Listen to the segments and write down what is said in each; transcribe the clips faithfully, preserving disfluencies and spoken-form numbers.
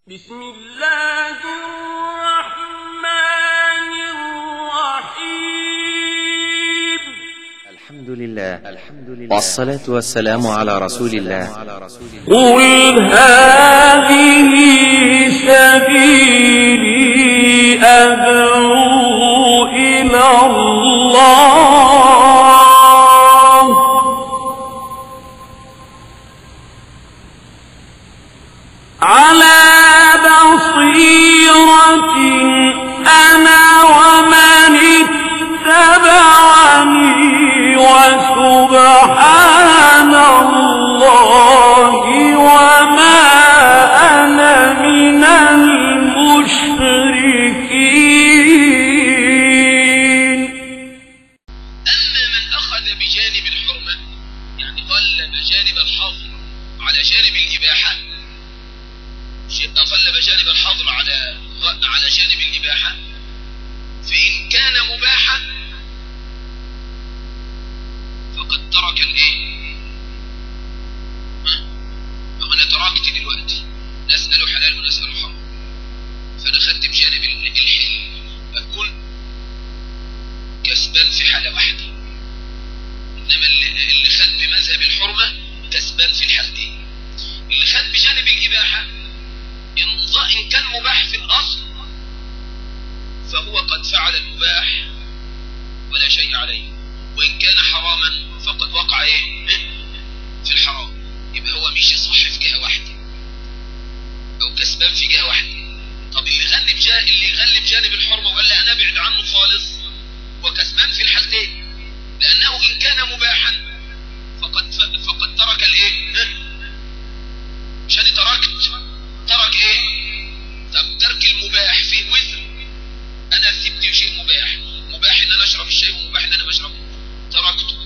بسم الله الرحمن الرحيم. الحمد لله والصلاة والسلام على رسول الله. قل هذه سبيلي أدعو إلى الله على بصيرة أنا ومن اتبعني وسبحان الله وما أنا من المشركين. أما من أخذ بجانب الحرمة يعني غلب جانب الحظر على جانب الإباحة، غلب جانب الحظر على على جانب الإباحة، فإن كان مباحا فقد ترك الإيه؟ أنا تركت دلوقتي نسأل حلال ونسأل حرام، فأنا خدت بجانب الحل، بكون كسبان في حالة واحدة. إنما اللي خد بمذهب الحرمة كسبان في الحالتين. اللي خد بجانب الإباحة إن كان مباح في الأصل فهو قد فعل المباح ولا شيء عليه، وإن كان حراما فقد وقع إيه؟ في الحرام. يبقى هو مشي صح في جهة واحدة أو كسبان في جهة واحدة. طب اللي غلب جا... اللي غلب جانب الحرمة وقال لي أنا أبعد عنه خالص وكسبان في الحالتين، لأنه إن كان مباحا فقد ف... فقد ترك الإيه؟ مش هذه تركت ترك ايه؟ طب ترك المباح فيه وزر. انا سبت شيء مباح، مباح ان انا اشرب الشاي ومباح ان انا بشربه، تركته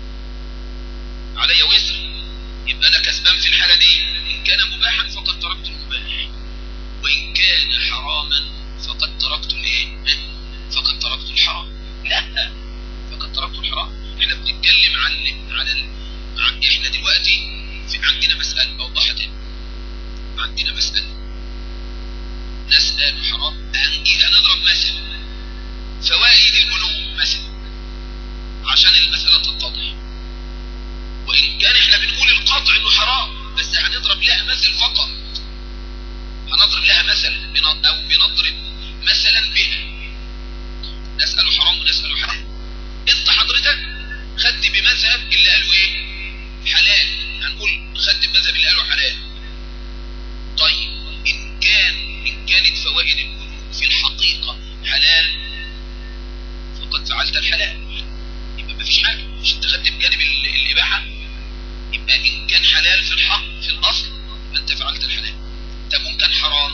علي وزر، يبقى انا كسبان في الحالة دي. ان كان مباحا فقد تركت المباح، وان كان حراما فقد تركت الايه؟ فقد تركت الحرام. لا، فقد تركت الحرام. احنا بنتكلم عن على ال... احنا دلوقتي في عندنا مسألة اوضحتها، عندنا مسألة نسأل حرام. هنجي هنضرب مثل فوائد البنوك مثلا عشان المسألة تتضح، وإن كان احنا بنقول القطع انه حرام بس هنضرب لها مثل فقط، هنضرب لها مثل أو بنضرب مثلا بها. نسأل حرام ونسأل حلال. انت حضرتك خدت بمذهب اللي قالوا ايه؟ حلال. هنقول خدت بمذهب اللي قالوا حلال. طيب إن كان إن كانت فوائد البنوك في الحقيقة حلال فقد فعلت الحلال، يبقى ما فيش حاجة، مش انت خدت بجانب الإباحة. يبقى إن كان حلال في الحق في الأصل أنت فعلت الحلال. طب إن كان حرام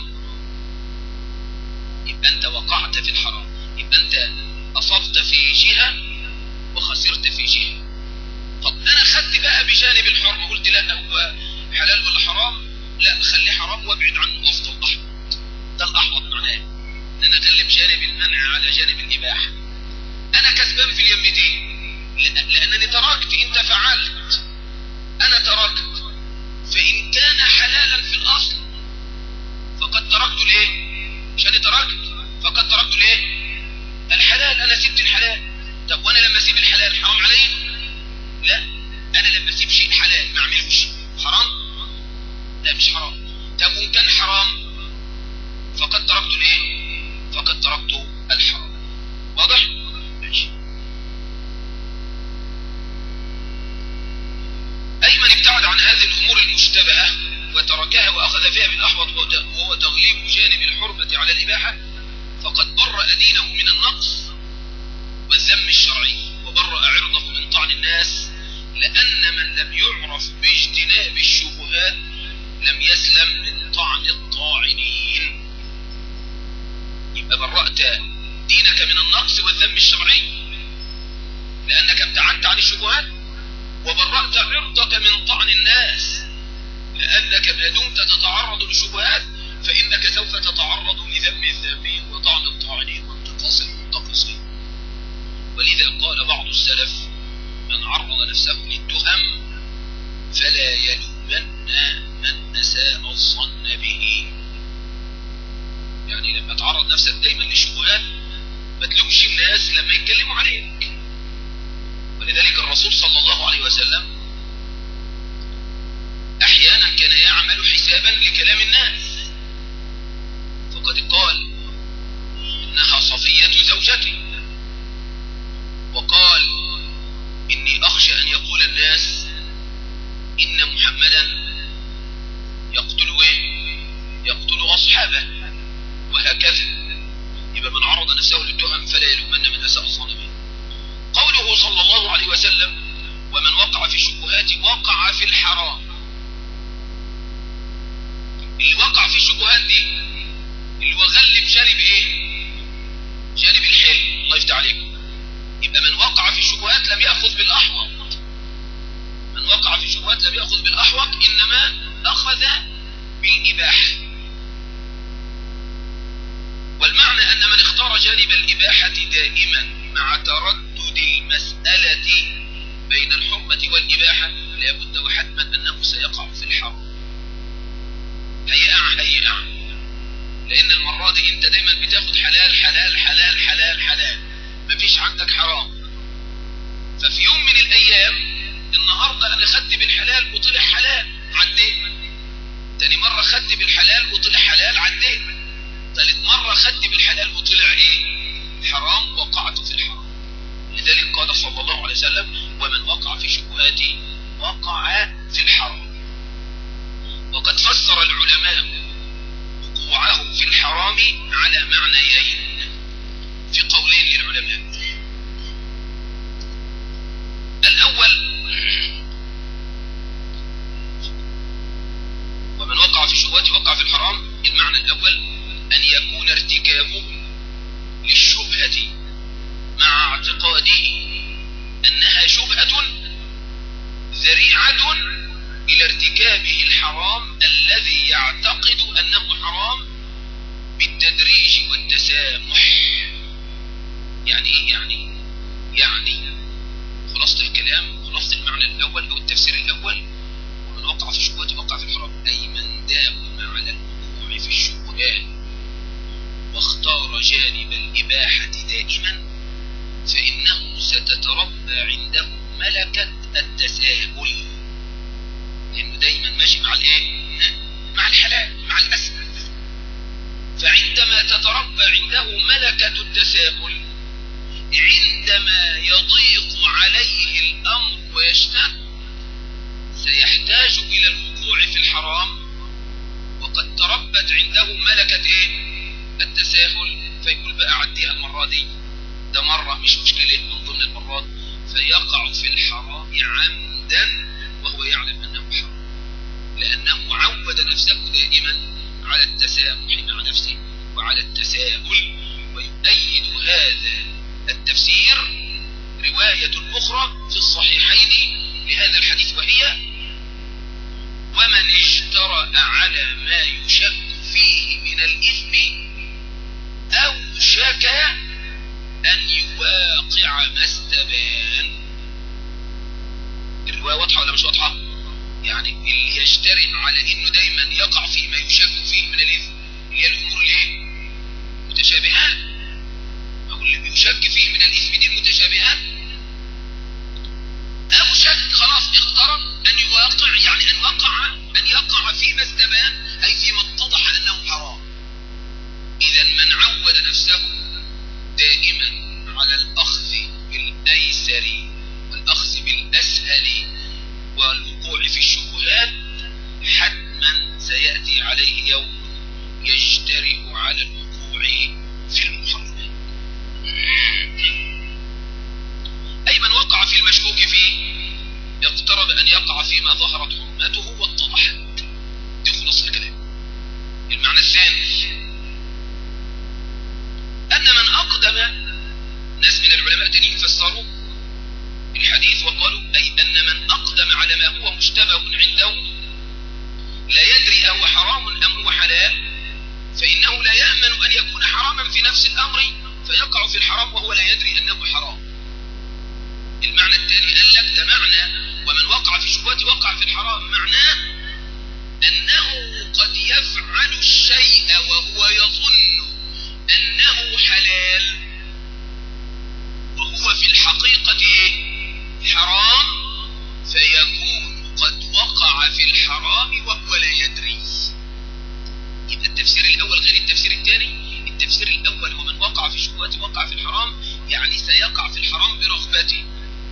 يبقى أنت وقعت في الحرام، يبقى أنت أصبت في جهة وخسرت في جهة. طب أنا خدت بقى بجانب الحرم، قلت لا هو حلال ولا حرام؟ لا، خليه حرام وابعد عنه افضل. احوط، ده الاحوط معناه ان انا اغلب جانب المنع على جانب الاباحه. انا كسبان في اليمتين لانني تركت، انت فعلت، انا تركت. فان كان حلالا في الاصل فقد تركت الايه؟ مش انا تركت فقد تركت الايه؟ الحلال. انا سبت الحلال. طب وانا لما اسيب الحلال حرام علي؟ لا، انا لما اسيب شيء حلال ما اعملوش حرام؟ لا، مش حرام. طب وإن كان حرام فقد تركت الايه؟ فقد تركت الحرام. واضح؟ ماشي. أي من ابتعد عن هذه الأمور المشتبهة وتركها وأخذ فيها بالأحوط وهو تغليب جانب الحرمة على الإباحة فقد برأ دينه من النقص والذم الشرعي وبرأ عرضه من طعن الناس، لأن من لم يعرف باجتناب الشبهات لم يسلم من طعن الطاعنين. يبقى برأت دينك من النقص والذم الشرعي لأنك ابتعدت عن الشبهات، وبرأت عرضك من طعن الناس لأنك ما دمت تتعرض للشبهات فإنك سوف تتعرض لذم الذامين وطعن الطاعنين وانتقاص المنتقصين. ولذا قال بعض السلف: من عرض نفسه للتهم فلا يلومن من أساء الظن به معرض نفسك دايما للشبهات ما تلومش الناس لما يتكلموا عليك. ولذلك الرسول صلى الله عليه وسلم احيانا كان يعمل حسابا لكلام الناس، فقد قال انها صفية زوجتي، وقال اني اخشى ان يقول الناس ان محمدا يقتل ايه يقتل اصحابه، وهكذا. يبقى من عرض نفسه للتهم فلا يلومن من اساء الظن به. قوله صلى الله عليه وسلم ومن وقع في الشبهات وقع في الحرام. اللي وقع في الشبهات دي اللي هو غلب جانب ايه جانب الحل، الله يفتح عليكم. يبقى من وقع في الشبهات لم يأخذ بالأحوط، من وقع في الشبهات لم يأخذ بالأحوط، إنما أخذ بالإباحة. والمعنى أن من اختار جانب الإباحة دائما مع تردد المسألة بين الحرمة والإباحة لابد وحتما أنه سيقع في الحرام. هيقع هيقع لأن المرة دي أنت دايما بتاخد حلال حلال حلال حلال حلال، مفيش عندك حرام. ففي يوم من الأيام النهاردة أنا خدت بالحلال وطلع حلال عديت، تاني مرة خدت بالحلال وطلع حلال عديت، ثالث مرة خدت بالحلال وطلع إيه حرام، وقعت في الحرام. لذلك قال صلى الله عليه وسلم ومن وقع في شبهات وقع في الحرام. وقد فسر العلماء وقوعه في الحرام على معنيين في قولين للعلماء. الأول ومن وقع في شبهات وقع في الحرام، المعنى الأول أن يكون ارتكابه للشبهة مع اعتقاده أنها شبهة ذريعة إلى ارتكابه الحرام الذي يعتقد أنه حرام بالتدريج والتسامح. يعني إيه يعني؟ يعني خلاصة الكلام، خلاصة المعنى الأول أو التفسير الأول ومن وقع في الشبهات وقع في الحرام، أي من داوم على الوقوع في الشبهات واختار جانب الإباحة دائما فإنه ستتربى عنده ملكة التساهل، لأنه دايما ماشي مع الإيه؟ مع الحلال، مع الأسهل. فعندما تتربى عنده ملكة التساهل، عندما يضيق عليه الأمر ويشتد سيحتاج إلى الوقوع في الحرام، وقد تربت عنده ملكة إيه؟ التساهل، فيقول بقى عديها المرة دي، ده مرة مش مشكلة من ضمن المرات، فيقع في الحرام عمدا وهو يعلم أنه حرام، لأنه عود نفسه دائما على التسامح مع نفسه وعلى التساهل. ويؤيد هذا التفسير رواية أخرى في الصحيحين لهذا الحديث، وهي ومن اجترأ على ما يشك فيه من الإثم أوشك أن يواقع ما استبان. الرواية واضحة ولا مش واضحة؟ يعني اللي يجترئ على إنه دايما يقع في ما يشك فيه من الإثم، اللي هي الأمور الايه؟ متشابهات، أو اللي بيشك فيه من الإثم دي المتشابهات، أوشك خلاص اقترب أن يواقع، يعني أن وقع أن يقع فيما استبان، أي فيما اتضح أنه حرام. إذا من عود نفسه دائما على الأخذ بالأيسر والأخذ بالأسهل والوقوع في الشبهات، حتما سيأتي عليه يوم يجترئ على الوقوع في المحرمات. أي من وقع في المشكوك فيه يقترب أن يقع فيما ظهرت حرمته واتضحت. دي خلاص الكلام. المعنى الثاني أن من أقدم، ناس من العلماء تانيين فسروا الحديث وقالوا أي أن من أقدم على ما هو مشتبه عنده لا يدري أهو حرام أم هو حلال، فإنه لا يأمن أن يكون حراما في نفس الأمر فيقع في الحرام وهو لا يدري أنه حرام. المعنى التالي قال لك ده معنى ومن وقع في الشبهات وقع في الحرام، معناه أنه قد يفعل الشيء وهو يظن الحقيقة إيه؟ حرام، فيكون قد وقع في الحرام وهو لا يدري. يبقى التفسير الأول غير التفسير الثاني. التفسير الأول هو من وقع في الشبهات وقع في الحرام، يعني سيقع في الحرام برغبته.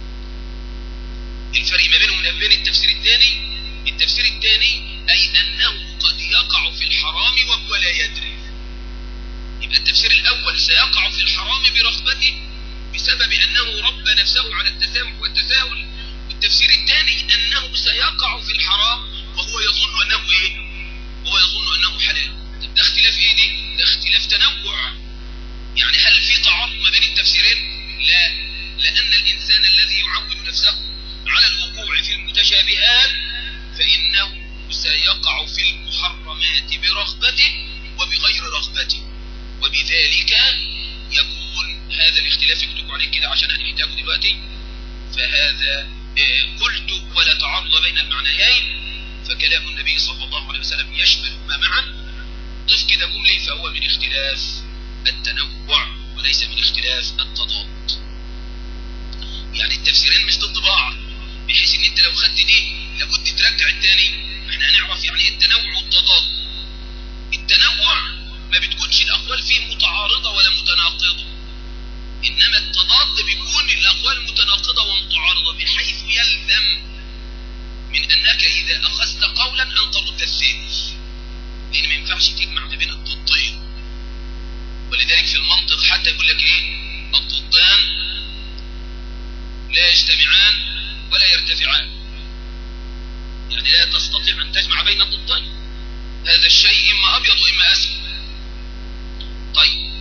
الفرق ما بينهم وما بين التفسير الثاني، التفسير الثاني أي أنه قد يقع في الحرام وهو لا يدري. يبقى التفسير الأول سيقع في الحرام برغبته بسبب أنه ربى نفسه على التسامح والتساهل. والتفسير الثاني أنه سيقع في الحرام وهو يظن أنه إيه؟ هو يظن أنه حلال. طب ده اختلاف إيه دي؟ ده اختلاف تنوع. يعني هل في تعارض ما بين التفسيرين؟ لا، لأن الإنسان الذي يعود نفسه على الوقوع في المتشابهات فإنه سيقع في المحرمات برغبته وبغير رغبته، وبذلك يكون هذا الاختلاف يكتب عليه كده عشان هنحتاجه دلوقتي. فهذا قلت ولا تعارض بين المعنيين، فكلام النبي صلى الله عليه وسلم يشملهما معا. ضف كده جملة فهو من اختلاف التنوع وليس من اختلاف التضاد. يعني التفسيرين مش ضد بعض، بحيث ان انت لو خدت دي لابد ترجع الثاني. احنا هنعرف يعني ايه التنوع والتضاد. التنوع ما بتكونش الاقوال فيه متعارضة ولا متناقضة، انما التضاد بيكون الاقوال متناقضة ومتعارضة، بحيث يلزم من انك اذا اخذت قولا ان ترد الثاني، لان ما ينفعش تجمع ما بين الضدين. ولذلك في المنطق حتى يقول لك ايه؟ الضدان لا يجتمعان ولا يرتفعان، يعني لا تستطيع ان تجمع بين الضدين. هذا الشيء اما ابيض واما اسود. طيب،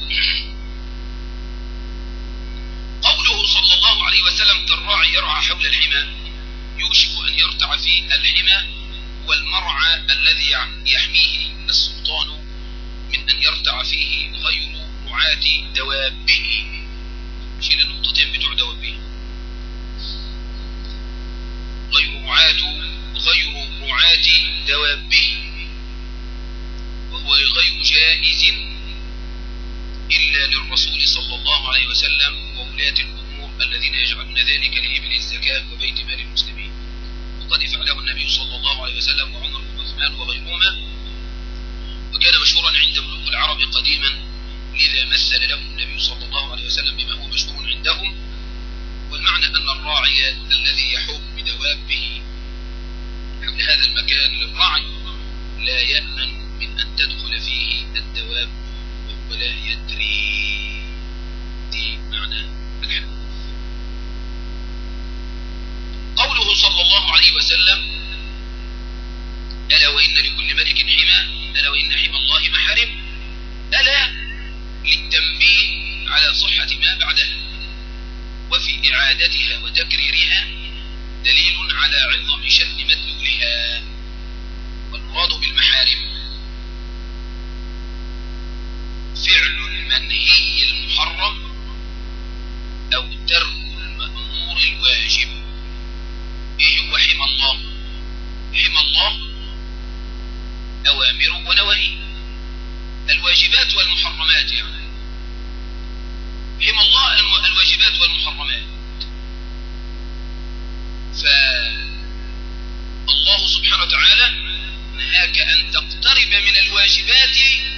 قوله صلى الله عليه وسلم كالراعي يرعى حول الحمى، يوشك ان يرتع في الحمى والمرعى الذي يحميه السلطان من ان يرتع فيه غير رعاة دوابه. شيل النقطتين بتوع دوابه. غير رعاة غير رعاة دوابه، وهو غير جائز إلا للرسول صلى الله عليه وسلم وولاة الأمور الذين يجعلون ذلك لإبل الزكاة وبيت مال المسلمين. وقد فعله النبي صلى الله عليه وسلم وعمر وعثمان وغيرهما، وكان مشهورا عند ملوك العرب قديما، لذا مثل له النبي صلى الله عليه وسلم بما هو مشهور عندهم. والمعنى أن الراعي الذي يحوم بدوابه حول هذا المكان للرعي لا يأمن من أن تدخل فيه الدواب وهو لا يدري. دي معنى الحديث. قوله صلى الله عليه وسلم ألا وإن لكل ملك حمى، ألا وإن حمى الله محارم، ألا للتنبيه على صحة ما بعدها، وفي إعادتها وتكريرها دليل على عظم شأن مدلولها. والمراد بالمحارم فعل المنهي المحرم أو ترك المأمور الواجب. إيه هو حمى الله؟ حمى الله أوامره ونواهيه، الواجبات والمحرمات. يعني حمى الله الواجبات والمحرمات. فالله سبحانه وتعالى نهاك أن تقترب من الواجبات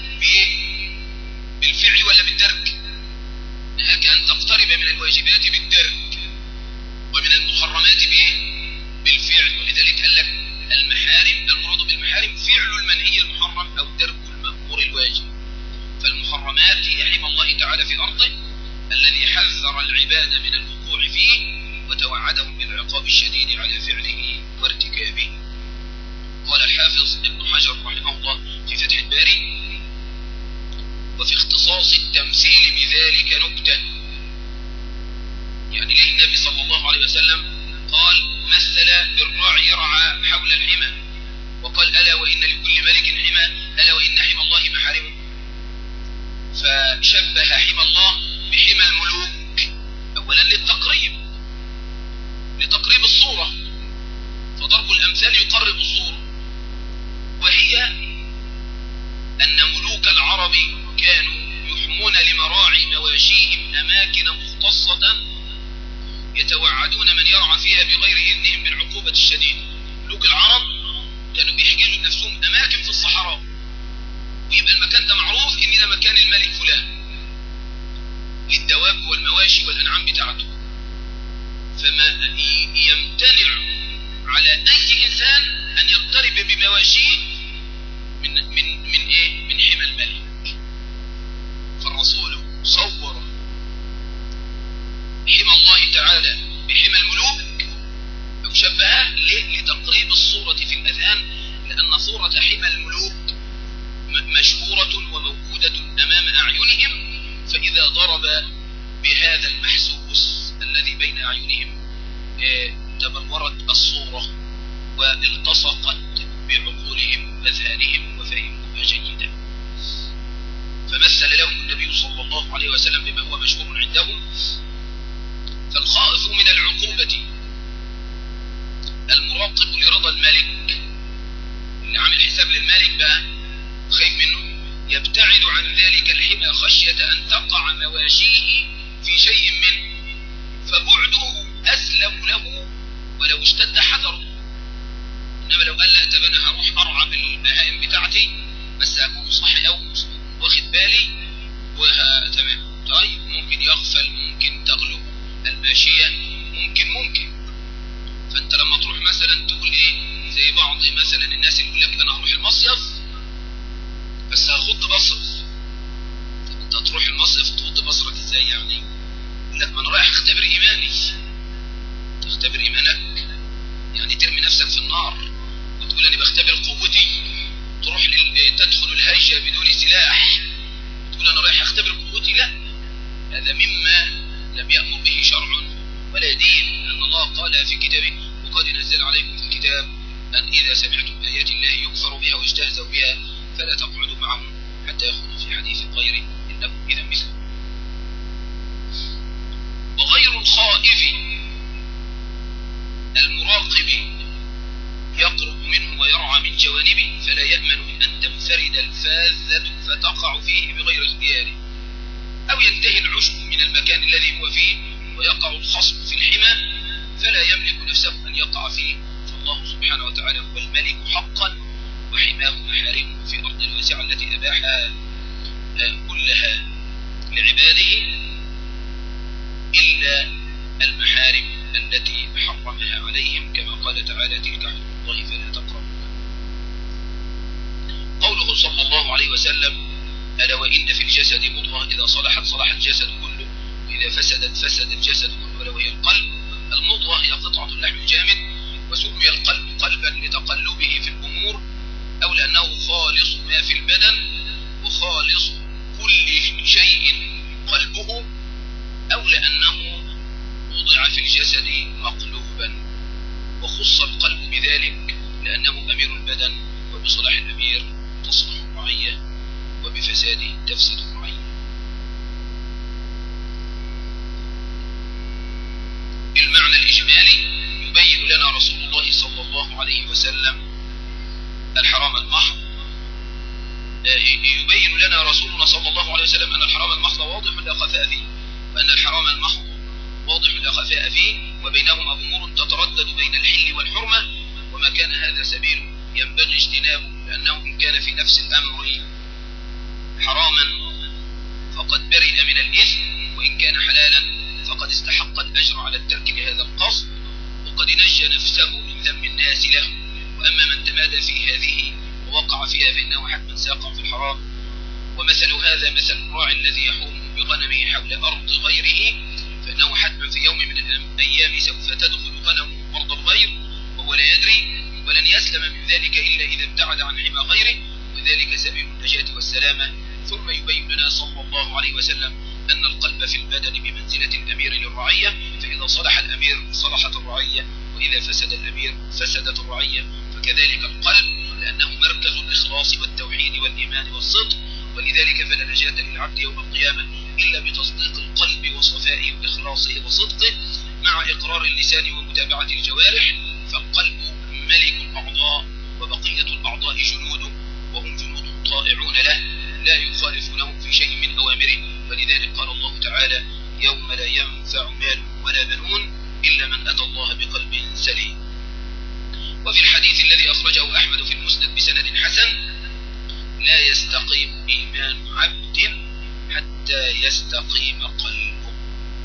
بالفعل ولا بالترك؟ نهاك أن تقترب من الواجبات بالترك، ومن المحرمات بالفعل. ولذلك قال لك المحارم، المراد بالمحارم فعل المنهي المحرم أو ترك المأمور الواجب. فالمحرمات هي حمى الله تعالى في أرضه الذي حذر العباد من الوقوع فيه وتوعدهم بالعقاب الشديد على فعله وارتكابه. قال الحافظ ابن حجر رحمه الله في فتح الباري: وفي اختصاص التمثيل بذلك نكتة. يعني ليه النبي صلى الله عليه وسلم قال مثل بالراعي يرعى حول الحمى، وقال ألا وإن لكل ملك حمى، ألا وإن حمى الله محارمه؟ فشبه حمى الله بحمى الملوك أولا للتقريب، لتقريب الصورة، فضرب الأمثال يقرب الصورة. وهي أن ملوك العرب كانوا يحمون لمراعي مواشيهم أماكن مختصة يتوعدون من يرعى فيها بغير إذنهم بالعقوبة الشديدة. ملوك العرب كانوا بيحجزوا لنفسهم أماكن في الصحراء، ويبقى المكان ده معروف إن ده مكان الملك فلان للدواب والمواشي والأنعام بتاعته، فما يمتنع على أي إنسان أن يقترب بمواشيه من من من إيه؟ من حمى الملك. فالرسول صور حمى الله تعالى بحمى الملوك أو شبهه لتقريب الصورة في الأذهان، لأن صورة حمى الملوك مشهورة وموجودة أمام أعينهم، فإذا ضرب بهذا المحسوس الذي بين أعينهم تبلورت الصورة والتصقت بعقولهم أذهانهم وفهموها جيدا. فمثل لهم النبي صلى الله عليه وسلم بما هو مشهور عندهم. فالخائف من العقوبة المراقب لرضا الملك، اللي عامل حساب للملك بقى خايف منه، يبتعد عن ذلك الحمى خشية أن تقع مواشيه في شيء منه، فبعده أسلم له ولو اشتد حذره. إنما لو قال لا طب أنا هروح أرعى بالبهائم بتاعتي بس أكون صحي أو واخد بالي وها تمام، طيب ممكن يغفل، ممكن تغلب الماشية، ممكن ممكن فأنت لما تروح مثلا تقول إيه زي بعض مثلا الناس اللي يقول لك أنا هروح المصيف بس هغض بصر. طب أنت تروح المصيف تغض بصرك إزاي يعني؟ لا، ما أنا رايح أختبر إيماني. تختبر إيمانك يعني ترمي نفسك في النار وتقول أنا بختبر قوتي، تروح تدخل الهيجة بدون سلاح تقول أنا رايح أختبر قوتي. لا، هذا مما لم يأمر به شرع ولا دين، لأن الله قال في كتابه وقد نزل عليكم في الكتاب أن إذا سمعتم آيات الله يكفر بها ويستهزأ بها فلا تقعدوا معهم حتى يخوضوا في حديث غيره إنكم إذا مثله. وغير الخائف المراقب يقرب منه ويرعى من جوانبه فلا يأمن من أن تنفرد الفاذة فتقع فيه بغير اختياره، أو ينتهي العشب من المكان الذي هو فيه ويقع الخصم في الحمى فلا يملك نفسه أن يقع فيه. فالله سبحانه وتعالى هو الملك حقا وحماه محارمه في الأرض الواسعة التي أباحها كلها لعباده إلا المحارم التي حرمها عليهم، كما قال تعالى تلك حدود الله فلا تقربوها. قوله صلى الله عليه وسلم ألا وإن في الجسد مضغة إذا صلحت صلح الجسد كله وإذا فسدت فسد الجسد كله ولا وهي القلب. المضغة هي قطعة اللحم الجامد، وسمي القلب قلبا لتقلبه في الأمور أو لأنه خالص ما في البدن وخالص كل شيء قلبه، أو لأنه وضع في الجسد مقلوبا. وخص القلب بذلك لأنه أمير البدن، وبصلاح الأمير تصلح الرعية وبفساده تفسد الرعية. المعنى الإجمالي يبين لنا رسول الله صلى الله عليه وسلم الحرام المحض، يبين لنا رسولنا صلى الله عليه وسلم أن الحرام المحض واضح لا خفاء فيه، وأن الحرام المحض واضح لا خفاء فيه، وبينهما أمور تتردد بين الحل والحرمة، وما كان هذا سبيله ينبغي اجتنابه، لأنه إن كان في نفس الأمر حراما فقد برئ من الإثم، وإن كان حلالا فقد استحق الأجر على الترك لهذا القصد، وقد نجى نفسه من ذم الناس له. وأما من تمادى في هذه ووقع فيها فإنه حتما ساقع في الحرام. ومثل هذا مثل الراعي الذي يحوم بغنمه حول أرض غيره، فإنه حتما في يوم من الأيام سوف تدخل غنمه أرض الغير وهو لا يدري، ولن يسلم من ذلك إلا إذا ابتعد عن حمى غيره، وذلك سبيل النجاة والسلامة. ثم يبين لنا صلى الله عليه وسلم أن القلب في البدن بمنزلة الأمير للرعية، فإذا صلح الأمير صلحت الرعية، وإذا فسد الأمير فسدت الرعية. فكذلك القلب لأنه مركز الإخلاص والتوحيد والإيمان والصدق، ولذلك فلا نجاة للعبد يوم القيامة إلا بتصديق القلب وصفائه وإخلاصه وصدقه مع إقرار اللسان ومتابعة الجوارح. فالقلب ملك الأعضاء وبقية الأعضاء جنوده، وهم جنود طائعون له لا يخالفونه في شيء من أوامره. ولذلك قال الله تعالى يوم لا ينفع مال ولا بنون إلا من أتى الله بقلب سليم. وفي الحديث الذي أخرجه أحمد في المسند بسند حسن: لا يستقيم إيمان عبد حتى يستقيم قلبه.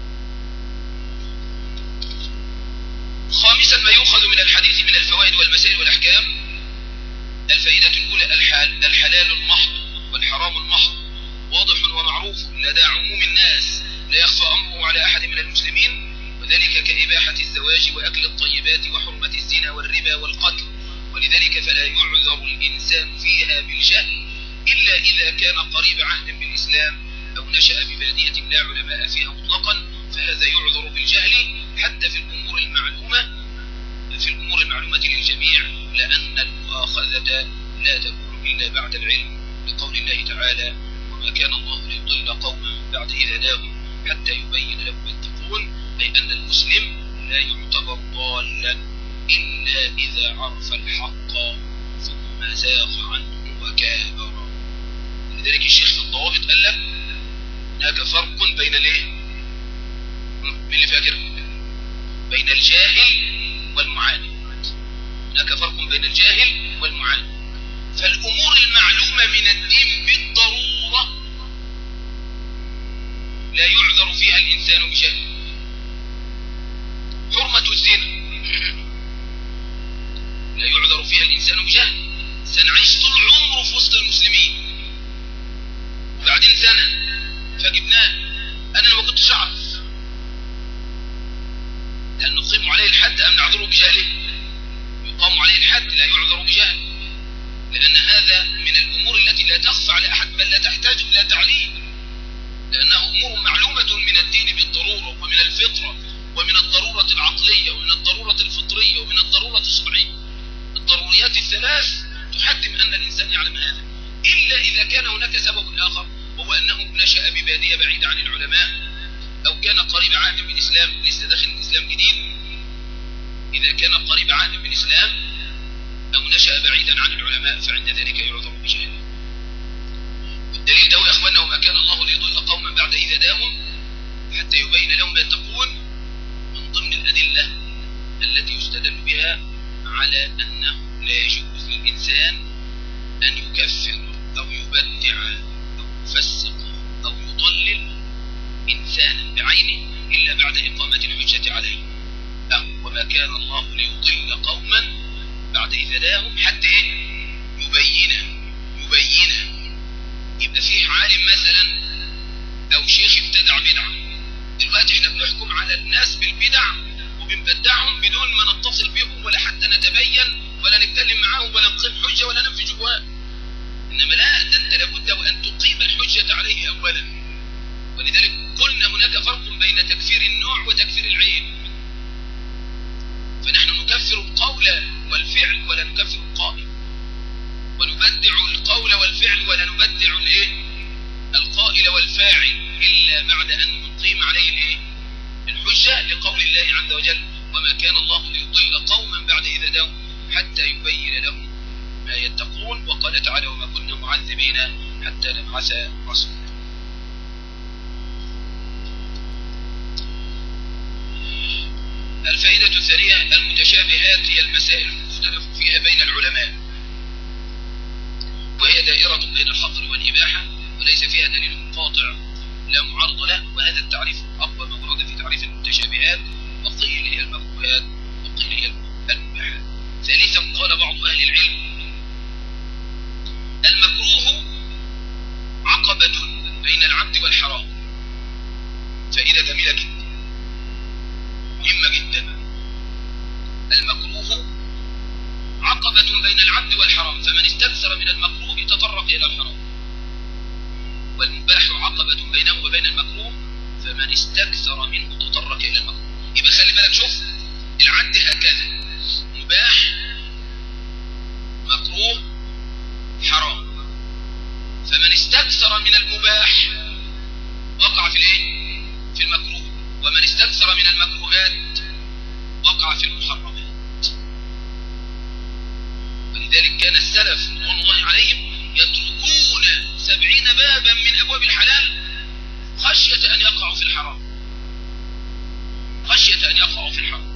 خامسا ما يؤخذ من الحديث من الفوائد والمسائل والأحكام: الفائدة الأولى: الحال الحلال المحض والحرام المحض واضح ومعروف لدى عموم الناس، لا يخفى أمره على أحد من المسلمين، وذلك كإباحة الزواج وأكل الطيبات وحرمة الزنا والربا والقتل، ولذلك فلا يعذر الإنسان فيها بالجهل إلا إذا كان قريب عهد بالإسلام أو نشأ ببادية لا علماء فيها مطلقا، فهذا يعذر بالجهل حتى في الأمور المعلومة في الأمور المعلومة للجميع، لأن المؤاخذة لا تكون إلا بعد العلم، لقول الله تعالى: وما كان الله ليضل قوما بعد إذ هداهم حتى يبين لهم يتقون، أي أن المسلم لا يعتبر ضالا إلا إذا عرف الحق ثم زاغ عنه وكابر. لذلك الشيخ في الضوابط قال لك: هناك فرق بين الايه؟ مين اللي فاكر؟ بين الجاهل والمعاند. هناك فرق بين الجاهل والمعاند. فالأمور المعلومة من الدين بالضرورة لا يعذر فيها الإنسان بجهل. حرمة الزنا لا يعذر فيها الإنسان بجهل. سنة عايش طول عمره في وسط المسلمين، وبعدين سنة فجبناه، أنا ما كنتش أعرف، هل نقيم عليه الحد أم نعذره بجهله؟ يقام عليه الحد، لا يعذر بجهل، لأن هذا من الأمور التي لا تخفى على أحد بل لا تحتاج إلى تعليم، لأنها أمور معلومة من الدين بالضرورة ومن الفطرة ومن الضرورة العقلية ومن الضرورة الفطرية ومن الضرورة الشرعية. الضروريات الثلاث تحتم أن الإنسان يعلم هذا، إلا إذا كان هناك سبب آخر، وهو أنه نشأ ببادية بعيدة عن العلماء، أو كان قريب عهد بالإسلام لسه داخل الإسلام جديد. إذا كان قريب عهد بالإسلام أو نشأ بعيدا عن العلماء فعند ذلك يعذر بجهله. والدليل ده يا أخوانا: وما كان الله ليضل قوما بعد إذ هداهم حتى يبين لهم ما يتقون، من ضمن الأدلة التي يستدل بها على أنه لا يجوز للإنسان أن يكفر أو يبدع أو يفسق أو يضلل إنسانا بعينه إلا بعد إقامة الحجة عليه. أو وما كان الله ليضل قوما بعد إذ هداهم حتى يبين يبين يبقى فيه عالم مثلا أو شيخ ابتدع بدعة، دلوقتي احنا بنحكم على الناس بالبدع وبنبدعهم بدون ما نتصل بهم ولا حتى نتبين ولا نتكلم معاهم ولا نقيم حجة ولا ننفي جواه. إنما لا، ده أنت لابد وأن تقيم الحجة عليه أولا. ولذلك قلنا هناك فرق بين تكفير النوع وتكفير العين، فنحن نكفر القول والفعل ولا نكفر القائل، ونبدع القول والفعل ولا نبدع الايه؟ القائل والفاعل، إلا بعد أن نقيم عليه الايه؟ الحجة، لقول الله عز وجل: وما كان الله ليضل قوما بعد إذ هداهم حتى يبين لهم ما يتقون. وقال تعالى: وما كنا معذبين حتى نبعث رسولا. الفائدة الثانية: المتشابهات هي المسائل المختلف فيها بين العلماء، وهي دائرة بين الحظر والإباحة وليس فيها دليل قاطع لا معارض له، وهذا التعريف أقوى ما ورد في تعريف المتشابهات، وقيل هي المكروهات وقيل هي المباحات. ثالثا قال بعض أهل العلم: المكروه عقبة بين العبد والحرام. فائدة جميلة جدا مهمة جدا. المكروه عقبة بين العبد والحرام، فمن استكثر من المكروه تطرق إلى الحرام، والمباح عقبة بينه وبين المكروه، فمن استكثر منه تطرق إلى المكروه. يبقى خلي بالك، شوف العد هكذا: مباح، مكروه، حرام. فمن استكثر من المباح وقع في الايه؟ في المكروه، ومن استكثر من المكروهات وقع في المحرمات. ولذلك كان السلف رضوان الله عليهم يتركون سبعين بابا من أبواب الحلال خشية أن يقعوا في الحرام، خشية أن يقعوا في الحرام.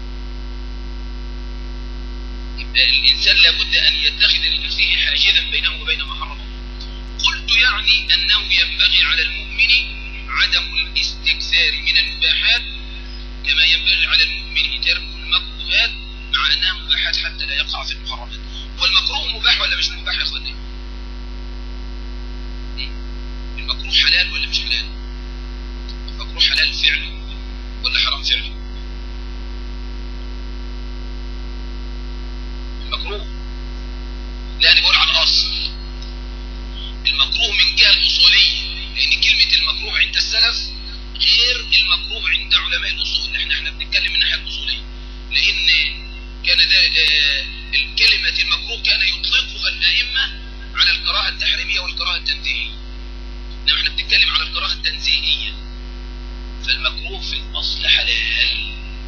يبقى الإنسان لابد أن يتخذ لنفسه حاجزا بينه وبين ما حرم الله. قلت يعني أنه ينبغي على المؤمن عدم الاستكثار من المباحات كما ينبغي على المؤمن ترك المكروهات، مع أنها مباحات حتى لا يقع في المحرمات. والمكروه مباح ولا مش مباح يا أخواني؟ المكروه حلال ولا مش حلال؟ المكروه حلال فعله ولا حرام فعله؟ المكروه، لا أنا بقول على الأصل. المكروه من جهة الأصولية، لأن كلمة المكروه عند السلف غير المكروه عند علماء الأصول. احنا احنا بنتكلم من الناحية الأصولية، لأن كان ده آه الكلمة المكروه كان يطلقها الأئمة على الكراهة التحريمية والكراهة التنزيهية، إنما احنا بنتكلم على الكراهة التنزيهية. فالمكروه في الأصل حلال،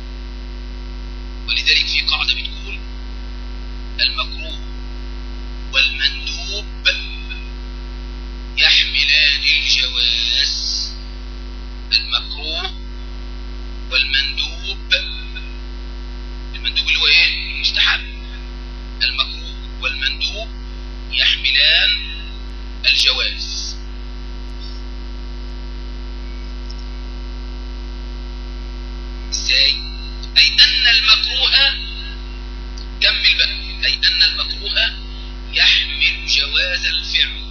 ولذلك في قاعدة بتقول المكروه والمندوب يحملان الجواز. المكروه والمندوب، المندوب اللي هو ايه؟ المستحب. المكروه والمندوب يحملان الجواز. ازاي؟ اي ان المكروه، كمل بقى، اي ان المكروه يحمل جواز الفعل،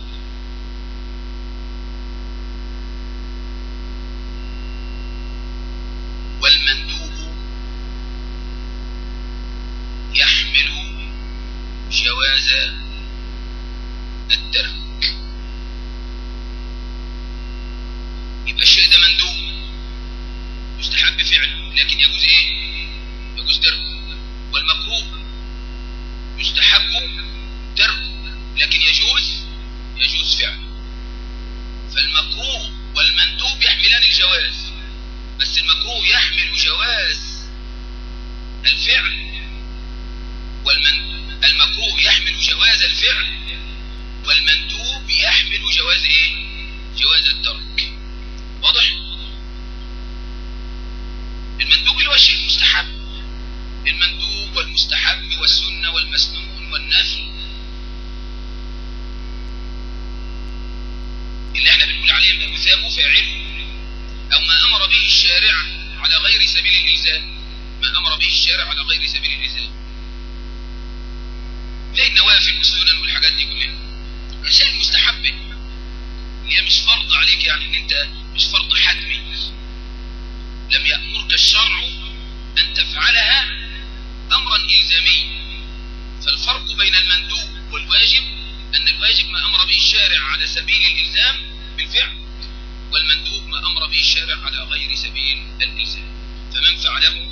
والمندوب يحمل جواز الترك. يبقى الشيء ده مندوب مستحب فعله لكن يجوز ايه؟ يجوز تركه. والمكروه مستحب تركه لكن يجوز يجوز فعله. فالمكروه والمندوب يحملان الجواز، بس المكروه يحمل جواز الفعل، والمكروه يحمل جواز الفعل، والمندوب يحمل جواز ايه؟ جواز الترك. واضح؟ المندوب اللي هو الشيء المستحب، المندوب والمستحب والسنة والمسنون والنفل اللي احنا بنقول عليه ما يثاب فاعله، او ما امر به الشارع على غير سبيل الالزام، ما امر به الشارع على غير سبيل الالزام، زي النوافل والسنن والحاجات دي كلها. الاشياء المستحبه اللي هي مش فرض عليك، يعني ان انت مش فرض حتمي، لم يأمرك الشرع ان تفعلها امرا الزاميا. فالفرق بين المندوب والواجب ان الواجب ما امر به الشارع على سبيل الالزام بالفعل، والمندوب ما امر به الشارع على غير سبيل الالزام. فمن فعله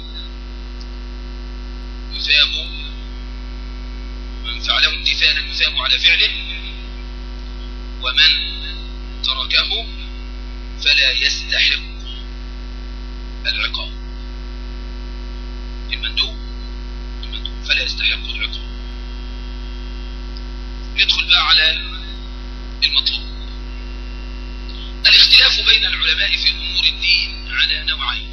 يثاب، من فعله امتثالا يثاب على فعله، ومن تركه فلا يستحق العقاب. المندوب المندوب فلا يستحق العقاب. ندخل بقى على المطلوب. الاختلاف بين العلماء في امور الدين على نوعين.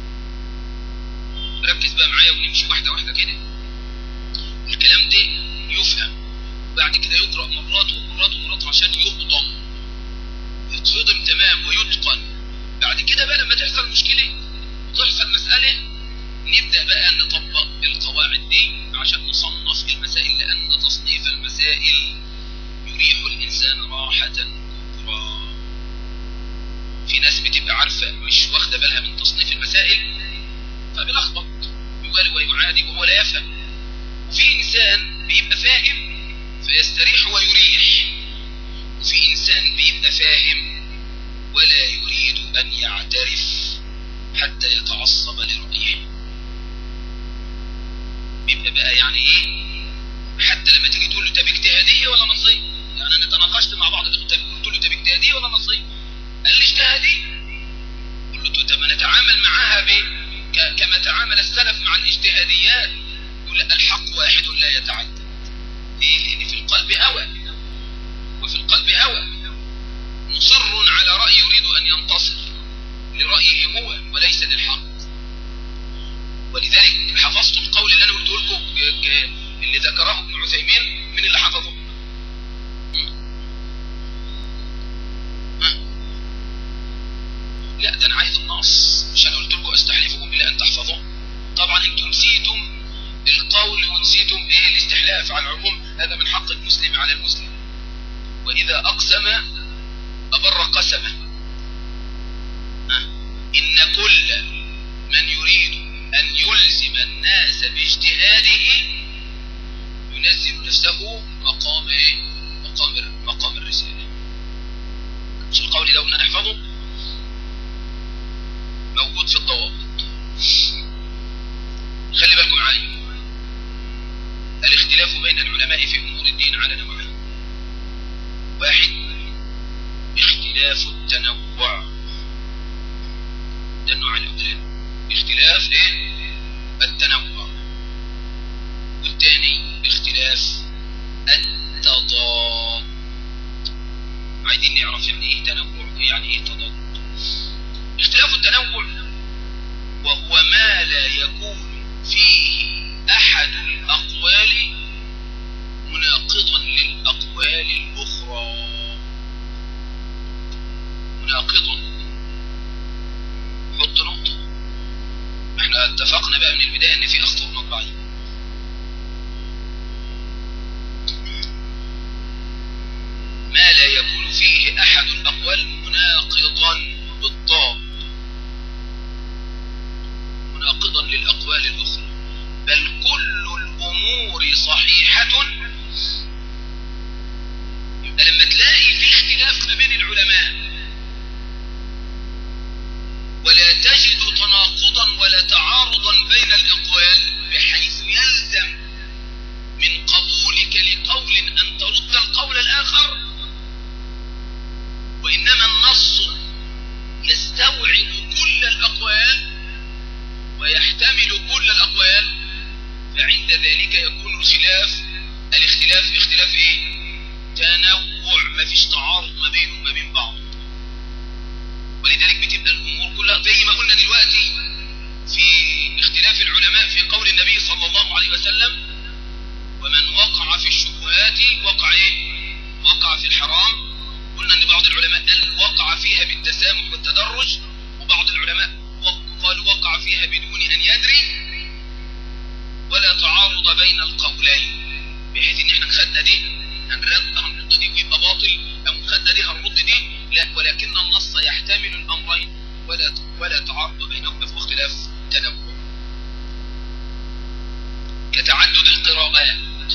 ركز بقى معايا ونمشي واحده واحده كده. الكلام ده يفهم، بعد كده يقرأ مرات ومرات ومرات عشان يهضم، يتهضم تمام ويتقن. بعد كده بقى لما تحصل مشكلة وتحصل مسألة نبدأ بقى نطبق القواعد دي عشان نصنف المسائل، لأن تصنيف المسائل يريح الإنسان راحة كبرى. في ناس بتبقى عارفة مش واخدة بالها من تصنيف المسائل فبيلخبط، يوالي ويعادي وهو لا يفهم. وفي إنسان بيبقى فاهم فيستريح ويريح، وفي إنسان بيبقى فاهم ولا يريد أن يعترف حتى يتعصب لرأيه. بيبقى بقى يعني إيه؟ حتى لما تيجي تقول له طب اجتهادية ولا نصيب؟ يعني أنا تناقشت مع بعض، قلت له طب اجتهادية ولا نصيب؟ قال لي اجتهادية. قلت له طب نتعامل معاها ب كما تعامل السلف مع الاجتهاديات. يقول الحق واحد لا يتعدد. ليه؟ لأن في القلب هوى، وفي القلب هوى مصر على رأي يريد أن ينتصر لرأيه هو وليس للحق. ولذلك حفظت القول اللي انا قلته لكم اللي ذكره ابن عثيمين. من اللي حفظه؟ لا ده انا عايز النص، مش انا قلت لكم استحلفكم بالله ان تحفظوا. طبعا انتم نسيتم القول ونسيتم ايه الاستحلاف على العموم. هذا من حق المسلم على المسلم، واذا اقسم ابر قسمه. ان كل من يريد ان يلزم الناس باجتهاده ينزل نفسه مقام ايه مقام مقام الرساله. مش القول ده قلنا نحفظه موجود في الضوابط. خلي بالكم معايا، الاختلاف بين العلماء في امور الدين على نوعين. واحد اختلاف التنوع، ده النوع الاولاني، اختلاف ايه التنوع. والثاني اختلاف التضاد. عايزين نعرف يعني ايه تنوع ويعني ايه تضاد. اختلاف التنوع وهو ما لا يكون فيه احد الاقوال مناقضا للاقوال الاخرى. مناقضا، حط نقطة. احنا اتفقنا بقى من البداية ان في اخطاء مطبعية. ما لا يكون فيه احد الاقوال مناقضا بالضاد، مناقضا للاقوال الاخرى، بل كل الامور صحيحة. يبقى لما تلاقي في اختلاف ما بين العلماء ولا تجد تناقضا ولا تعارضا بين الاقوال بحيث يلزم من قبولك لقول ان ترد القول الاخر، وانما النص يستوعب كل الاقوال ويحتمل كل الاقوال، فعند ذلك يكون الخلاف الاختلاف اختلاف ايه تنوع، ما فيش تعارض ما بينه وما بين بعض. ولذلك بتبقى الامور كلها زي ما قلنا دلوقتي في اختلاف العلماء في قول النبي صلى الله عليه وسلم: ومن وقع في الشبهات وقع ايه وقع في الحرام. قلنا ان بعض العلماء قال وقع فيها بالتسامح والتدرج، وبعض العلماء قالوا وقع فيها بدون ان يدري، ولا تعارض بين القولين، بحيث ان احنا خدنا دي هنرد هنرد دي ويبقى باطل، او خدنا دي هنرد دي، لا، ولكن النص يحتمل الامرين ولا ولا تعارض بينهما في اختلاف تنوع. كتعدد القراءات،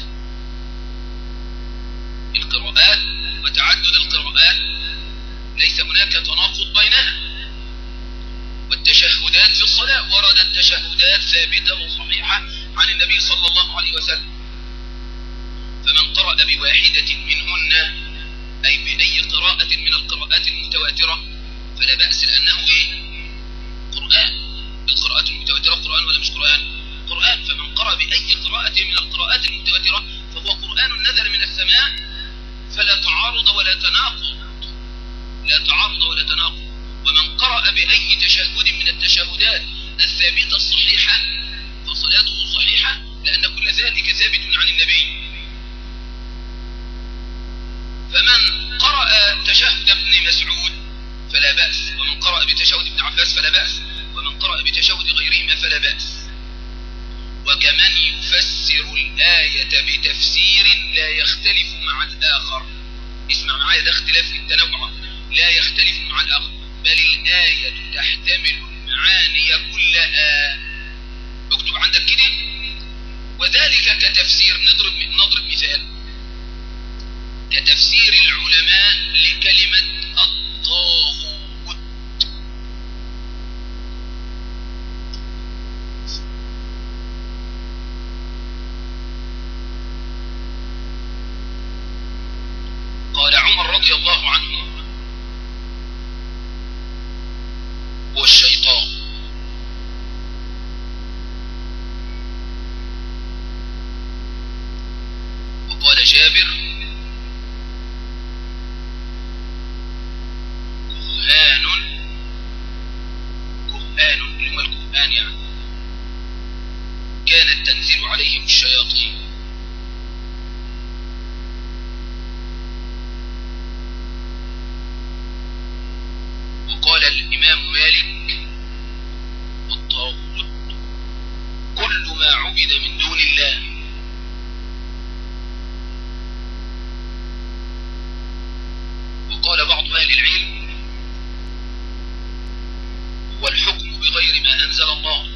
القراءات وتعدد القراءات ليس هناك تناقض بينها. والتشهدات في الصلاة وردت تشهدات ثابتة وصحيحة عن النبي صلى الله عليه وسلم، فمن قرأ بواحدة منهن أي بأي قراءة من القراءات المتواترة فلا بأس، لأنه إيه قرآن. القراءات المتواترة قرآن ولا مش قرآن؟ قرآن. فمن قرأ بأي قراءة من القراءات المتواترة فهو قرآن نزل من السماء، فلا تعارض ولا تناقض، لا تعارض ولا تناقض. ومن قرأ بأي تشهد من التشهدات الثابتة الصحيحة فصلاته صحيحة، لأن كل ذلك ثابت عن النبي. فمن قرأ تشهد ابن مسعود فلا بأس، ومن قرأ بتشهد ابن عباس فلا بأس، ومن قرأ بتشهد غيرهما فلا بأس. وكمن يفسر الآية بتفسير لا يختلف مع الآخر. اسمع معايا، ده اختلاف في التنوع، لا يختلف مع الآخر، بل الآية تحتمل المعاني كلها. اكتب عندك كده: وذلك كتفسير، نضرب نضرب مثال، كتفسير العلماء لكلمة الطاغوت. قال عمر رضي الله عنه: هو الشيطان. وقال جابر: الإمام مالك: والطاغوت كل ما عبد من دون الله. وقال بعض أهل العلم: هو الحكم بغير ما أنزل الله.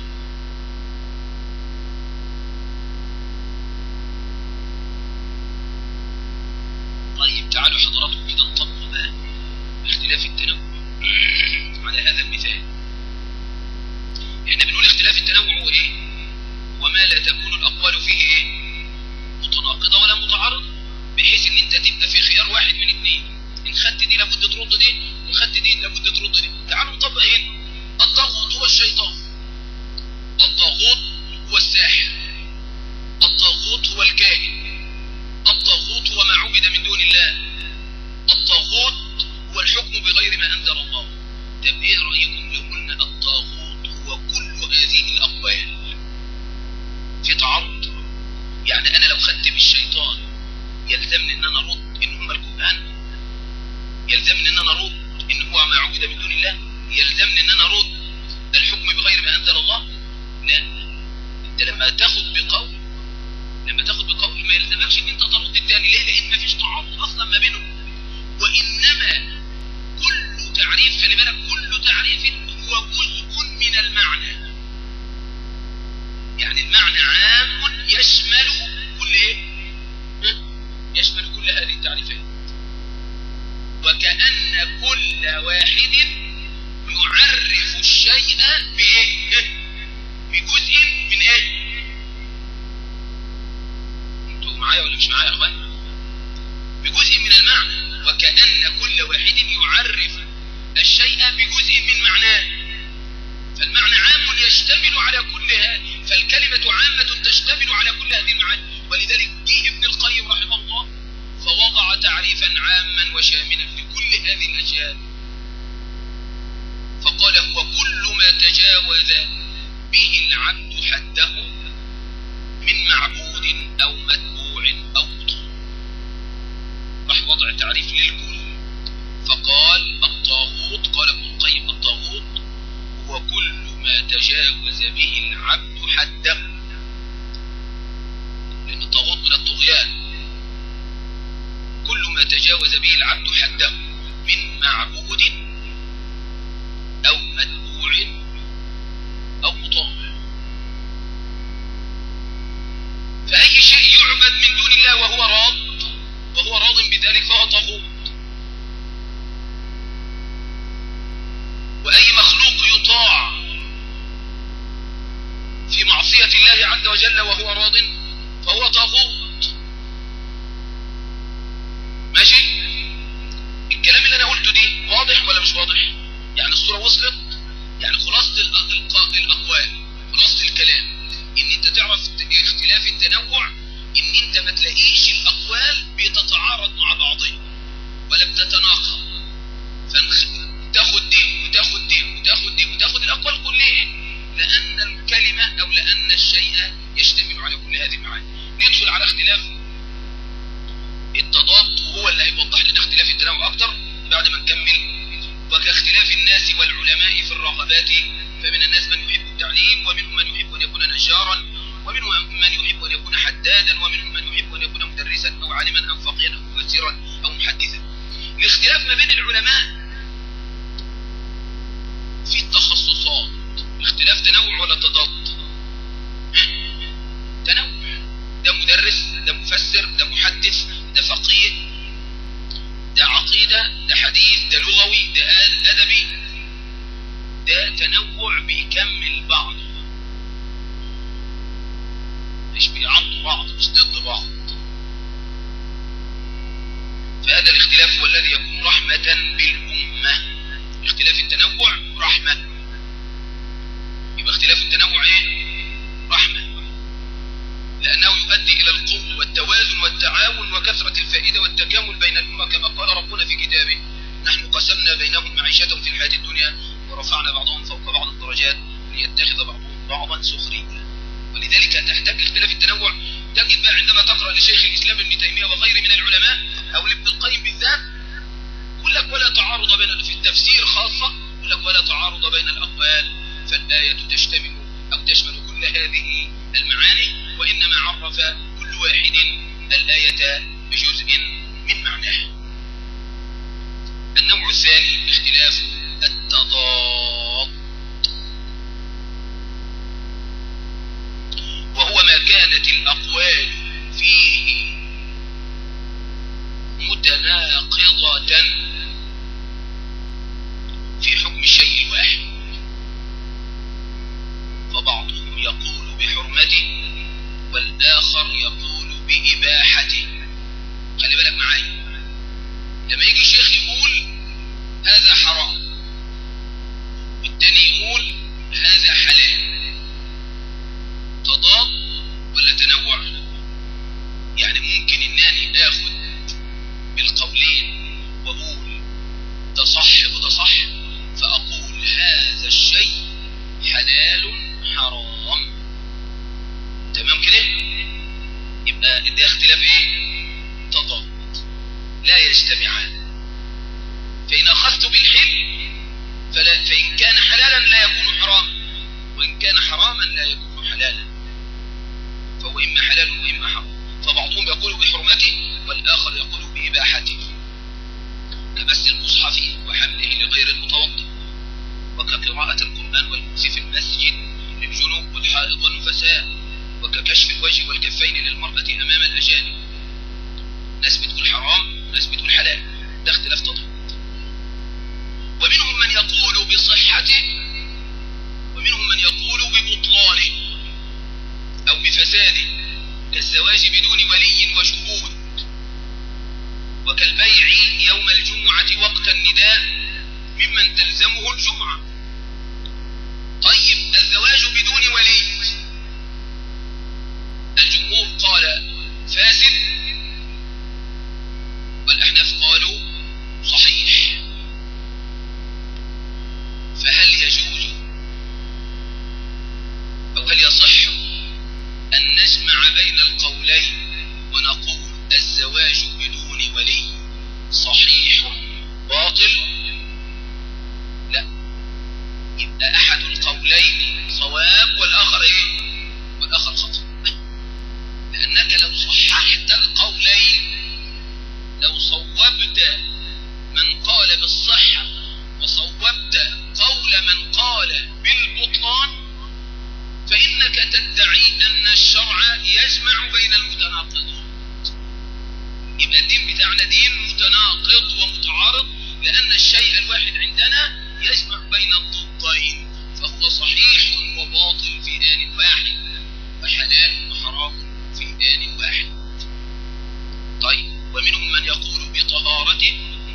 طيب تعالوا حضراتكم كده نطبق بقى اختلاف التنوع على هذا المثال. احنا بنقول اختلاف التنوع هو ايه؟ وما لا تكون الأقوال فيه ايه؟ متناقضة ولا متعارضة، بحيث ان انت تبقى في خيار واحد من اثنين، ان خدت دي لابد ترد دي، وان خدت دي لابد ترد دي. تعالوا نطبق ايه؟ الطاغوت هو الشيطان، الطاغوت هو الساحر، الطاغوت هو الكاهن، الطاغوت هو ما عبد من دون الله، الطاغوت هو الحكم بغير ما أنزل الله. طب ايه رأيكم لو قلنا الطاغوت هو كل هذه الأقوال؟ في تعارض؟ يعني أنا لو خدت بالشيطان يلزمني أن أنا أرد إن هم الكهان؟ يلزمني أن أنا أرد إن هو ما عبد من دون الله؟ يلزمني أن أنا أرد الحكم بغير ما أنزل الله؟ لا. أنت لما تاخد بقول لما تاخد بقول ما يلزمكش ان انت ترد الثاني. ليه؟ لان مفيش تعارض اصلا ما بينهم. وانما كل تعريف، خلي بالك، كل تعريف هو جزء من المعنى. يعني المعنى عام يشمل كل ايه؟ يشمل كل هذه التعريفات. وكأن كل واحد يعرف الشيء بايه؟ بجزء من ايه؟ معايا ولا مش معايا يا اخوان؟ بجزء من المعنى. وكأن كل واحد يعرف الشيء بجزء من معناه. فالمعنى عام يشتمل على كل هذه، فالكلمة عامة تشتمل على كل هذه المعاني. ولذلك جه ابن القيم رحمه الله فوضع تعريفا عاما وشاملا لكل هذه الأشياء، فقال: هو كل ما تجاوز به العبد حده من معبود أو متبوع أو مطاع. راح وضع تعريف للكل فقال: الطاغوت، قال ابن القيم: الطاغوت هو كل ما تجاوز به العبد حده. لأن الطاغوت من الطغيان. كل ما تجاوز به العبد حده من معبود أو متبوع أو مطاع. فأي شيء يعبد من دون الله وهو راض وهو راض بذلك فهو طاغوت. وأي مخلوق يطاع في معصية الله عز وجل وهو راض فهو طاغوت. ماشي؟ الكلام اللي أنا قلته دي واضح ولا مش واضح؟ يعني الصورة وصلت؟ يعني خلاصة الأقوال، خلاصة الكلام، إن أنت تعرف اختلاف التنوع إن أنت ما تلاقيش الأقوال بتتعارض مع بعضها ولا بتتناقض، فتاخد دي وتاخد دي وتاخد دي وتاخد الأقوال كلها، لأن الكلمة أو لأن الشيء يشتمل على كل هذه المعاني. ندخل على اختلاف التضاد، وهو اللي هيوضح لنا اختلاف التنوع أكتر بعد ما نكمل. وكاختلاف الناس والعلماء في الرغبات، فمن الناس من يحب التعليم، ومنهم من يحب أن يكون نجارا، ومنهم من يحب أن يكون حدادا، ومنهم من يحب أن يكون مدرسا أو عالما أو فقيها أو مفسرا أو محدثا. الاختلاف ما بين العلماء في التخصصات اختلاف تنوع ولا تضاد؟ تنوع. ده مدرس، ده مفسر، ده محدث، ده فقيه، ده عقيدة، ده حديث، ده لغوي، ده أدبي. ده تنوع بيكمل بعض، مش بيعضوا بعض، مش ضد بعض. فهذا الاختلاف هو الذي يكون رحمة بالأمة. اختلاف التنوع رحمة. يبقى اختلاف التنوع ايه؟ رحمة، لأنه يؤدي إلى القوة والتوازن والتعاون وكثرة الفائدة والتكامل بين الأمة، كما قال ربنا في كتابه: نحن قسمنا بينهم معيشتهم في الحياة الدنيا ورفعنا بعضهم فوق بعض الدرجات ليتخذ بعضهم بعضا سخريا. ولذلك تحتاج اختلاف التنوع. تجد بقى عندما تقرأ لشيخ الإسلام ابن تيمية وغيره من العلماء أو لابن القيم بالذات، يقول لك: ولا تعارض بين في التفسير خاصة، يقول يقول لك ولا تعارض بين الأقوال، فالآية تشتمل أو تشمل كل هذه المعاني، وإنما عرف كل واحد الآية بجزء من معناه. النوع الثاني اختلاف التضاد، وهو ما كانت الأقوال فيه متناقضة في حكم الشيء الواحد، فبعضهم يقول بحرمته والآخر يقول بإباحته. خلي بالك معايا، لما يجي شيخ يقول هذا حرام والتاني يقول هذا حلال، تضاد ولا تنوع؟ يعني ممكن انني اخد بالقولين واقول ده صح وده صح، فاقول هذا الشيء حلال حرام، تمام كده؟ يبقى ده اختلاف ايه؟ تضاد، لا يجتمعان. فإن أخذت بالحل فلا فإن كان حلالا لا يكون حراما، وإن كان حراما لا يكون حلالا، فهو إما حلال وإما حرام. فبعضهم يقول بحرمته والآخر يقول بإباحته، كمس المصحف وحمله لغير المتوضئ، وكقراءة القرآن والمكث في المسجد للجنوب والحائض والنفساء، وككشف الوجه والكفين للمرأة أمام الأجانب. ناس بتقول حرام وناس بتقول حلال، ده اختلاف تضاد. ومنهم من يقول بصحته ومنهم من يقول ببطلانه أو بفساده، كالزواج بدون ولي وشهود، وكالبيع يوم الجمعة وقت النداء ممن تلزمه الجمعة. طيب الزواج بدون ولي، الجمهور قال فاسد والأحناف قالوا صحيح. فهل يجوز أو هل يصح أن نجمع بين القولين ونقول الزواج بدون ولي صحيح باطل؟ لا، يبقى أحد القولين صواب والآخر إيه؟ والآخر خطأ. لأنك لو صححت القولين، لو صوبت من قال بالصحة وصوبت قول من قال بالبطلان، فإنك تدعي أن الشرع يجمع بين المتناقضين. يبقى الدين بتاعنا دين متناقض ومتعارض، لأن الشيء الواحد عندنا يجمع بين الضدين، فهو صحيح وباطل في آن واحد، وحلال وحرام في آن واحد. طيب، ومنهم من يقول بطهارته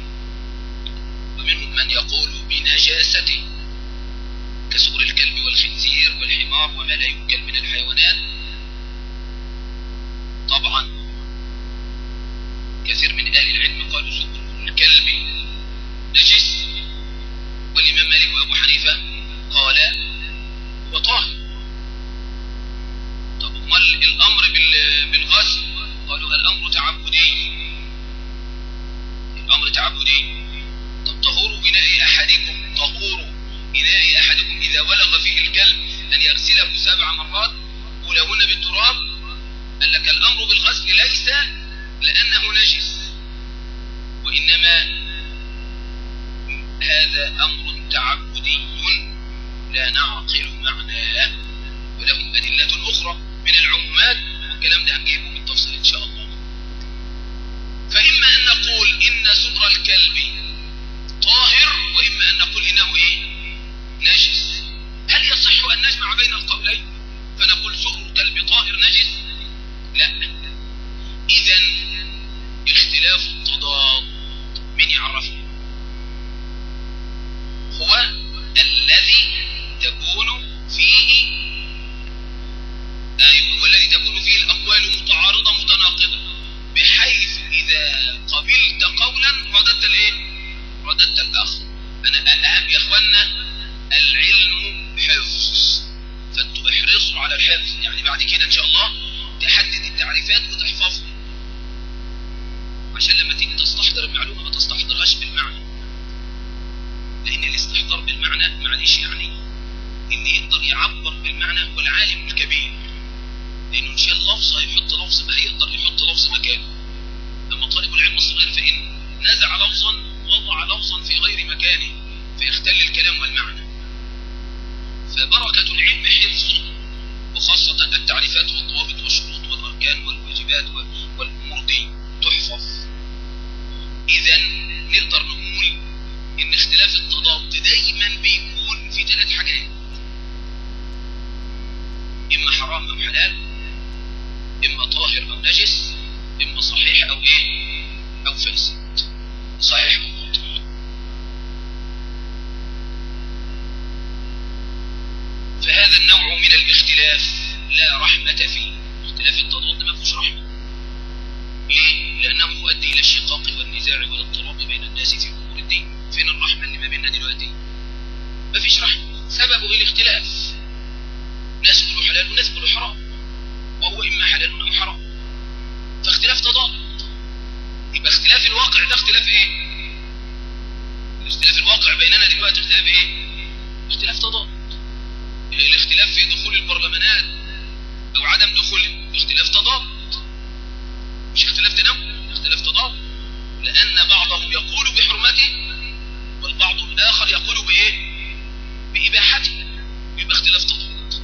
ومنهم من يقول بنجاسته، كسور الكلب والخنزير والحمار وما لا يؤكل من الحيوانات. طبعا كثير من أهل العلم قالوا سور الكلب نجس، والإمام مالك وأبو حنيفة قال هو طاهر. طب امال الأمر بالغسل؟ قالوا الأمر تعبدي، الأمر تعبدي. طب طهور إناء أحدكم طهور إناء أحدكم إذا ولغ فيه الكلب أن يغسله سبع مرات أولهن بالتراب. قال لك الأمر بالغسل ليس لأنه نجس، وإنما هذا أمر تعبدي لا نعقل معناه، وله أدلة أخرى من العمومات، والكلام ده هنجيبه بالتفصيل إن شاء الله. فإما أن نقول إن سؤر الكلب طاهر، وإما أن نقول إنه إيه؟ نجس. هل يصح أن نجمع بين القولين فنقول سؤر الكلب طاهر نجس؟ لا. إذا اختلاف التضاد من يعرفه؟ هو الذي تكون فيه أيوة والذي تكون فيه الأقوال متعارضة متناقضة، بحيث إذا قبلت قولا رددت الإيه؟ رددت الآخر. أنا أهم يا إخوانا العلم حفظ، فأنتوا احرصوا على الحفظ، يعني بعد كده إن شاء الله تحدد التعريفات وتحفظها، عشان لما تيجي تستحضر المعلومة ما تستحضرهاش بالمعنى، لأن ان الاستحضار بالمعنى معلش يعني اللي يقدر يعبر بالمعنى هو العالم الكبير، لانه ان شاء لفظ هيحط لفظ ما هيقدر يحط لفظ مكانه. اما طالب العلم الصغير فان نزع لفظا وضع لفظا في غير مكانه فيختل الكلام والمعنى. فبركة العلم حفظه، وخاصة التعريفات والضوابط والشروط والاركان والواجبات والامور دي تحفظ. اذا نقدر نقول ان اختلاف التضاد دايما بيكون في ثلاث حاجات: اما حرام او حلال، اما طاهر او نجس، اما صحيح او ايه او فاسد، صحيح او باطل. فهذا النوع من الاختلاف لا رحمة فيه. اختلاف التضاد ما فيهوش رحمة. ليه؟ لانه يؤدي الى الشقاق والنزاع والاضطراب بين الناس في امور الدين. فين الرحمة اللي ما بيننا دلوقتي؟ ما فيش رحمة. سببه الاختلاف، ناس يقولوا حلال وناس يقولوا حرام، وهو اما حلال او حرام، فاختلاف تضاد. يبقى اختلاف الواقع ده اختلاف ايه؟ اختلاف الواقع بيننا دلوقتي اختلاف ايه؟ اختلاف تضاد. الاختلاف في دخول البرلمانات او عدم دخولها اختلاف تضاد، مش اختلاف تنوع، اختلاف تضاد. لان بعضهم يقول بحرمته والبعض الاخر يقول بايه؟ باباحته، يبقى اختلاف تضاد.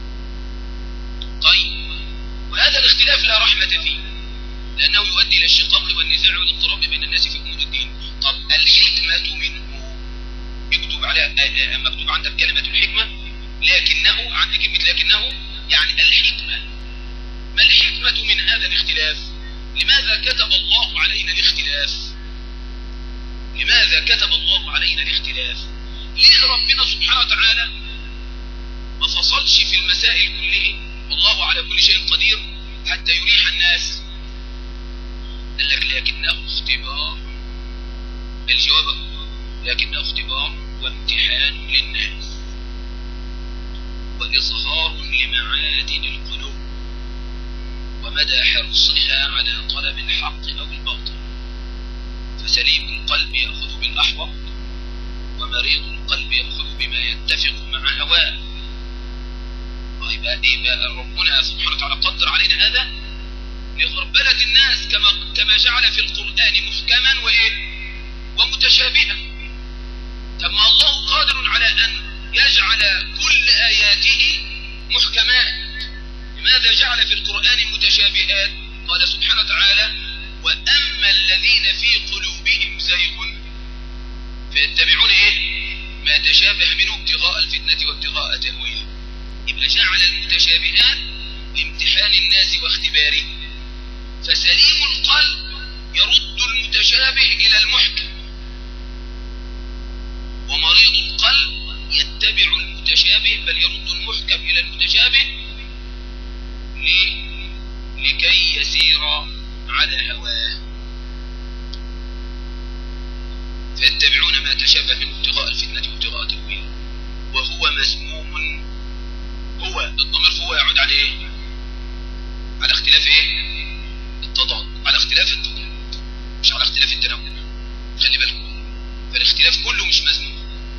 طيب، وهذا الاختلاف لا رحمة فيه لانه يؤدي الى الشقاق والنزاع والاضطراب بين الناس في امور الدين. طب الحكمة منه يكتب على مكتوب عندك كلمة الحكمة، لكنه عند كلمة لكنه يعني الحكمة. ما الحكمة من هذا الاختلاف؟ لماذا كتب الله علينا الاختلاف؟ لماذا كتب الله علينا الاختلاف؟ ليه ربنا سبحانه وتعالى ما فصلش في المسائل كله والله على كل شيء قدير حتى يريح الناس؟ قال لك لكنه اختبار. الجواب لكنه اختبار وامتحان للناس وإظهار لمعادن القلوب ومدى حرصها على طلب الحق أو الباطل. فسليم القلب يأخذ بالأحوط، ومريض القلب يأخذ بما يتفق مع هواه. طيب ايه بقى ربنا سبحانه وتعالى قدر علينا هذا لغربلة الناس، كما كما جعل في القرآن محكما وايه ومتشابها. طب ما الله قادر على ان يجعل كل آياته محكمات، لماذا جعل في القرآن متشابهات؟ قال سبحانه وتعالى: وأما الذين في قلوبهم زيغ فيتبعون ايه ما تشابه منه ابتغاء الفتنة وابتغاء تأويله. يبقى جعل المتشابهات لامتحان الناس واختباره. فسليم القلب يرد المتشابه إلى المحكم، ومريض القلب يتبع المتشابه بل يرد المحكم إلى المتشابه ليه؟ لكي يسير على هواه. فيتبعون ما تشابه من ابتغاء الفتنة وابتغاء تأويله وهو مذموم. هو الضمير فهو يعود على ايه؟ على اختلاف ايه؟ التضاد، على اختلاف التضاد مش على اختلاف التنوع. خلي بالكم، فالاختلاف كله مش مذموم،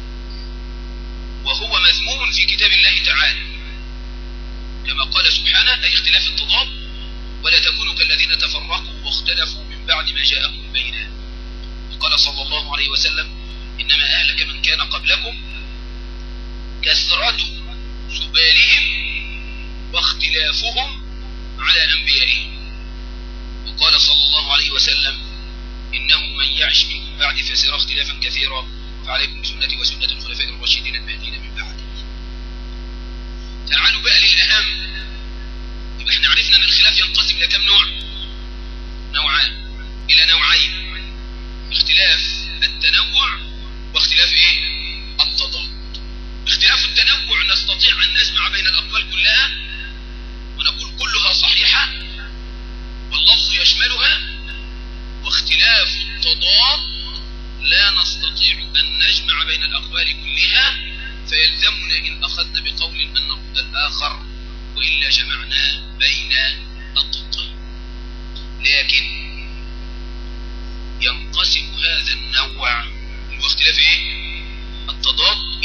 وهو مذموم في كتاب الله تعالى كما قال سبحانه: أي اختلاف التضاد، ولا تكونوا كالذين تفرقوا واختلفوا من بعد ما جاءهم البينات. وقال صلى الله عليه وسلم: إنما أهلك من كان قبلكم كثرة سبالهم واختلافهم على أنبيائهم. وقال صلى الله عليه وسلم: إنه من يعش منكم بعد فسيرى اختلافا كثيرا، فعليكم بسنتي وسنة الخلفاء الراشدين المهديين من بعدي. تعالوا بقى للأهم. يبقى احنا عرفنا أن الخلاف ينقسم إلى كم نوع؟ نوعان، إلى نوعين: اختلاف التنوع واختلاف ايه؟ التضاد. اختلاف التنوع نستطيع أن نجمع بين الأقوال كلها ونقول كلها صحيحة واللفظ يشملها. واختلاف التضاد لا نستطيع أن نجمع بين الأقوال كلها، فيلزمنا إن أخذنا بقول أن نرد الآخر، وإلا جمعنا بين الضدين. لكن ينقسم هذا النوع اللي هو اختلاف ايه؟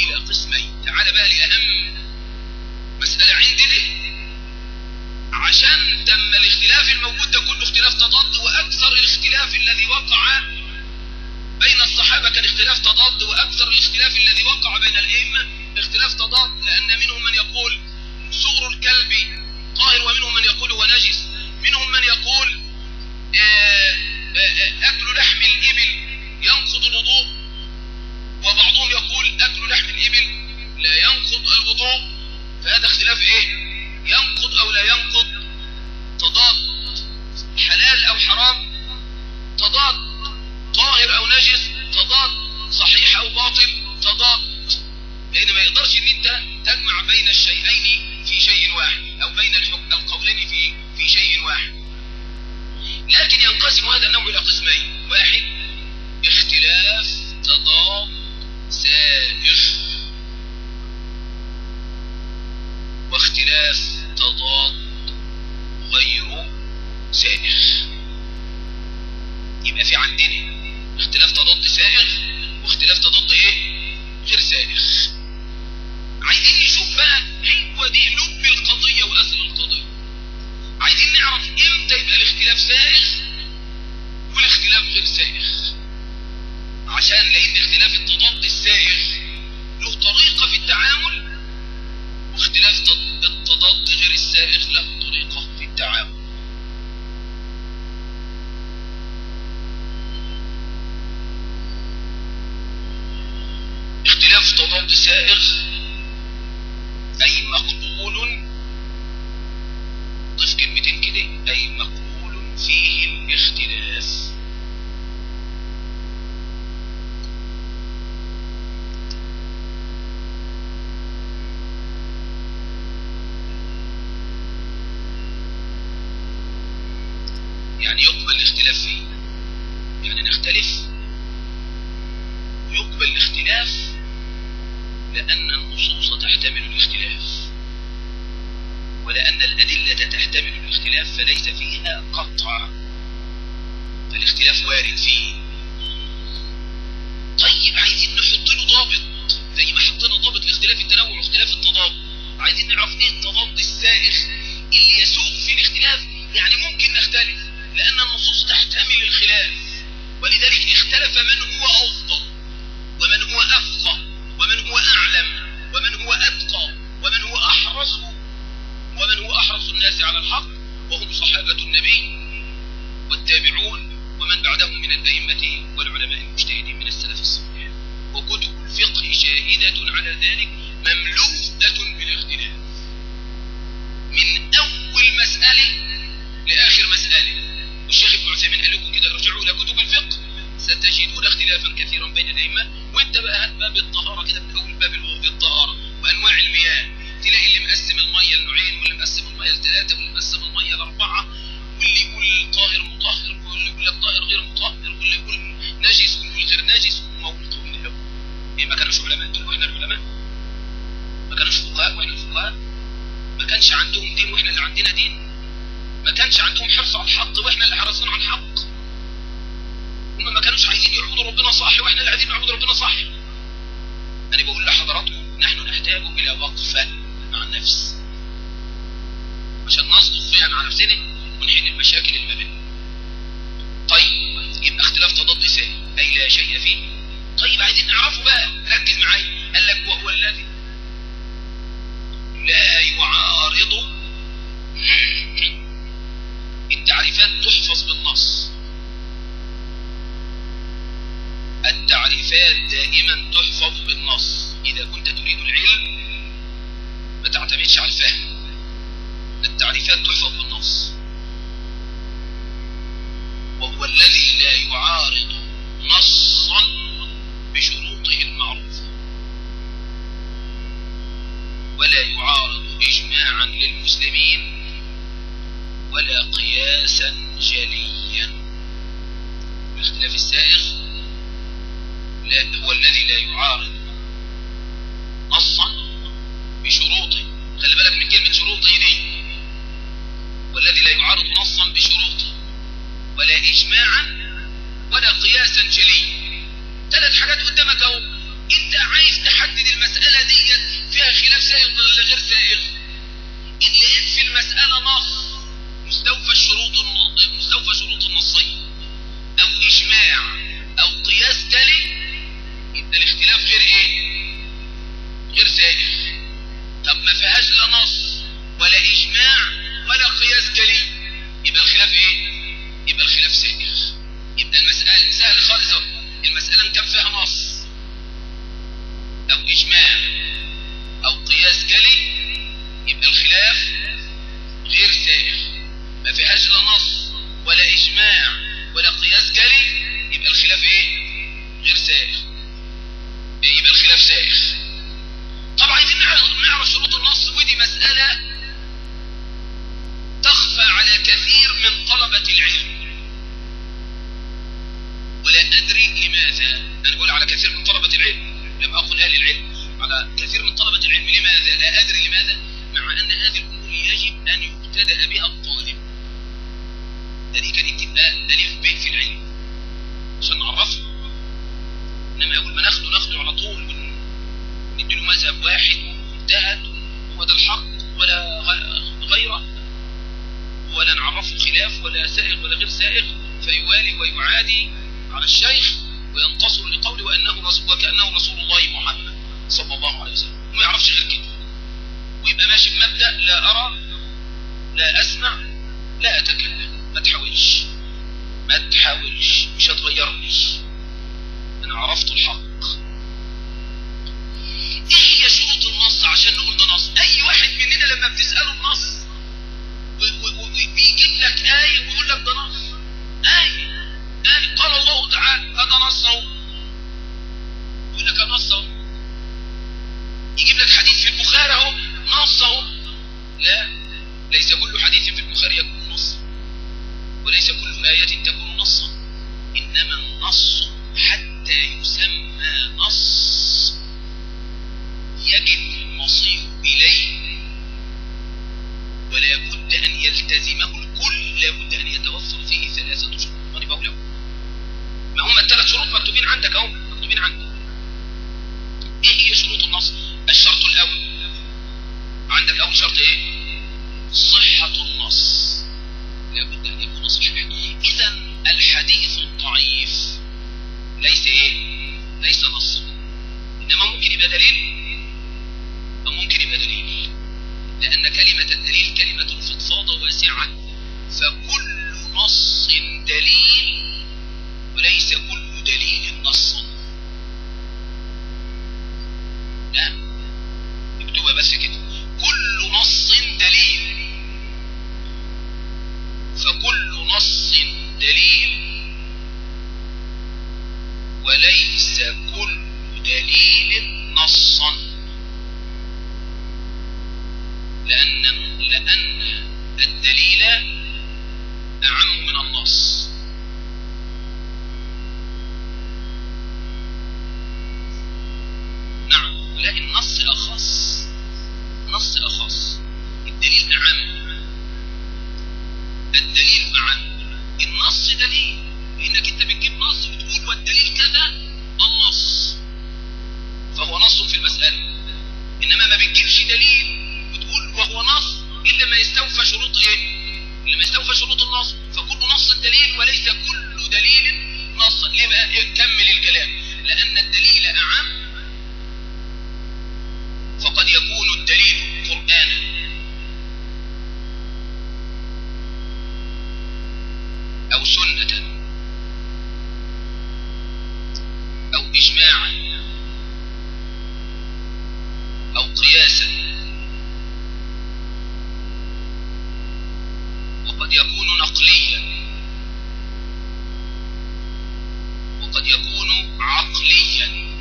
إلى قسمين. تعال بقى لأهم مسألة عندنا، عشان تم الاختلاف الموجود ده كله اختلاف تضاد، وأكثر الاختلاف الذي وقع بين الصحابة كان اختلاف تضاد، وأكثر الاختلاف الذي وقع بين الأئمة اختلاف تضاد، لأن منهم من يقول صغر الكلب طاهر، ومنهم من يقول هو نجس، منهم من يقول آآ آآ أكل لحم الإبل ينقض الوضوء، وبعضهم يقول أكل لحم الإبل لا ينقض الوضوء. فهذا اختلاف إيه؟ ينقض أو لا ينقض، تضاد، حلال أو حرام، تضاد، طاهر أو نجس، تضاد، صحيح أو باطل، تضاد. لأن ما يقدرش إن أنت تجمع بين الشيئين في شيء واحد، أو بين القولين في في شيء واحد. لكن ينقسم هذا النوع إلى قسمين: واحد اختلاف تضاد سائغ، واختلاف تضاد غير سائغ. يبقى في عندنا اختلاف تضاد سائغ واختلاف تضاد ايه؟ غير سائغ. عايزين نشوف بقى، هو دي لب القضية وأصل القضية. عايزين نعرف امتى يبقى الاختلاف سائغ والاختلاف غير سائغ، عشان لأن اختلاف التضاد السائغ له طريقة في التعامل، واختلاف التضاد غير السائغ له طريقة في التعامل. اختلاف تضاد سائغ أي مقبول، ضف كلمتين كده، أي مقبول فيه الاختلاف. يعني يقبل الاختلاف فيه، يعني نختلف ويقبل الاختلاف لأن النصوص تحتمل الاختلاف، ولأن الأدلة تحتمل الاختلاف فليس فيها قطع، فالاختلاف وارد فيه. طيب عايزين نحط له ضابط زي ما حطينا ضابط لاختلاف التنوع واختلاف التضاد. عايزين نعرف ايه التضاد السائغ اللي يسوغ فيه الاختلاف، يعني ممكن نختلف لأن النصوص تحتمل الخلاف، ولذلك اختلف من هو أفضل ومن هو أفقه ومن هو أعلم ومن هو أتقى ومن هو أحرص ومن هو أحرص الناس على الحق، وهم صحابة النبي والتابعون ومن بعدهم من الأئمة والعلماء المجتهدين من السلف الصالح. وكتب الفقه شاهدة على ذلك مملوءة بالاختلاف، من أول مسألة لآخر مسألة. والشيخ ابن عثيمين قال لكم كده: ارجعوا إلى كتب الفقه ستجدون اختلافا كثيرا بين الأئمة. وانت بقى هات باب الطهارة كده من أول باب الطهارة وأنواع المياه، تلاقي اللي مقسم المية لنوعين، واللي مقسم المية لثلاثة، واللي مقسم المية لأربعة، واللي يقول طاهر مطهر، واللي يقول لك طاهر غير مطهر، واللي يقول نجس واللي يقول غير نجس. وموجود طويل قوي. إيه، ما كانوش علماء دول واحنا العلماء؟ ما كانوش فقهاء واحنا الفقهاء؟ ما كانش عندهم دين واحنا اللي عندنا دين؟ ما كانش عندهم حرص على الحق واحنا اللي حرصنا على الحق؟ هم ما كانوش عايزين يعبدوا ربنا صح واحنا اللي عايزين نعبد ربنا صح؟ انا بقول لحضراتكم نحن نحتاج الى وقفة مع النفس عشان نصدق فيها مع نفسنا ونحل المشاكل اللي ما بيننا. طيب يبقى اختلاف تضاد سائغ اي لا شيء فيه. طيب عايزين نعرفه بقى، ركز معايا. قال لك: وهو الذي لا يعارض. التعريفات تحفظ بالنص، التعريفات دائما تحفظ بالنص. إذا كنت تريد العلم ما تعتمدش على الفهم، التعريفات تحفظ بالنص. وهو الذي لا يعارض نصا بشروطه المعروفة، ولا يعارض إجماعا للمسلمين، ولا قياسا جليا. باختلاف السائغ لا، هو الذي لا يعارض نصا بشروطه. خلي بالك من كلمة شروطه دي. والذي لا يعارض نصا بشروطه ولا إجماعا ولا قياسا جليا. ثلاث حاجات قدامك اهو. انت عايز تحدد المسألة أو إجماع أو قياس جلي يبقى الخلاف غير سائغ، ما فيهاش لا نص ولا إجماع ولا قياس جلي، يبقى الخلاف إيه؟ غير سائغ، يبقى الخلاف سائغ. طبعا عايزين نعرف شروط النص، ودي مسألة تخفى على كثير من طلبة العلم، ولا أدري لماذا. أنا أقول على كثير من طلبة العلم، لم أقل أهل العلم، على كثير من طلبة العلم. لماذا؟ لا أدري لماذا، مع أن هذه الأمور يجب أن يبتدأ بها الطالب. هذه كانت تبقى ألف ب في العلم عشان نعرفه، إنما أول ما ناخده ناخده على طول ونديله مذهب واحد وانتهت هو ده الحق ولا غيره، ولا نعرفه خلاف ولا سائغ ولا غير سائغ، فيوالي ويعادي على الشيخ وينتصر لقوله وأنه رسول وكأنه رسول الله محمد صلى الله عليه وسلم، وما يعرفش غير كده، ويبقى ماشي بمبدأ لا أرى لا أسمع لا أتكلم. ما تحاولش ما تحاولش مش هتغيرني، أنا عرفت الحق. إيه هي شروط النص عشان نقول ده نص؟ أي واحد مننا لما بتسأله النص وبيجيب لك آية ويقول لك ده نص، آية آية قال الله تعالى هذا نص أهو، يقول لك نص أهو، يجيب لك حديث في البخاري أهو نص أهو. لا، ليس كل حديث في البخاري يكون نصا، وليس كل آية تكون نصا، إنما النص حتى يسمى نص يجب المصير إليه، ولا بد أن يلتزمه الكل، لا بد أن يتوفر فيه ثلاثة شروط. أنا بقول لكم ما هم الثلاث شروط مكتوبين عندك أهو، مكتوبين عندك. إيه هي شروط النص؟ الشرط الأول عندك، أول شرط إيه؟ صحة النص، لا بد أن يكون صحيحا. إذا الحديث الضعيف ليس إيه؟ ليس نصا، إنما ممكن يبقى دليل أو ممكن يبقى دليل، لأن كلمة الدليل كلمة فضفاضة واسعة، فكل نص دليل وليس كل دليل نصا. لا، اكتبها بس كده، كل نص دليل، فكل نص دليل وليس كل دليل نصا، لأن لأن الدليل أعم من النص. نعم، لا، النص أخص، النص أخص، الدليل أعم، الدليل أعم. النص دليل، لأنك أنت بتجيب نص وتقول والدليل كذا النص، فهو نص في المسألة، إنما ما بتجيبش دليل وتقول وهو نص إلا ما يستوفى شروط إيه؟ إلا ما يستوفى شروط النص، فكل نص دليل وليس كل دليل نصا. ليه بقى؟ إيه؟ كمل الكلام، لأن الدليل أعم، فقد يكون الدليل قرآنا أو سنة أو إجماعا أو قياسا، وقد يكون نقليا، وقد يكون عقليا،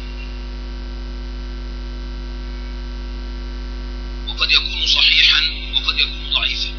وقد يكون صحيحا وقد يكون ضعيفا،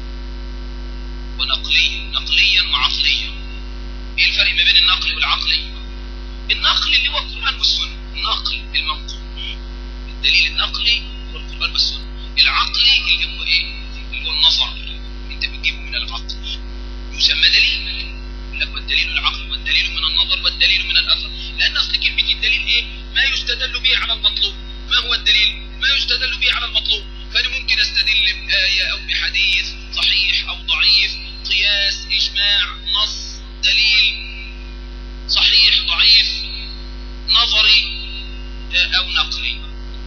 ونقليا نقليا وعقليا. ايه الفرق ما بين النقل والعقلي؟ النقل اللي هو القرآن والسنة، النقل المنقول، الدليل النقلي هو القرآن والسنة. العقلي اللي هو ايه؟ اللي هو النظر، انت بتجيبه من العقل، يسمى دليل. لك والدليل العقل والدليل من النظر والدليل من الأثر، لأن أصل كلمة الدليل ايه؟ ما يستدل به على المطلوب. ما هو الدليل؟ ما يستدل به على المطلوب. فأنا ممكن استدل بآية أو بحديث صحيح أو ضعيف، قياس، إجماع، نص، دليل، صحيح، ضعيف، نظري أو نقلي.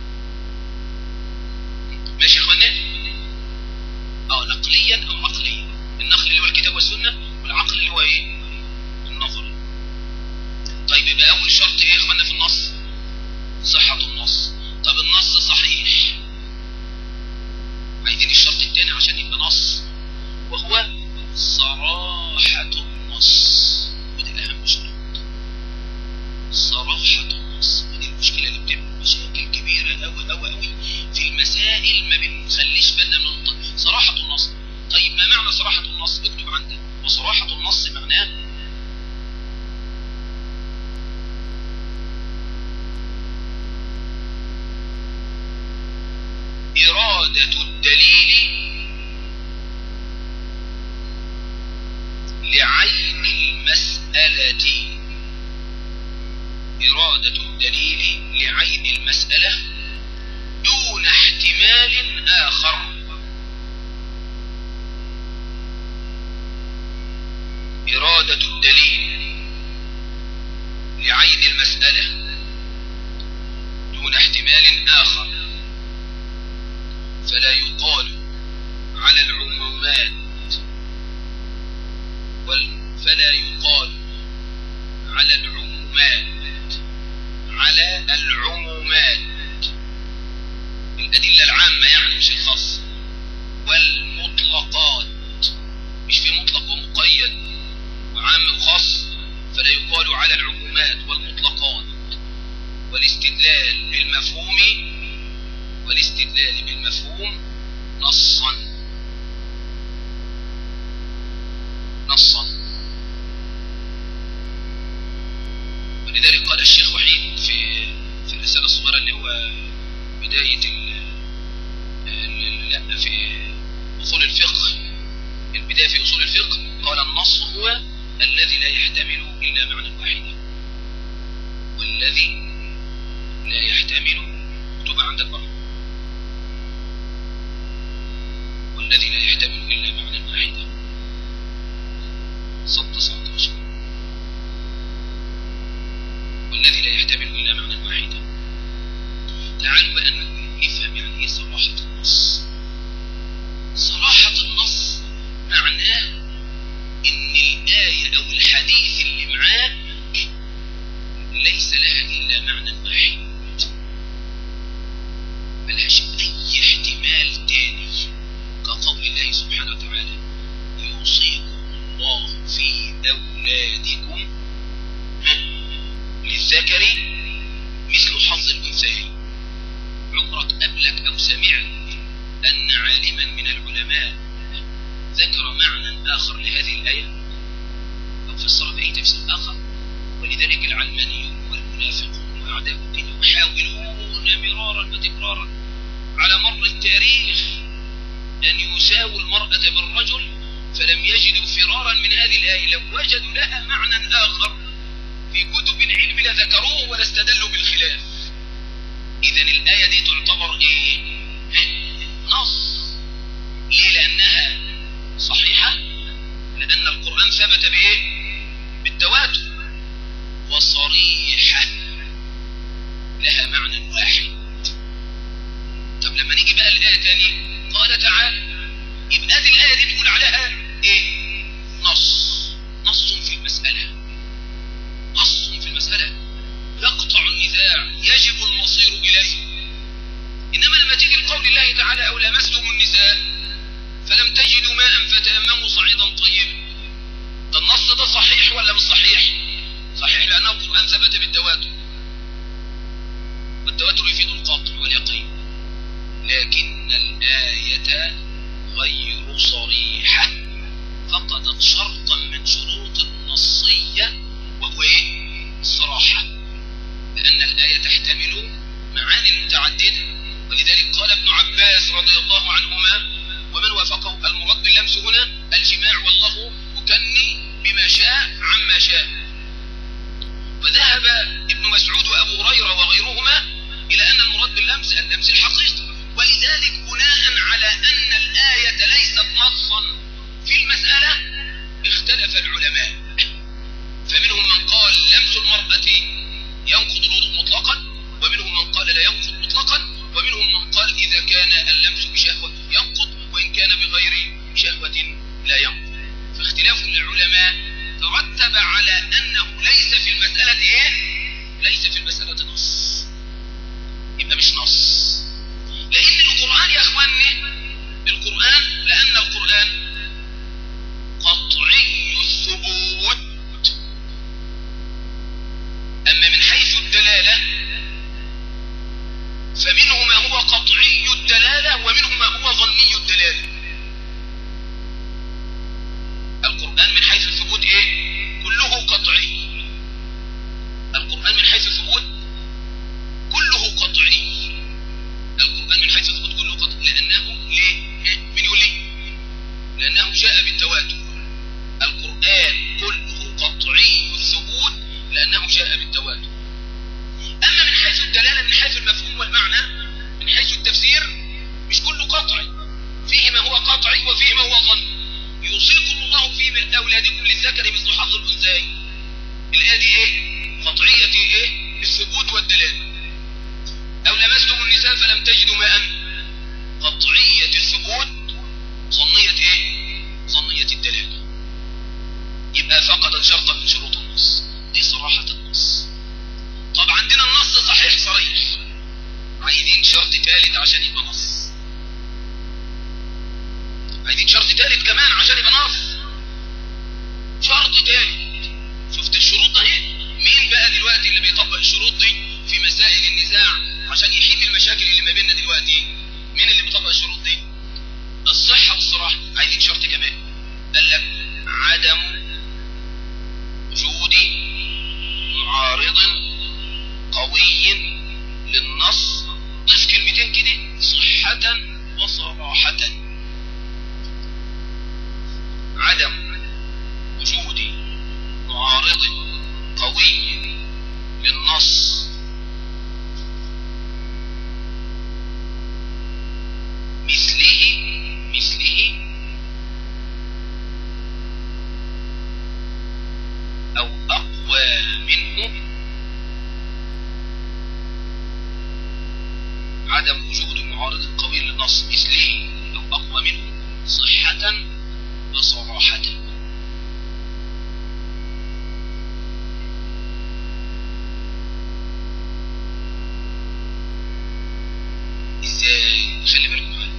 ماشي يا اخوانا؟ اه، نقليا أو عقليا. النقل اللي هو الكتاب والسنة، والعقل اللي هو ايه؟ النظر. طيب يبقى أول شرط ايه يا اخوانا في النص؟ صحة النص. إرادة الدليل لعين المسألة إرادة الدليل لعين المسألة دون احتمال آخر. إرادة الدليل لعين المسألة دون احتمال آخر، فلا يقال على العمومات فلا يقال على العمومات على العمومات الأدلة العامة يعني مش الخاصة، والمطلقات مش في مطلق ومقيد وعام وخاص، فلا يقال على العمومات والمطلقات والاستدلال بالمفهوم والاستدلال بالمفهوم نصا نصا. ولذلك قال الشيخ وحيد في في الرسالة الصغيرة اللي هو بداية ال لا في أصول الفقه، البداية في أصول الفقه، قال النص هو الذي لا يحتمل إلا معنى واحدا، والذي لا يحتمل كتب عندك برضه، والذي لا يحتمل إلا معنى واحدا صد صد وشر، والذي لا يحتمل إلا معنى واحدا. تعالوا بقى نفهم يعني إيه صراحة النص. صراحة النص معناه إن الآية أو الحديث اللي معاك ليس لها إلا معنى واحد، ملهاش أي احتمال تاني، كقول الله سبحانه وتعالى يوصيكم الله في أولادكم للذكر مثل حظ الأنثيين. عمرك قبلك أو سمعت أن عالما من العلماء ذكر معنى آخر لهذه الآية أو فسر بأي تفسير آخر؟ ولذلك العلمانيون والمنافقون وأعداء الدين يحاولون مرارا وتكرارا على مر التاريخ أن يساووا المرأة بالرجل، فلم يجدوا فرارا من هذه الآية. لو وجدوا لها معنى آخر في كتب العلم لذكروه ولا استدلوا بالخلاف. إذن الآية دي تعتبر إيه؟ نص. ليه؟ لأنها صحيحة، لأن القرآن ثبت بإيه؟ بالتواتر، وصريحة لها معنى واحد. طب لما نيجي بقى الآية تاني، قال تعالى، يبقى هذه الآية دي تقول عليها إيه؟ نص. نص في المسألة، نص في المسألة يقطع النزاع، يجب المصير إليه. إنما لما تيجي لقول الله تعالى أو لمستم النساء فلم تجدوا ماء فتيمموا صعيدا طيبا، ده النص ده صحيح ولا مش صحيح؟ صحيح، لأنه القرآن ثبت بالتواتر، والتواتر يفيد القطع واليقين. لكن الآية غير صريحة، فقدت شرطا من شروط النصية وهو إيه؟ الصراحة، لأن الآية تحتمل معاني متعددة. ولذلك قال ابن عباس رضي الله عنهما ومن وافقه: المراد باللمس هنا الجماع، والله يكني بما شاء عما شاء. وذهب ابن مسعود وأبو هريرة وغيرهما إلى أن المراد باللمس اللمس الحقيقي. ولذلك بناء على أن الآية ليست نصا في المسألة اختلف العلماء، فمنهم من قال لمس المرأة ينقض الوضوء مطلقا، ومنهم من قال لا ينقض مطلقا، ومنهم من قال إذا كان اللمس بشهوة ينقض، وإن كان بغير شهوة لا ينقض. فاختلاف العلماء ترتب على أنه ليس في المسألة إيه؟ ليس في المسألة نص، يبقى مش نص. لأن القرآن يا أخواني، القرآن لأن القرآن قطعي الثبوت، أما من حيث الدلالة فمنه ما هو قطعي الدلالة ومنه ما هو ظني الدلالة. القرآن من حيث الثبوت إيه؟ كله قطعي. القرآن من حيث الثبوت كله قطعي. القرآن من حيث الثبوت كله قطعي، لأنه كذا فلم تجدوا ماء، قطعية الثبوت ظنية ايه؟ ظنية الدلالة. يبقى فقدت شرطا من شروط النص، دي صراحة النص. طب عندنا النص صحيح صريح، عايزين شرط ثالث عشان يبقى نص، عايزين شرط ثالث كمان عشان يبقى نص، شرط ثالث. شفت الشروط اهي؟ مين بقى دلوقتي اللي بيطبق الشروط دي في مسائل النزاع عشان يحل المشاكل اللي ما بيننا دلوقتي؟ مين اللي بيطبق الشروط دي؟ الصحة والصراحة. عايزين شرط كمان، قال لك عدم وجود معارض قوي للنص، ضيف كلمتين كده، صحة وصراحة. عدم وجود معارض قوي للنص مثله مثله أو أقوى منه. عدم وجود معارض قوي للنص مثله أو أقوى منه صحة وصراحة. ازاي؟ خلي بالكم معايا،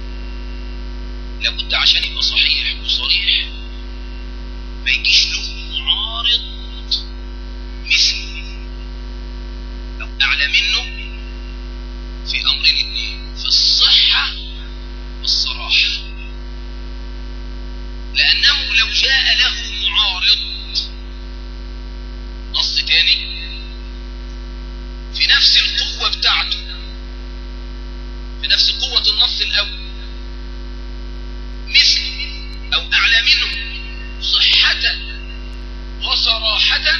لابد عشان يبقى صحيح وصريح ما يجيش له معارض مثله او اعلى منه في امر الاثنين، في الصحة والصراحة. لانه لو جاء له معارض نص تاني في نفس القوة بتاعته، في نفس قوة النص الأول، مثل أو أعلى منه صحة وصراحة،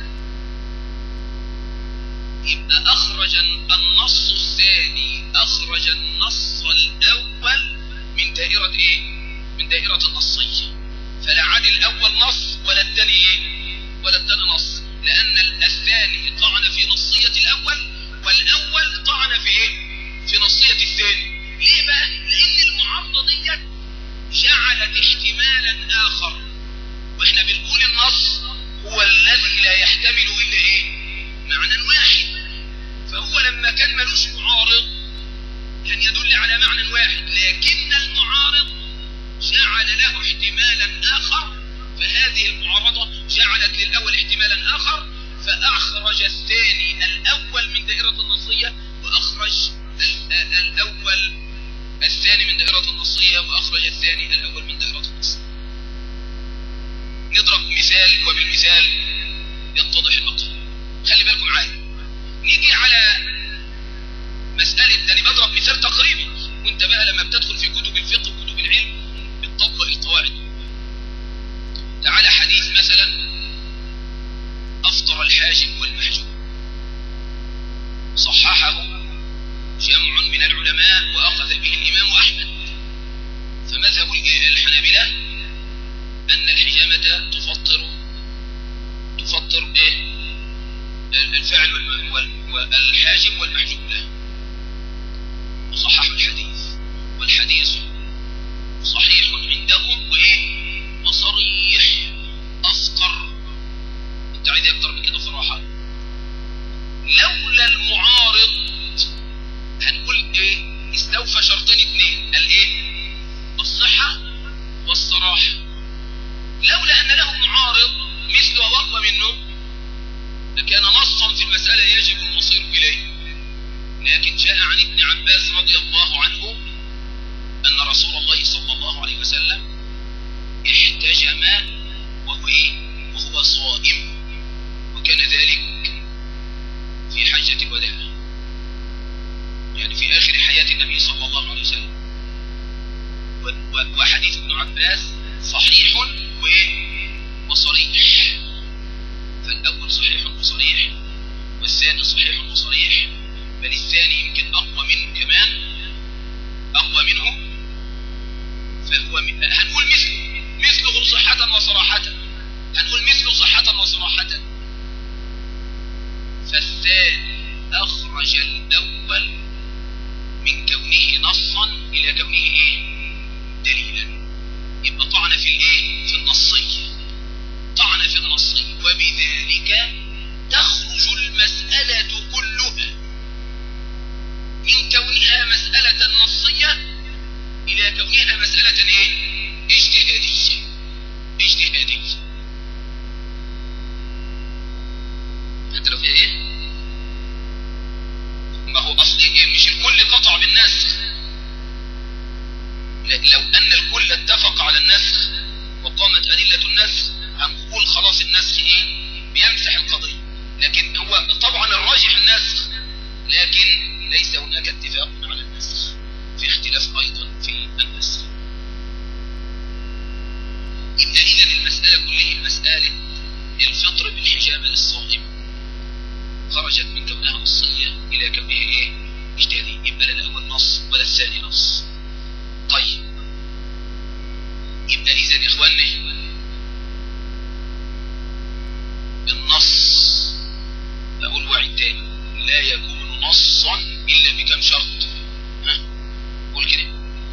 يبقى أخرج النص الثاني أخرج النص الأول من دائرة إيه؟ من دائرة النصية. فلا عاد الأول نص ولا الثاني إيه؟ ولا الثاني نص، لأن الثاني طعن في نصية الأول والأول طعن في إيه؟ في نصية الثاني. ليه بقى؟ لأن المعارضة دي جعلت احتمالا آخر، وإحنا بنقول النص هو الذي لا يحتمل إلا إيه؟ معنى واحد. فهو لما كان ملوش معارض كان يدل على معنى واحد، لكن المعارض جعل له احتمالا آخر، فهذه المعارضة جعلت للأول احتمالا آخر، فأخرج الثاني الأول من دائرة النصية وأخرج الأول الثاني من دائرة النصية وأخرج الثاني الأول من دائرة النصية. نضرب مثال وبالمثال يتضح المقصود. خلي بالكم معايا، نيجي على مسألة، أنا بضرب مثال تقريبي، وانت بقى لما بتدخل في كتب الفقه وكتب العلم بتطبق القواعد. تعالى حديث مثلا أفطر الحاجب والمحجوب، صححه جمع من العلماء وأخذ به الإمام أحمد. فمذهب الحنابلة أن الحجامة تفطر تفطر إيه؟ الفاعل والحاجب والمحجوب له، وصححوا الحديث، والحديث صحيح عندهم وإيه؟ وصريح أفطر. أنت عايز أكتر من كده صراحة؟ لولا المعارض هنقول ايه؟ استوفى شرطين اثنين، قال ايه؟ الصحة والصراحة. لولا ان له معارض مثله واقوى منه لكان نصا في المسألة يجب المصير اليه. لكن جاء عن ابن عباس رضي الله عنه ان رسول الله صلى الله عليه وسلم احتجم وهو ايه؟ وهو صائم، وكان ذلك في حجة الوداع، يعني في آخر حياة النبي صلى الله عليه وسلم. وحديث ابن عباس صحيح وصريح، فالأول صحيح وصريح والثاني صحيح وصريح، بل الثاني يمكن أقوى منه كمان، أقوى منه. فهو هنقول مثله مثله صحة وصراحة، هنقول مثله صحة وصراحة. فالثاني أخرج الأول من كونها مسألة نصية إلى كونها مسألة إيه؟ اجتهادية. اجتهادية. أنت لو فيها إيه؟ ما هو أصل إيه؟ مش الكل قطع بالنسخ. لو أن الكل اتفق على النسخ وقامت أدلة النسخ هنقول خلاص النسخ إيه؟ بيمسح القضية. لكن هو طبعا الراجح النسخ، لكن ليس هناك اتفاق على النسخ، في اختلاف أيضا في النسخ. يبقى إذن المسألة كلها مسألة الفطر بالحجامة للصائم خرجت من كونها نصية إلى كونها إيه؟ اجتهادية. يبقى لا الأول نص ولا الثاني نص. طيب يبقى إذن يا إخواني النص أقول واحد تاني لا يكون نصا إلا بكم شرط. ها قول كده.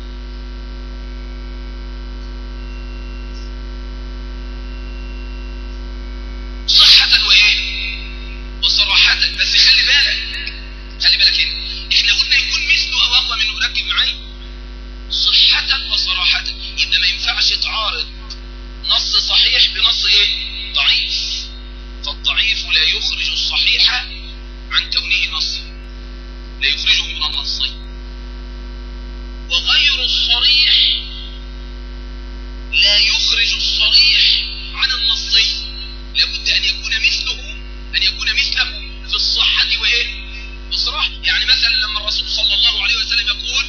صحة وإيه وصراحة. بس خلي بالك خلي بالك هنا إحنا قلنا يكون مثله أو أقوى منه. ركب معي. صحة وصراحة. يبقى ما ينفعش تعارض نص صحيح بنص إيه ضعيف. فالضعيف لا يخرج الصحيح عن كونه نص، لا يخرجه من النص. وغير الصريح لا يخرج الصريح عن النصي. لابد أن يكون مثله أن يكون مثله في الصحة وإيه والصراحة. يعني مثلا لما الرسول صلى الله عليه وسلم يقول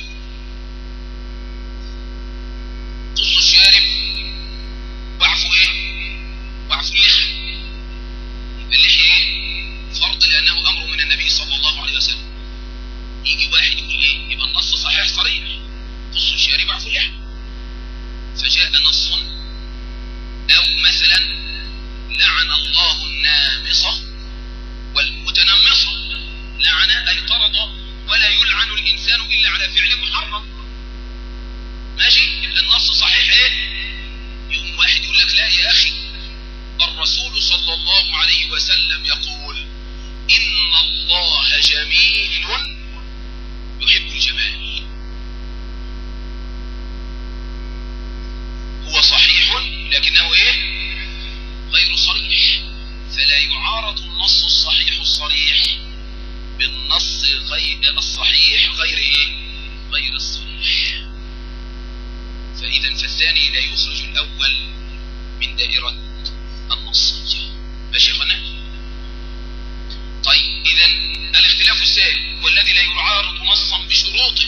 قص الشارب واعفوا إيه واعفوا اللحى. اللحية إيه فرض لأنه أمر من النبي صلى الله عليه وسلم. يجي واحد يقول إيه يبقى النص صحيح صريح قص الشارب واعفوا اللحى. فجاء نص أو مثلا لعن الله النامصة والمتنمصة. لعن أي طرد. ولا يلعن الإنسان إلا على فعل محرم. ماشي. يبقى النص صحيح إيه. يقوم واحد يقول لك لا يا أخي الرسول صلى الله عليه وسلم يقول إن الله جميل يحب الجمال. هو صحيح لكنه إيه غير صريح. فلا يعارض النص الصحيح الصريح بالنص غير الصحيح غير إيه غير الصريح. فإذا فالثاني لا يخرج الأول من دائرة النصية. ماشي يا اخوانا. طيب إذا الاختلاف الثاني هو الذي لا يعارض نصا بشروطه،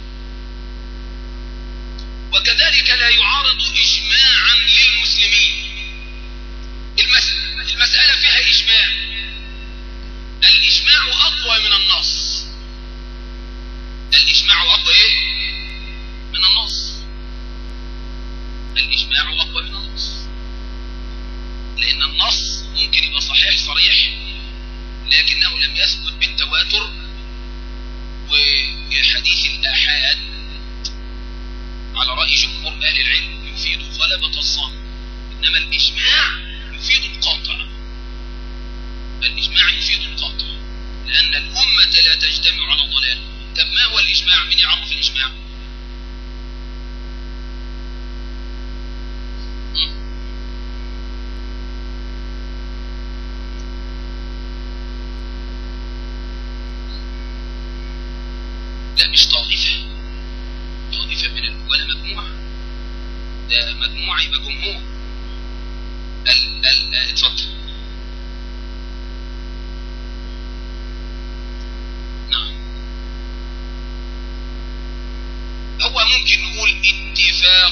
وكذلك لا يعارض إجماعا للمسلمين. المسألة, المسألة فيها إجماع. الإجماع أقوى من النص. الإجماع أقوى إيه؟ من النص. الإجماع أقوى من النص لأن النص ممكن يبقى صحيح صريح لكنه لم يثبت بالتواتر وحديث الآحاد على رأي جمهور أهل العلم يفيد غلبة الظن. إنما الإجماع يفيد القاطع. الإجماع يفيد القاطع لأن الأمة لا تجتمع على ضلال. طب ما هو الإجماع؟ من يعرف الإجماع؟ لا مش طائفة. طائفة من ولا مجموعة. ده مجموعة يبقى جمهور. ال ال اتفضل. نعم. هو ممكن نقول اتفاق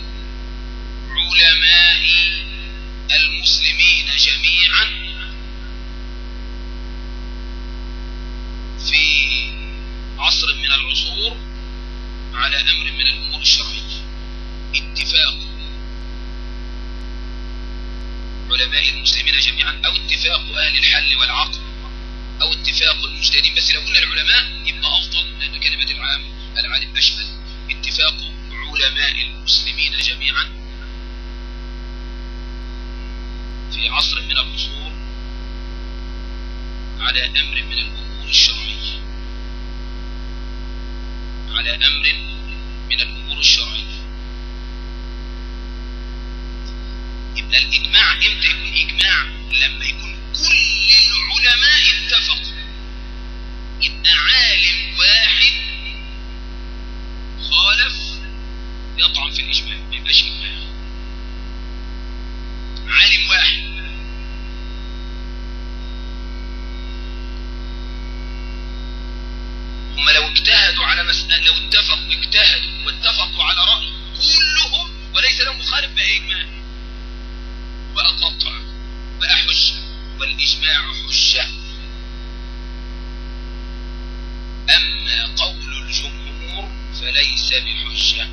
علماء المسلمين جميعا في عصر من العصور على أمر من الأمور الشرعية. اتفاق علماء المسلمين جميعا أو اتفاق أهل الحل والعقد أو اتفاق المجتهدين. بس لو قلنا العلماء يبقى أفضل لأن كلمة العام العالم أشمل. اتفاق علماء المسلمين جميعا في عصر من العصور على أمر من الأمور الشرعية. على أمر من الأمور الشرعية. يبقى الإجماع إمتى يكون إجماع؟ لما يكون كل العلماء اتفقوا. يبقى عالم واحد خالف يطعن في الإجماع، ما يبقاش إجماع. عالم واحد. هم لو اجتهدوا على مسألة، لو اتفقوا اجتهدوا واتفقوا على رأي كلهم وليس لهم مخالف، بقى إجماع، بقى قطع، بقى حجة، والإجماع حجة. أما قول الجمهور فليس بحجة.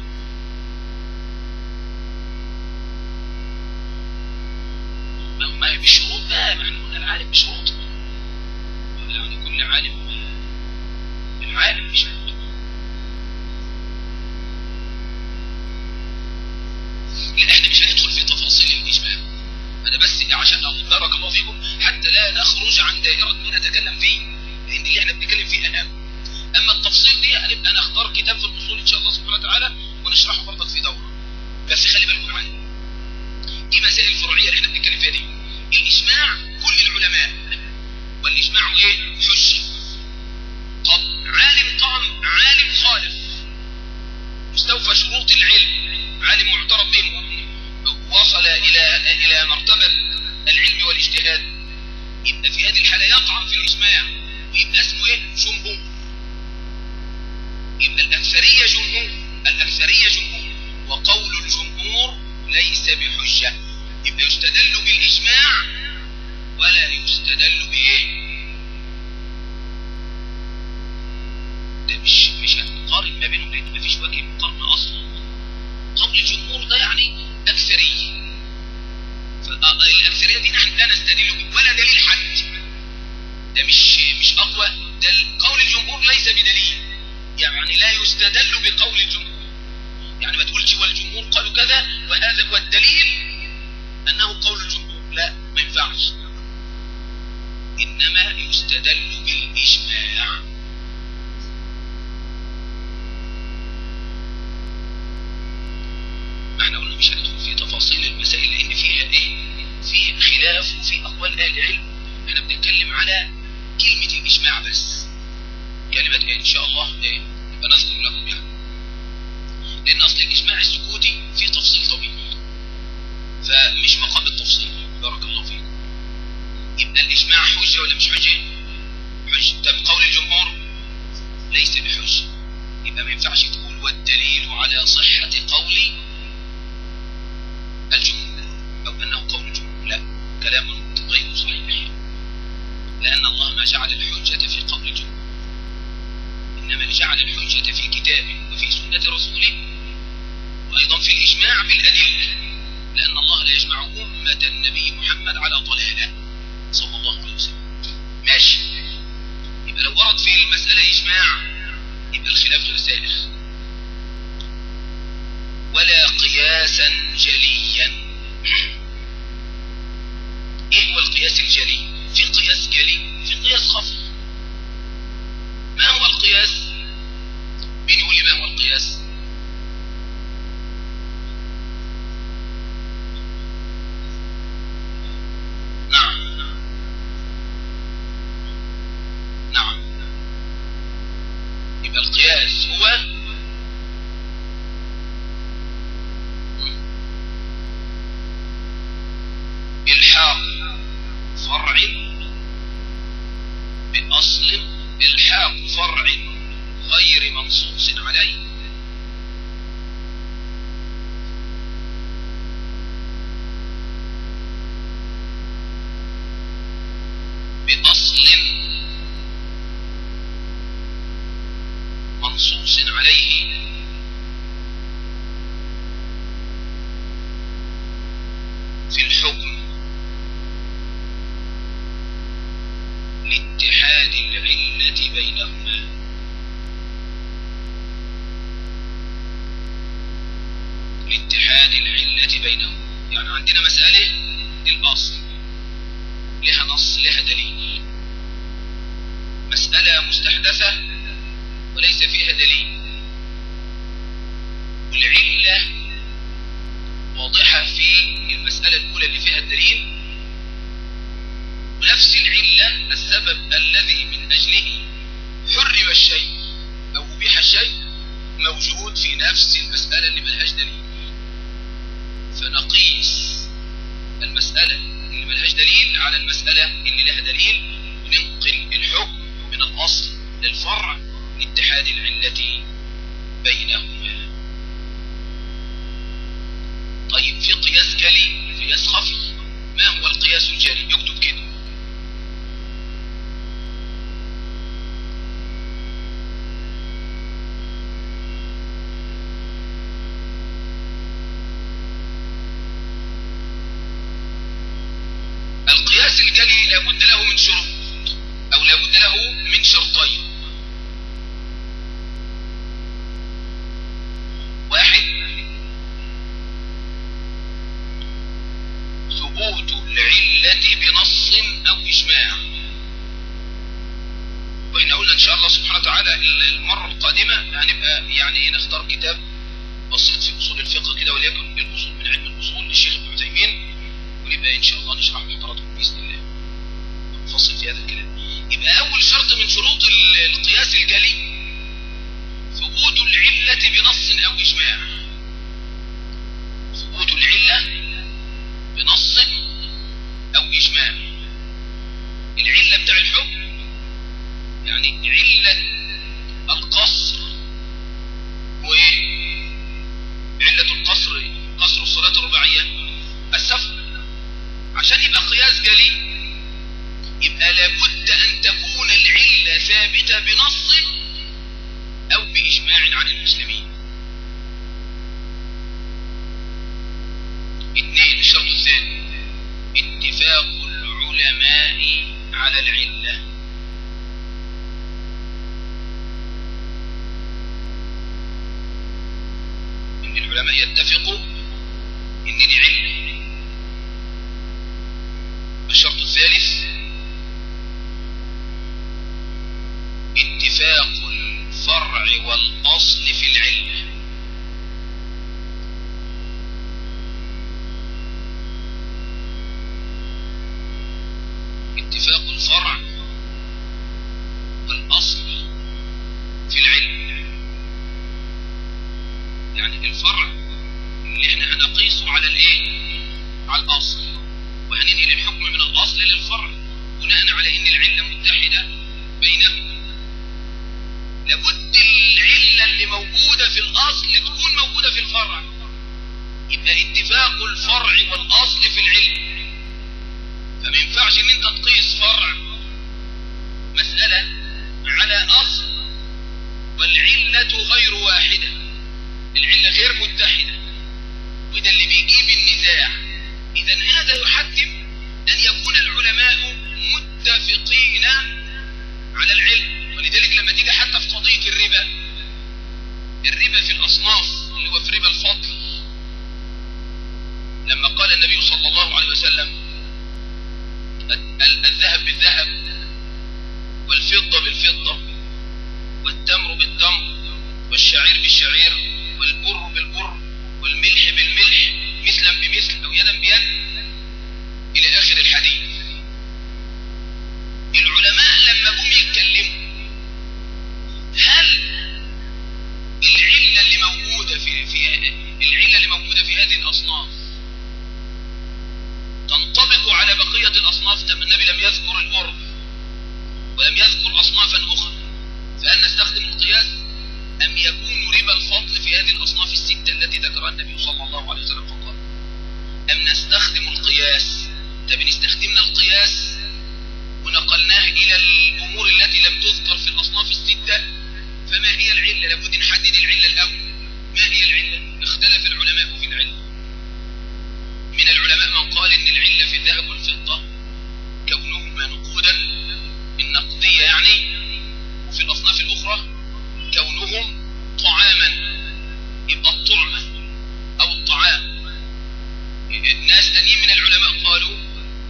ما هي بالشروط بقى، ما احنا قلنا العالم بشروط، يعني كل عالم العالم بشروط. لا احنا مش هندخل في تفاصيل الإجماع، أنا بس عشان بارك الله فيكم حتى لا نخرج عن دائرة ما نتكلم فيه، لأن اللي احنا بنتكلم فيه أهم. أما التفصيل دي هنبقى نختار كتاب في الأصول إن شاء الله سبحانه وتعالى ونشرحه برضك في دورة، بس خلي بالكم معايا دي مسائل الفرعية اللي احنا بنتكلم فيها دي. الإجماع كل العلماء، والإجماع إيه؟ حجة. طب عالم طعن، عالم خالف مستوفى شروط العلم، عالم معترف به، وصل إلى إلى مرتبة العلم والاجتهاد، يبقى في هذه الحالة يطعن في الإجماع ويبقى اسمه إيه؟ جمهور. يبقى الأكثرية جمهور، الأكثرية جمهور، وقول الجمهور ليس بحجة. يبقى يستدل بالإجماع ولا يستدل بإيه؟ ده مش مش هنقارن ما بينهم، لأن مفيش وجه مقارنة أصلا. قول الجمهور ده يعني أكثرية، فالأكثرية دي نحن لا نستدل به ولا دليل حد، ده مش مش أقوى. ده قول الجمهور ليس بدليل، يعني لا يستدل بقول الجمهور. يعني ما تقولش والجمهور قالوا كذا وهذا هو الدليل أنه قول الجمهور، لا ما ينفعش. إنما يستدل بالإجماع. ما احنا قلنا مش هندخل في تفاصيل المسائل لأن فيها إيه؟ في خلاف وفي أقوال أهل العلم. احنا بنتكلم على كلمة الإجماع بس، كلمات إيه إن شاء الله إيه يبقى نذكر لكم يعني، لأن أصل الإجماع السكوتي فيه تفصيل طويل، فمش مقام التفصيل. بارك الله فيكم. يبقى الإجماع حجة ولا مش حجة؟ حجة. طب قول الجمهور ليس بحجة، يبقى ما ينفعش تقول والدليل على صحة قول الجمهور أو أنه قول الجمهور، لا، كلام غير صحيح، لأن الله ما جعل الحجة في قول الجمهور، إنما جعل الحجة في كتابه وفي سنة رسوله، وأيضا في الإجماع بالأدلة، لأن الله لا يجمع أمة النبي محمد على ضلالة صلى الله عليه وسلم. ماشي. يبقى لو ورد في المسألة إجماع يبقى الخلاف غير سائغ. ولا قياسا جليا. إيه هو القياس الجلي؟ في قياس جلي، في قياس خفي. ما هو القياس؟ مين يقول لي ما هو القياس؟ نعم نعم. يبقى القياس هو إلحاق فرع بأصل، إلحاق فرع غير منصوص عليه بأصل منصوص عليه في الحكم لاتحاد العلة بينهما. لاتحاد العلة بينهما، يعني عندنا مسألة الأصل لها نص لها دليل، مسألة مستحدثة وليس فيها دليل موجود في نفس المسألة اللي ملهاش دليل، فنقيس المسألة اللي ملهاش دليل على المسألة اللي لها دليل، وننقل الحكم من الأصل للفرع لاتحاد العلة بينهما. طيب في قياس جلي قياس خفي. ما هو القياس الجلي؟ يكتب كده: القياس الجلي لابد له من شروط، او لابد له من شرطين. واحد: ثبوت العلة بنص او اجماع. واحنا قلنا ان شاء الله سبحانه وتعالى المرة القادمة هنبقى يعني نختار كتاب بسيط في اصول الفقه كده، وليكن الاصول من علم الاصول للشيخ ابن عثيمين، ونبقى ان شاء الله نشرح لحضراتكم باذن الله نفصل في هذا الكلام. يبقى اول شرط من شروط القياس الجلي ثبوت العلة بنص او اجماع. ثبوت العلة بنص او اجماع. العلة بتاع الحكم يعني علة القصر، وايه علة القصر؟ قصر الصلاة الرباعية السفر. عشان يبقى قياس جلي يبقى لابد ان تكون العلة ثابتة بنص او باجماع عن المسلمين. اثنين: الشرط الثاني اتفاق العلماء على العلة. ان العلماء يتفقوا ان دي علة. الشرط الثالث اتفاق الفرع والأصل في العلة. اتفاق الفرع والأصل في العلة، يعني الفرع اللي احنا هنقيسه على الايه؟ على الأصل، وهننقل الحكم من الأصل للفرع بناء على ان العلة متحدة بينهم. لابد العلة اللي موجودة في الأصل تكون موجودة في الفرع، يبقى اتفاق الفرع والأصل في العلة. فما ينفعش ان انت تقيس فرع مسألة على أصل والعلة غير واحدة، العلة غير متحدة، وده اللي بيجيب النزاع. إذا هذا يحتم أن يكون العلماء متفقين على العلم. ولذلك لما تيجي حتى في قضية الربا، الربا في الأصناف اللي هو في ربا الفضل، لما قال النبي صلى الله عليه وسلم الذهب بالذهب والفضة بالفضة والتمر بالتمر والشعير بالشعير والبر بالبر والملح بالملح مثلا بمثل أو يدا بيد إلى آخر الحديث. العلماء لما هم يتكلموا هل العلة اللي موجودة في في العلة اللي موجودة في هذه الأصناف تنطبق على بقية الأصناف؟ طب النبي لم يذكر الأرض ولم يذكر أصنافا أخرى، فهل نستخدم القياس أم يكون ربا الفضل في هذه الأصناف الستة التي ذكرها النبي صلى الله عليه وسلم فقط، أم نستخدم القياس؟ طب إن استخدمنا القياس ونقلناه إلى الأمور التي لم تذكر في الأصناف الستة، فما هي العلة؟ لابد نحدد العلة الأول. ما هي العلة؟ اختلف العلماء في العلة. من العلماء من قال إن العلة في الذهب والفضة كونهما نقودا النقدية يعني، وفي الأصناف الأخرى كونهم طعاما، يبقى الطعمة أو الطعام. ناس تانيين من العلماء قالوا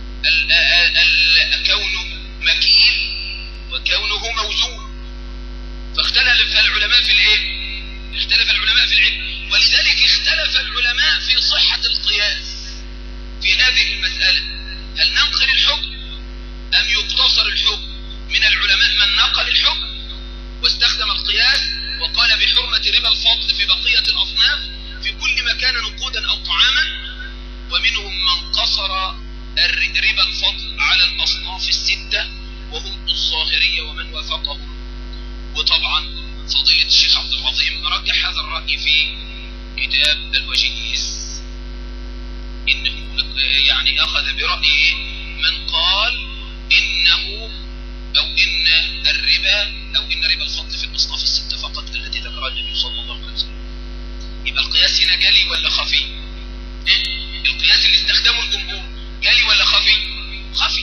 كونه مكيل وكونه موزون. فاختلف العلماء في الايه؟ اختلف العلماء في العلم، ولذلك اختلف العلماء في صحة القياس في هذه المسألة. هل ننقل الحكم أم يقتصر الحكم؟ من العلماء من نقل الحكم واستخدم القياس وقال بحرمة حرمة ربا الفضل في بقية الأصناف في كل ما كان نقودا أو طعاما، ومنهم من قصر ربا الفضل على الأصناف الستة وهم الظاهرية ومن وافقهم. وطبعا فضيلة الشيخ عبد العظيم رجح هذا الرأي في كتاب الوجيز، إنه يعني أخذ برأي من قال إنه أو إن الربا أو إن ربا الفضل في الأصناف الستة فقط التي ذكرها النبي صلى الله عليه وسلم. يبقى القياس هنا جلي ولا خفي؟ إيه؟ القياس اللي استخدمه الجمهور جلي ولا خفي؟ خفي.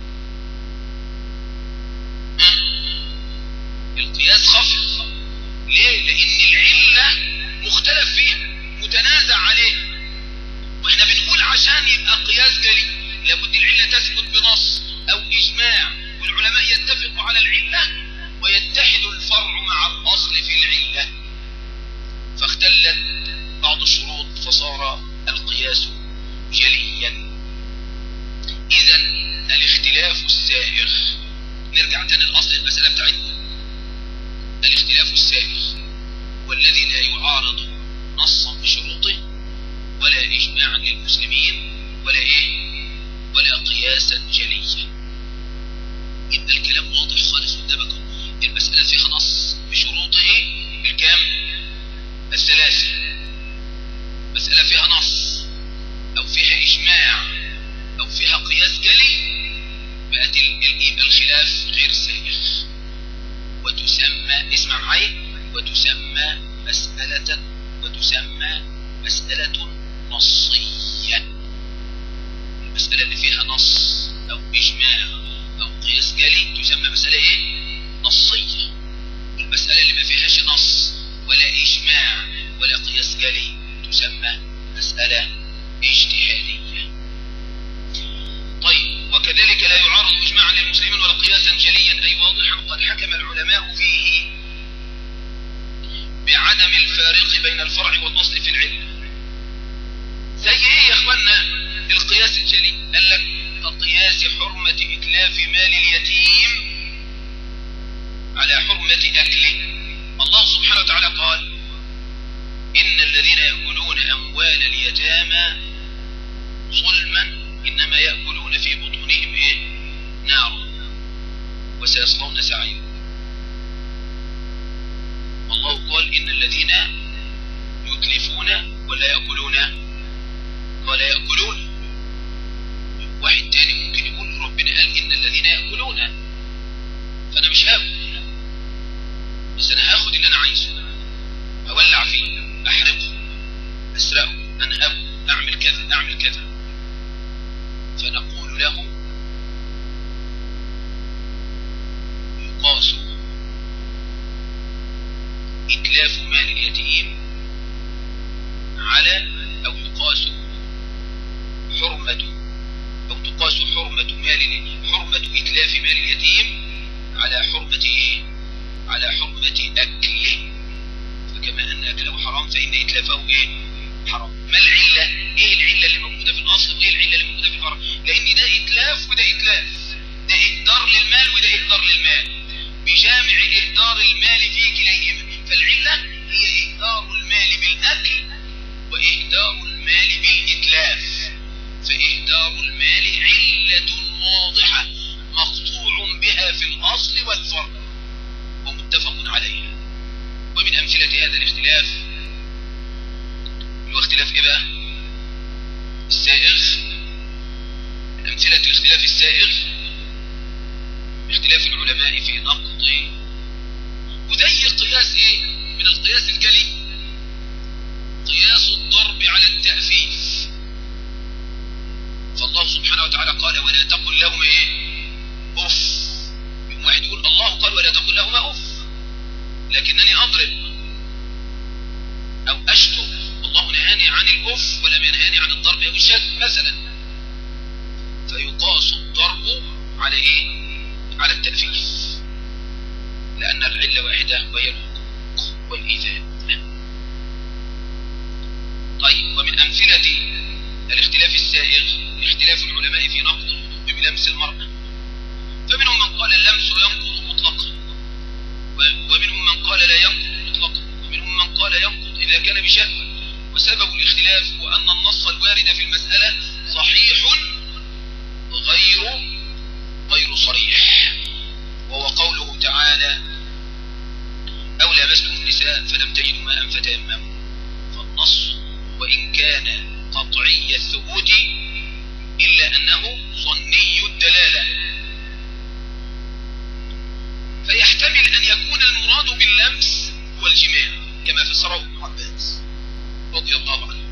إيه؟ القياس خفي. ليه؟ لأن العلة مختلف فيها متنازع عليها، واحنا بنقول عشان يبقى قياس جلي لابد العلة تثبت بنص أو إجماع، والعلماء يتفقوا على العلة ويتحد الفرع مع الأصل في العلة، فاختلت بعض الشروط فصار القياس جليا. إذا الاختلاف السائغ، نرجع تاني الأصل المسألة بتاعتنا، الاختلاف السائغ والذي لا يعارض نصا بشروطه ولا إجماعا للمسلمين ولا إيه ولا قياسا جليا. يبقى الكلام واضح خالص قدامكم، المسألة فيها نص بشروطه الكام؟ الثلاثة. مسألة فيها نص أو فيها إجماع أو فيها قياس جلي، بقت يبقى الخلاف غير سائغ وتسمى، اسمع معي، وتسمى مسألة وتسمى مسألة نصية. المسألة اللي فيها نص أو إجماع أو قياس جلي تسمى مسألة إيه؟ نصية. المسألة اللي ما فيهاش نص ولا إجماع ولا قياس جلي تسمى مسألة اجتهادية. طيب، وكذلك لا يعارض إجماعا للمسلمين ولا قياسا جليا أي واضحا، قد حكم العلماء فيه بعدم الفارق بين الفرع والأصل في العلم. زي ايه يا اخوانا القياس الجلي؟ قال لك كقياس حرمة إتلاف مال اليتيم على حرمة أكله. الله سبحانه وتعالى قال إن الذين يأكلون أموال اليتامى ظلما إنما يأكلون في بطونهم إيه؟ نار وسيصلون سعيرا. الله قال إن الذين يتلفون ولا يأكلون ولا يأكلون. واحد تاني ممكن يقول ربنا قال إن الذين يأكلون، فأنا مش هاكل، بس أنا هاخد اللي أنا عايزه، أولع فيه، أحرقه، أسرقه، أنهبه، أعمل كذا أعمل كذا. فنقول له يقاس إتلاف مال اليتيم على أو يقاس حرمة أو تقاس حرمة مال حرمة إتلاف مال اليتيم على حرمة إيه؟ على حرمة أكله. فكما أن أكله حرام فإن إتلافه إيه؟ حرام. ما العلة؟ إيه العلة اللي موجودة في الأصل وإيه العلة اللي موجودة في الفرع؟ لأن ده إتلاف وده إتلاف، ده إهدار للمال وده إهدار للمال، بجامع إهدار المال في كليهما. فالعلة هي إهدار المال بالأكل وإهدار المال بالإتلاف. فإهدار المال علة واضحة مقطوع بها في الأصل والفرع ومتفق عليها. ومن أمثلة هذا الاختلاف هو اختلاف إيه بقى؟ السائغ. من أمثلة الاختلاف السائغ اختلاف العلماء في نقض، وزي قياس إيه؟ من القياس الجلي قياس الضرب على التأفيف. فالله سبحانه وتعالى قال ولا تقل لهما إيه؟ أف. واحد يقول الله قال ولا تقل لهما أف لكنني أضرب أو أشتم، الله نهاني عن الأف ولم ينهاني عن الضرب أو الشتم مثلا. فيقاس الضرب على إيه؟ على التأفيف، لأن العلة واحدة وهي الحقوق والإيذاء. طيب، ومن أمثلة الاختلاف السائغ اختلاف العلماء في نقض الوضوء بلمس المرأة. فمنهم من قال اللمس ينقض مطلقا، ومنهم من قال لا ينقض مطلقا، ومنهم النساء فلم تجدوا ماء فتيمموا. فالنص وإن كان قطعي الثبوت إلا أنه ظني الدلالة، فيحتمل أن يكون المراد باللمس هو الجماع كما فسره ابن عباس رضي الله عنه،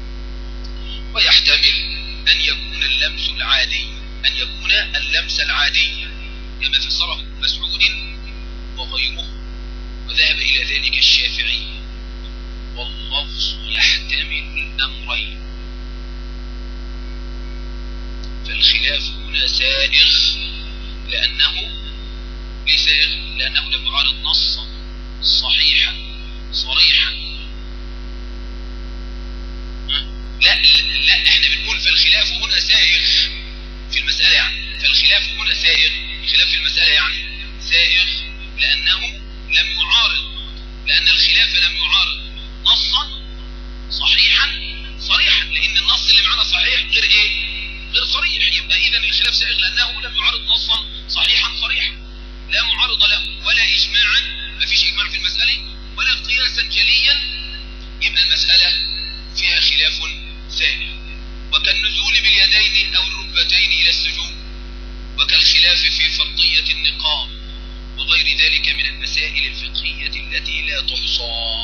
ويحتمل أن يكون اللمس العادي أن يكون اللمس العادي كما فسره ابن مسعود وغيره، وذهب إلى ذلك الشافعي. واللفظ يحتمل الأمرين، فالخلاف هنا سائغ لأنه لسائغ لأنه لم يعارض نصا صحيحا صريحا. لا لا احنا بنقول فالخلاف هنا سائغ في المسألة، يعني فالخلاف هنا سائغ، الخلاف في المسألة يعني سائغ لأنه لم يعارض، لأن الخلاف لم يعارض نصا صحيحا صريحا، لأن النص اللي معنا صحيح غير ايه؟ غير صريح. يبقى إذا الخلاف سائغ لأنه لم يعارض نصا صحيحا صريحا، لا معارض له ولا إجماعا، ما فيش إجماع في المسألة، ولا قياسا جليا، يبقى المسألة فيها خلاف سائغ. وكالنزول باليدين أو الركبتين إلى السجود، وكالخلاف في فرضية النقاب وغير ذلك من المسائل الفقهية التي لا تحصى.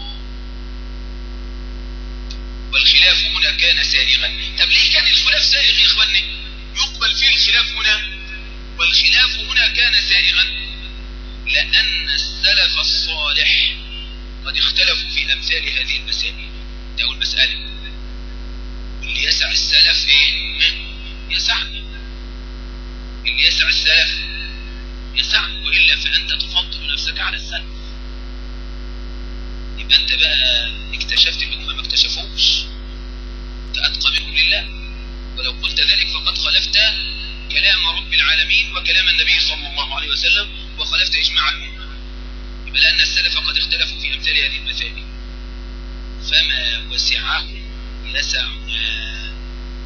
والخلاف هنا كان سائغا. طب ليه كان الخلاف سائغ يا إخواني؟ يقبل فيه الخلاف هنا، والخلاف هنا كان سائغا لأن السلف الصالح قد اختلفوا في أمثال هذه المسائل. ده أول مسألة، اللي يسع السلف إيه؟ يسعنا، اللي يسع السلف يسعنا، وإلا فأنت تفضل نفسك على السلف. يبقى أنت بقى اكتشفت اللي هم ما اكتشفوش، أنت أتقى منهم لله، ولو قلت ذلك فقد خالفت كلام رب العالمين وكلام النبي صلى الله عليه وسلم، وخالفت إجماع الأمة. يبقى لأن السلف قد اختلفوا في أمثال هذه المسائل، فما وسعهم يسعنا.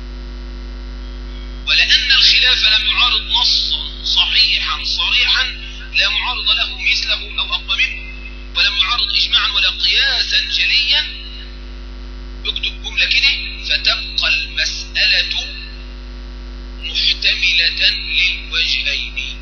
ولأن الخلاف لم يعارض نصا صحيحا صريحا لا معارض له مثله أو أقوى منه، ولم يعارض إجماعا ولا قياسا جليا، يكتب جملة كده فتبقى المسألة محتملة للوجهين.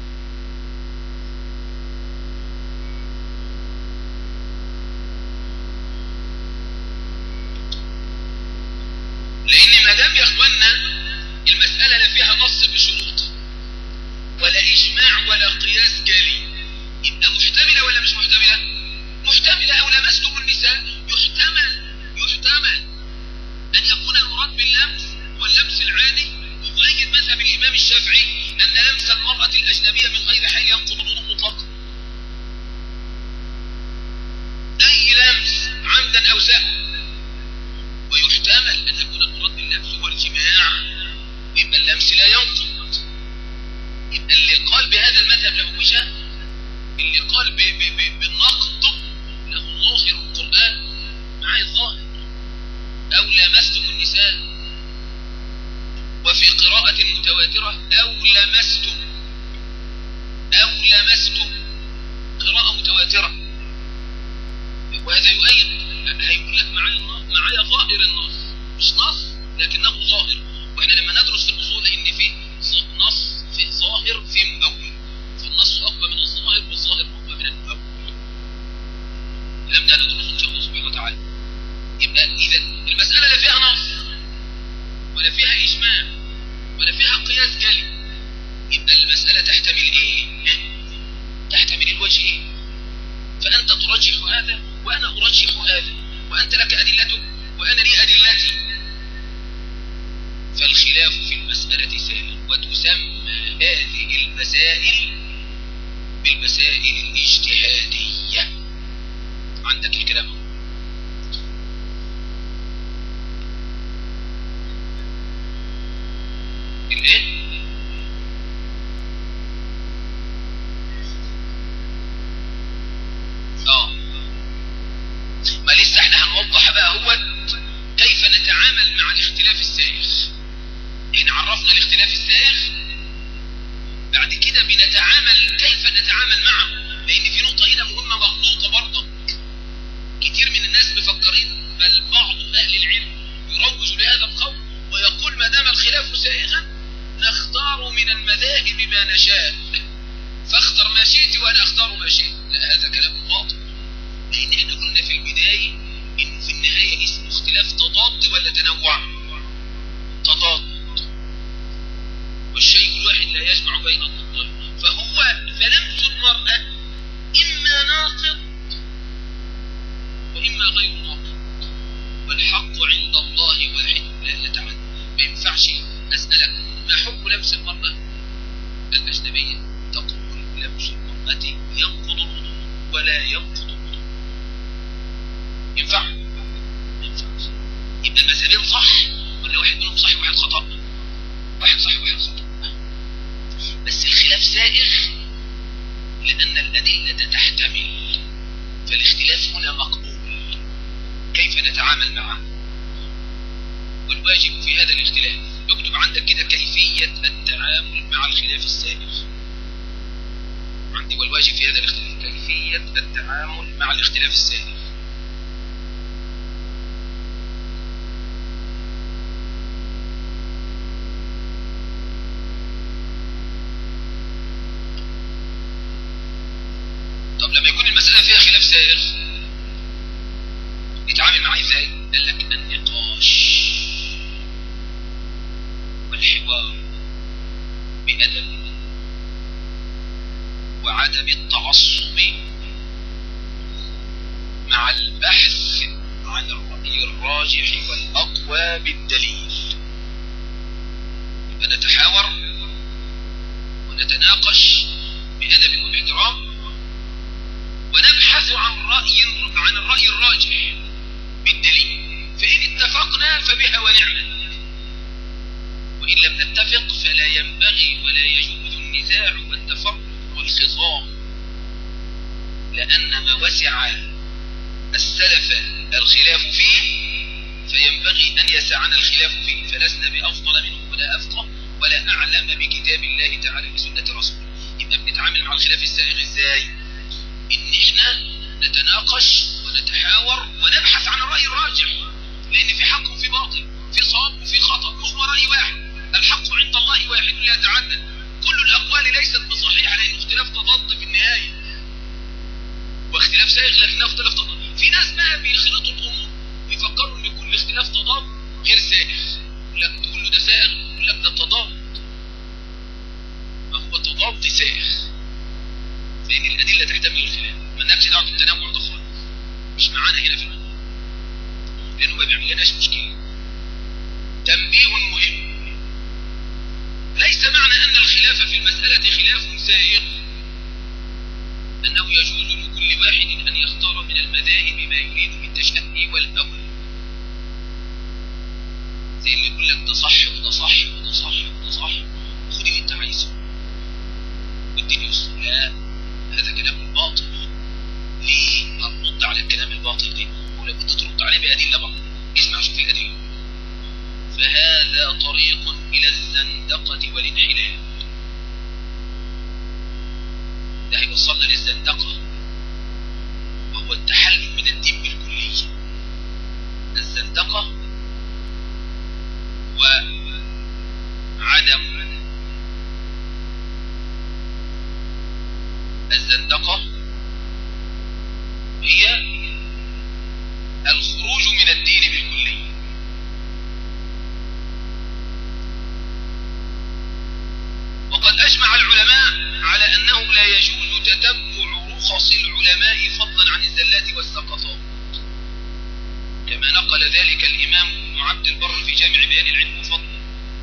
لأن ما دام يا إخواننا المسألة لا فيها نص بشروط ولا إجماع ولا قياس جلي، يبقى محتملة ولا مش محتملة؟ محتملة. أو لمستم النساء يحتمل يحتمل أن يكون المراد باللمس هو اللمس العادي، ويؤيد مذهب الإمام الشافعي أن لمس المرأة الأجنبية من غير حيل ينقض الوضوء مطلقا. أي لمس عمدا أو سهوا. ويحتمل أن يكون المراد باللمس هو الجماع، يبقى اللمس لا ينقض. يبقى اللي قال بهذا المذهب له وجه، اللي قال ب ب ب بالنقض له ظاهر القرآن مع الظاهر. أو لمستم النساء، وفي قراءة متواترة أو لمستم، أو لمستم قراءة متواترة، وهذا يؤيد. هيقول لك معايا معايا ظاهر النص، مش نص لكنه ظاهر. واحنا لما ندرس في الأصول إن في نص في ظاهر في مؤول، فالنص أقوى من الظاهر والظاهر أقوى من المؤول. لم ندرس إن شاء الله سبحانه وتعالى. يبقى إذا المسألة لا فيها نص ولا فيها إجماع ولا فيها قياس جلي، يبقى المسألة تحتمل إيه؟ تحتمل الوجهين. فأنت ترجح هذا وأنا أرجح هذا، وأنت لك أدلتك وأنا لي أدلتي. فالخلاف في المسألة سائل، وتسمى هذه المسائل بالمسائل الاجتهادية. عندك الكلام الايه؟ اه ما لسه احنا هنوضح بقى هو كيف نتعامل مع الاختلاف السائغ. احنا عرفنا الاختلاف السائغ، بعد كده بنتعامل كيف نتعامل معه، لان في نقطة هنا مهمة بما نشاء فاختر ما شئت وأنا أختار ما شئت. لا، هذا كلام باطل، لأن احنا قلنا في البداية إنه في النهاية اسمه اختلاف تضاد ولا تنوع؟ تضاد، والشيء الواحد لا يجمع بين الضدين. فهو فلمس المرأة إما ناقض وإما غير ناقض، والحق عند الله واحد لا يتعدى. ما ينفعش أسألك ما حكم لمس المرأة الأجنبية، تقول لمس المرأة ينقض الوضوء ولا ينقض الوضوء. ينفع؟ ما ينفعش. يبقى المذهبين صح ولا واحد منهم صح وواحد خطأ؟ واحد صح وواحد خطأ، بس الخلاف سائغ لأن الأدلة تحتمل، فالاختلاف هنا مقبول. كيف نتعامل معه؟ والواجب في هذا الاختلاف، اكتب عندك كده كيفية التعامل مع الخلاف السائغ عندي. والواجب في هذا الاختلاف كيفية التعامل مع الاختلاف السائغ. طب لما يكون المسألة فيها خلاف سائغ نتعامل معاه ازاي؟ قال لك النقاش والحوار بأدب وعدم التعصب مع البحث عن الرأي الراجح والأقوى بالدليل. يبقى نتحاور ونتناقش بأدب وباحترام ونبحث عن رأي عن الرأي الراجح بالدليل، فإن اتفقنا فبها ونعمة، وإن لم نتفق فلا ينبغي ولا يجوز النزاع والتفرق والخصام، لأن ما وسع السلف الخلاف فيه فينبغي أن يسعنا الخلاف فيه، فلسنا بأفضل منهم ولا أفقه ولا أعلم بكتاب الله تعالى وسنة رسوله. يبقى بنتعامل مع الخلاف السائغ ازاي؟ إن إحنا نتناقش ونتحاور ونبحث عن الرأي الراجح، لأن في حق وفي باطل، في صواب وفي خطأ، وهو رأي واحد. الحق عند الله واحد لا يتعدد. كل الأقوال ليست بصحيحة لأنه اختلاف تضاد في النهاية، واختلاف سائغ لكنه اختلاف تضاد. في ناس بقى بيخلطوا الأمور ويفكروا إن كل اختلاف تضاد غير سائغ، يقول لك تقول له ده سائغ، يقول لك ده تضاد. ما هو تضاد سائغ، لأن الأدلة تحتمل الخلاف. ما لناش دعوة بالتنوع ده خالص، مش معانا هنا في الموضوع، لأنه ما بيعمل لناش مشكلة. تنبيه مهم: ليس معنى أن الخلاف في المسألة خلاف سائغ أنه يجوز لكل واحد أن يختار من المذاهب ما يريد بالتشهي والأول، زي اللي يقول لك ده صح وده صح وده صح وده صح، خد اللي أنت عايزه والدنيا يسر. لا، هذا كلام باطل. ليه نرد على الكلام الباطل ده؟ ولو كنت ترد عليه بأدلة بقى، اسمع شوف الأدلة. فهذا طريق إلى الزندقة والانحلال، ده هيوصلنا للزندقة، وهو التحلل من الدين بالكلية. الزندقة وعدم الزندقة هي الخروج من الدين بالكلية. وقد أجمع العلماء على أنه لا يجوز تتبع رخص العلماء فضلا عن الزلات والسقطات، كما نقل ذلك الإمام ابن عبد البر في جامع بيان العلم وفضله.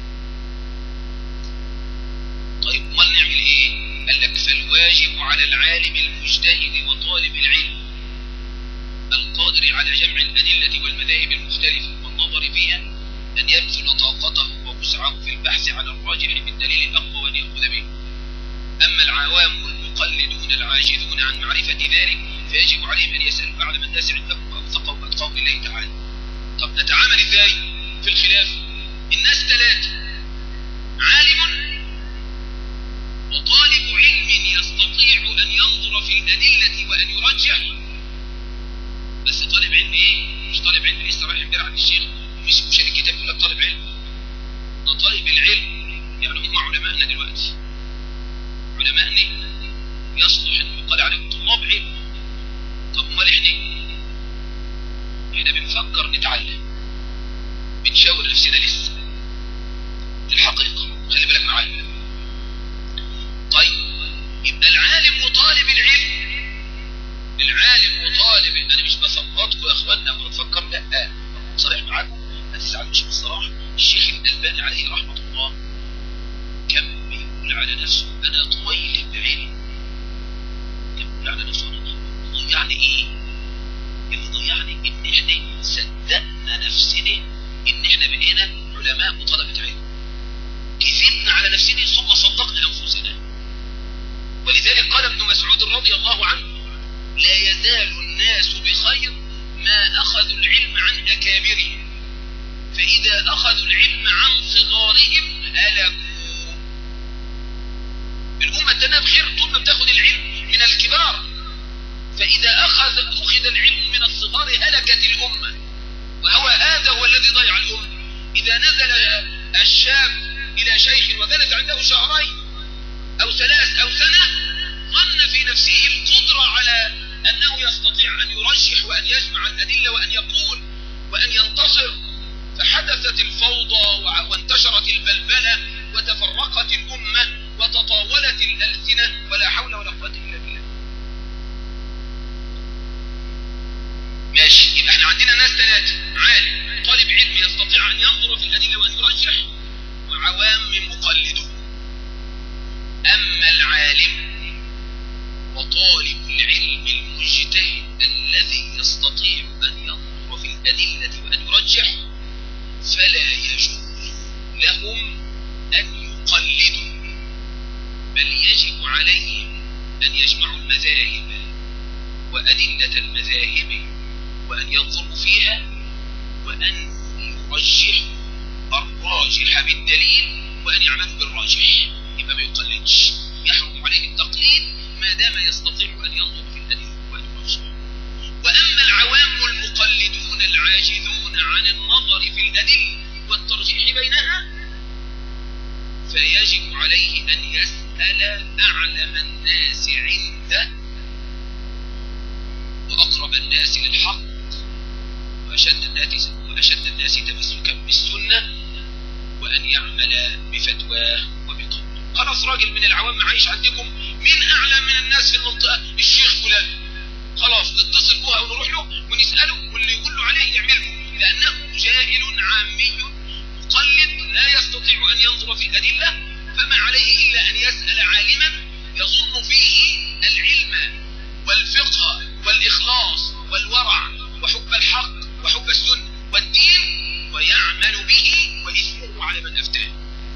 طيب امال نعمل ايه؟ قال لك: فالواجب على العالم المجتهد وطالب العلم القادر على جمع الأدلة والمذاهب المختلفة والنظر فيها أن يبذل طاقته ووسعه في البحث عن الراجح بالدليل الأقوى وأن يأخذ به. أما العوام والمقلدون العاجزون عن معرفة ذلك فيجب عليهم أن يسألوا أعلم الناس عندهم وأوثقهم وأتقاهم لله تعالى. طب نتعامل إزاي في الخلاف؟ الناس ثلاثة: عالم وطالب علم يستطيع أن ينظر في الأدلة وأن يرجح، بس طالب علم إيه؟ مش طالب علم لسه رايح امبارح عند الشيخ ومش مش الكتاب يقول لك طالب علم. ده طالب العلم يعني هم علماءنا دلوقتي، احنا بنفكر نتعلم، بنشاور نفسنا لسه في الحقيقة. خلي بالك معايا. طيب يبقى العالم وطالب العلم، العالم وطالب، انا مش بسقطكم يا اخوانا ونفكر، لا صريح معاكم ما تزعلوش بالصراحة. الشيخ الألباني عليه رحمة الله كم بيقول على نفسه انا طويل بعلم، كم بيقول على نفسه انا طويل. يعني ايه اللي يعني ان احنا صدقنا نفسنا ان احنا بقينا علماء وطلبة علم، كذبنا على نفسنا ثم صدقنا انفسنا. ولذلك قال ابن مسعود رضي الله عنه لا يزال الناس بخير ما اخذوا العلم عن اكابرهم، فاذا اخذوا العلم عن صغارهم هلكوا. الامه تنام بخير طول ما بتاخذ العلم من الكبار، فاذا اخذ اخذ العلم من الصغار هلكت الامه. وهو هذا هو الذي ضيع الامه. اذا نزل الشاب الى شيخ وجلس عنده شهرين او ثلاث او سنه ظن في نفسه القدره على انه يستطيع ان يرجح وان يجمع الادله وان يقول وان ينتصر، فحدثت الفوضى وانتشرت البلبله وتفرقت الامه وتطاولت الالسنه ولا حول ولا قوه الا بالله. ماشي، يبقى احنا عندنا ناس ثلاثه: عالم طالب علم يستطيع ان ينظر في الادله وان يرجح، وعوام مقلده. اما العالم وطالب العلم المجتهد الذي يستطيع ان ينظر في الادله وان يرجح فلا يجوز لهم ان يقلدوا، بل يجب عليهم ان يجمعوا المذاهب وادله المذاهب وان ينظروا فيها وان يرجحوا الراجح بالدليل وان يعملوا بالراجح. يبقى ما يقلدش، يحرم عليه التقليد ما دام يستطيع ان ينظر في الادله وان يرجح. واما العوام المقلدون العاجزون عن النظر في الادله والترجيح بينها فيجب عليه ان يسال اعلم الناس عنده واقرب الناس للحق واشد الناس واشد الناس تمسكا بالسنه وان يعمل بفتواه وبقوله. خلاص راجل من العوام عايش عندكم، مين اعلم من الناس في المنطقه؟ الشيخ فلان. خلاص نتصل بها ونروح له ونساله واللي يقول له عليه يعمله، لانه جاهل عامي مقلد لا يستطيع ان ينظر في الادله، فما عليه الا ان يسال عالما يظن فيه العلم والفقه والاخلاص والورع وحب الحق وحب السنه والدين ويعمل به واثمه على من افتاه.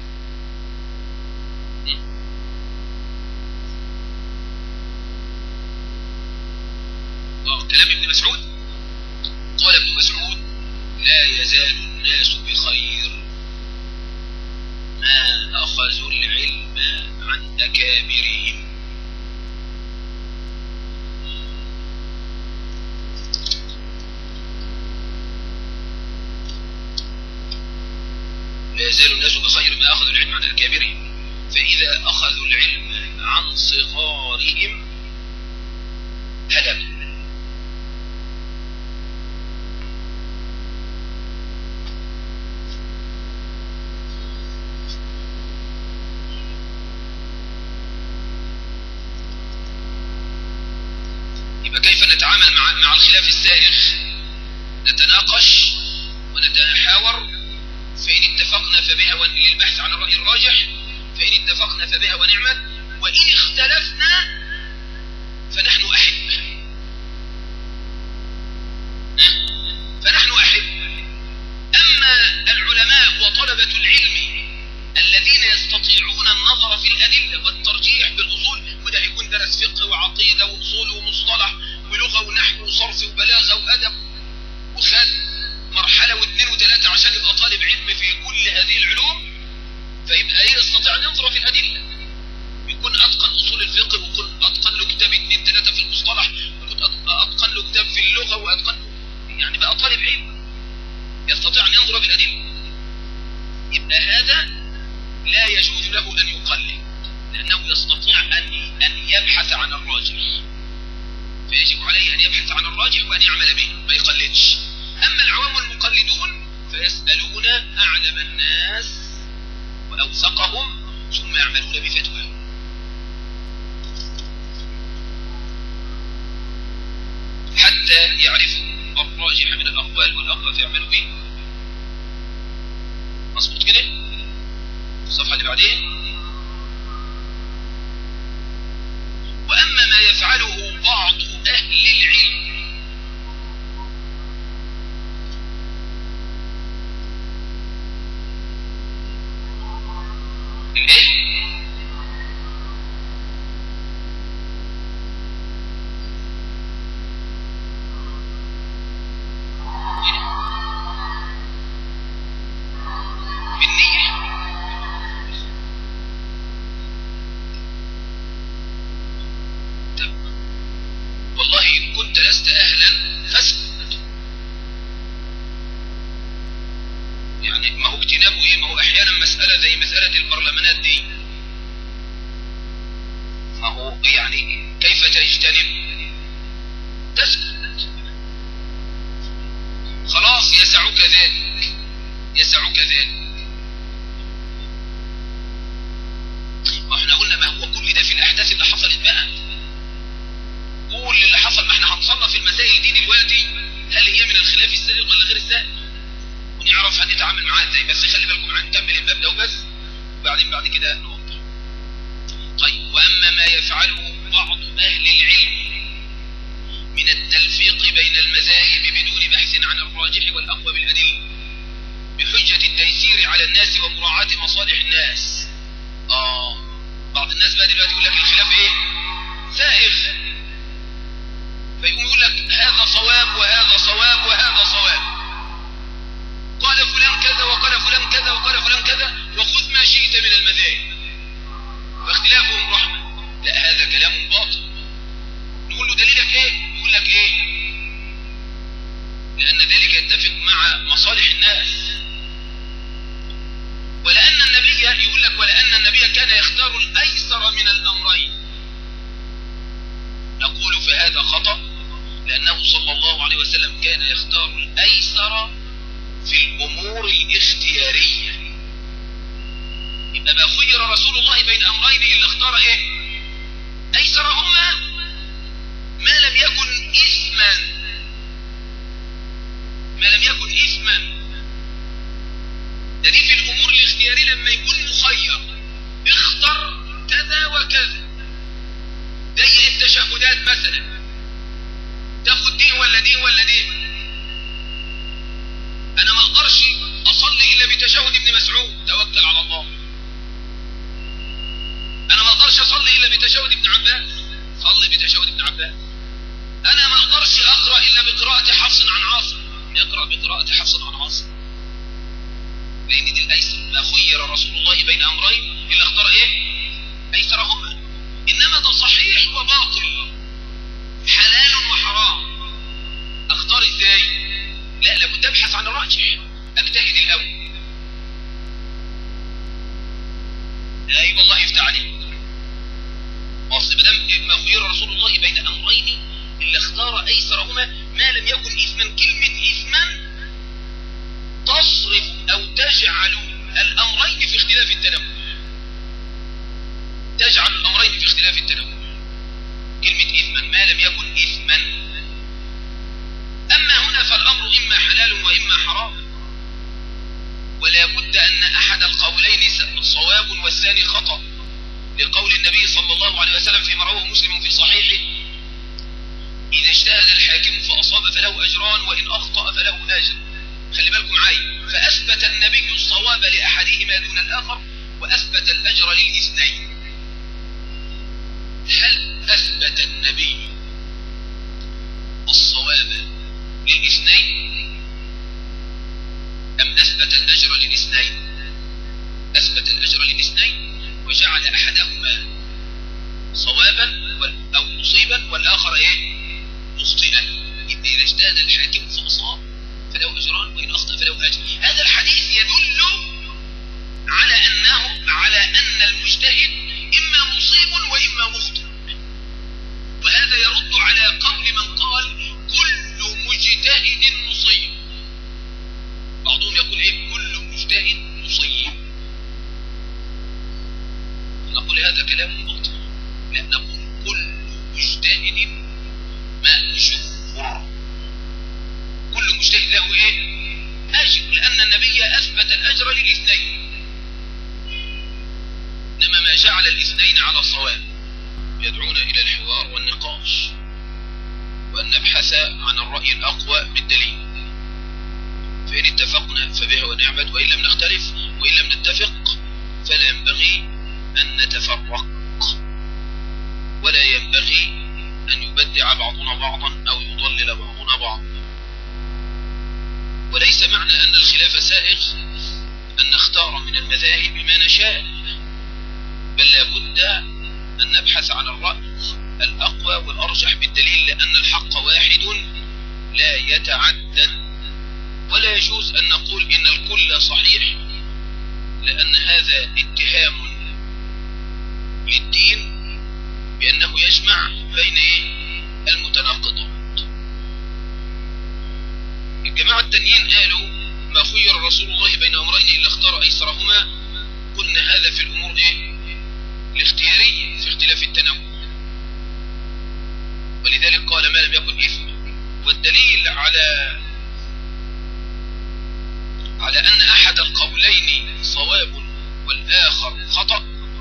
كلام ابن مسعود. قال ابن مسعود لا يزال الناس بخير ما أخذوا العلم عن أكابرهم. لا يزال الناس بخير ما أخذوا العلم عن أكابرهم، فإذا أخذوا العلم عن صغارهم هلكوا. كيف نتعامل مع مع الخلاف السائغ؟ نتناقش ونتحاور، فإن اتفقنا فبها للبحث عن الرأي الراجح، فإن اتفقنا فبها ونعمت، وإن اختلفنا فنحن أحب فنحن أحب. أما العلماء وطلبة العلم الذين يستطيعون النظر في الأدلة والترجيح بالأصول، وده يكون درس فقه وعقيدة وأصول ومصطلح ولغة ونحو وصرف وبلاغة وأدب وخد مرحلة واثنين وثلاثة عشان يبقى طالب علم في كل هذه العلوم، فيبقى ايه يستطيع ان ينظر في الأدلة، يكون أتقن أصول الفقه ويكون أتقن له كتاب اثنين ثلاثة في المصطلح ويكون أتقن له كتاب في اللغة وأتقن له، يعني بقى طالب علم يستطيع ان ينظر في الأدلة. يبقى هذا لا يجوز له أن يقلد، لأنه يستطيع أن أن يبحث عن الراجح، فيجب عليه أن يبحث عن الراجح وأن يعمل به، ما يقلدش. أما العوام المقلدون فيسألون أعلم الناس وأوثقهم ثم يعملون بفتواه. حتى يعرفوا الراجح من الأقوال والأقوى فيعملوا به. مظبوط كده؟ الصفحة اللي بعدين. وأما ما يفعله بعض أهل العلم الإيه؟ لست أهلا فاسكت. يعني ما هو اجتنابه ايه؟ ما هو احيانا مسألة زي مسألة البرلمانات دي، ما هو يعني كيف تجتنب؟ تسكت. خلاص يسعك ذلك، يسعك ذلك. ما احنا قلنا ما هو كل ده في الأحداث اللي حصلت بقى. قول اللي حصل، ما احنا هنصنف المسائل دي دلوقتي هل هي من الخلاف السائغ ولا غير السائغ، ونعرف هنتعامل معاها ازاي. بس خلي بالكم هنكمل الباب ده وبس، وبعدين بعد كده نوضح. طيب، واما ما يفعله بعض اهل العلم من التلفيق بين المذاهب بدون بحث عن الراجح والاقوى بالادله بحجه التيسير على الناس ومراعاه مصالح الناس. اه بعض الناس بقى دلوقتي يقول لك الخلاف ايه؟ سائغ، فيقوم يقول لك هذا صواب وهذا صواب وهذا صواب، قال فلان كذا وقال فلان كذا وقال فلان كذا وخذ ما شئت من المذاهب واختلافهم رحمة. لا، هذا كلام باطل. نقول له دليلك ايه؟ يقول لك ايه؟ لأن ذلك يتفق مع مصالح الناس، ولأن النبي يقول لك ولأن النبي كان يختار الأيسر من الأمرين. نقول فهذا خطأ، لأنه صلى الله عليه وسلم كان يختار الأيسر في الأمور الاختيارية. يبقى ما خير رسول الله بين أمرين إلا اختار إيه؟ أيسرهما ما لم يكن إثما، ما لم يكن إثما. ده دي في الأمور الاختيارية لما يكون مخير اختر كذا وكذا. زي التشهدات مثلا، تاخد دي ولا دي ولا دي. انا ما اقدرش اصلي الا بتشهد ابن مسعود توكل على الله. انا ما اقدرش اصلي الا بتشهد ابن عباس صلي بتشهد ابن عباس. انا ما اقدرش اقرا الا بقراءة حفص عن عاصم اقرا بقراءة حفص عن عاصم، لان دي الايسر. ما خير رسول الله بين امرين الا اختار ايه؟ ايسرهما. انما ده صحيح وباطل، حلال وحرام، اختار ازاي؟ لا، لابد ابحث عن الراجح، اجتهد الاول. اي والله يفتح عليك. اصل ما دام ما خير رسول الله بين امرين الا اختار ايسرهما ما لم يكن اثما. كلمه اثما تصرف او تجعل الامرين في اختلاف التنوع، تجعل الامرين في اختلاف التنوع. كلمة إثما ما لم يكن إثما. أما هنا فالأمر إما حلال وإما حرام، ولا بد أن أحد القولين صواب والثاني خطأ، لقول النبي صلى الله عليه وسلم فيما رواه مسلم في صحيحه: إذا اجتهد الحاكم فأصاب فله أجران وإن أخطأ فله أجر. خلي بالكم معي، فأثبت النبي الصواب لأحدهما دون الآخر وأثبت الأجر للاثنين. هل أثبت النبي الصواب للاثنين أم أثبت الأجر للاثنين؟ أثبت الأجر للاثنين وجعل أحدهما صوابا أو مصيبا والآخر إيه؟ مخطئا. إذا اجتهد الحاكم فأصاب فله أجران وإن أخطأ فله أجر. هذا الحديث يدل على أنه على أن المجتهد إما مصيب وإما مخطئ، وهذا يرد له إيه؟ أجر، لأن النبي أثبت الأجر للاثنين. إنما ما جعل الاثنين على صواب، يدعون إلى الحوار والنقاش وأن نبحث عن الرأي الأقوى بالدليل، فإن اتفقنا فبها ونعمت، وإن لم نختلف وإن لم نتفق فلا ينبغي أن نتفرق، ولا ينبغي أن يبدع بعضنا بعضا أو يضلل بعضنا بعضا. وليس معنى أن الخلاف سائغ أن نختار من المذاهب ما نشاء، بل لابد أن نبحث عن الرأي الأقوى والأرجح بالدليل، لأن الحق واحد لا يتعدد. ولا يجوز أن نقول إن الكل صحيح، لأن هذا اتهام للدين بأنه يجمع بين المتناقضات. الجماعة التانيين قالوا ما خير رسول الله بين أمرين إلا اختار أيسرهما. قلنا هذا في الأمور إيه؟ الاختيارية في اختلاف التنوع، ولذلك قال ما لم يكن إثم. والدليل على على أن أحد القولين صواب والآخر خطأ،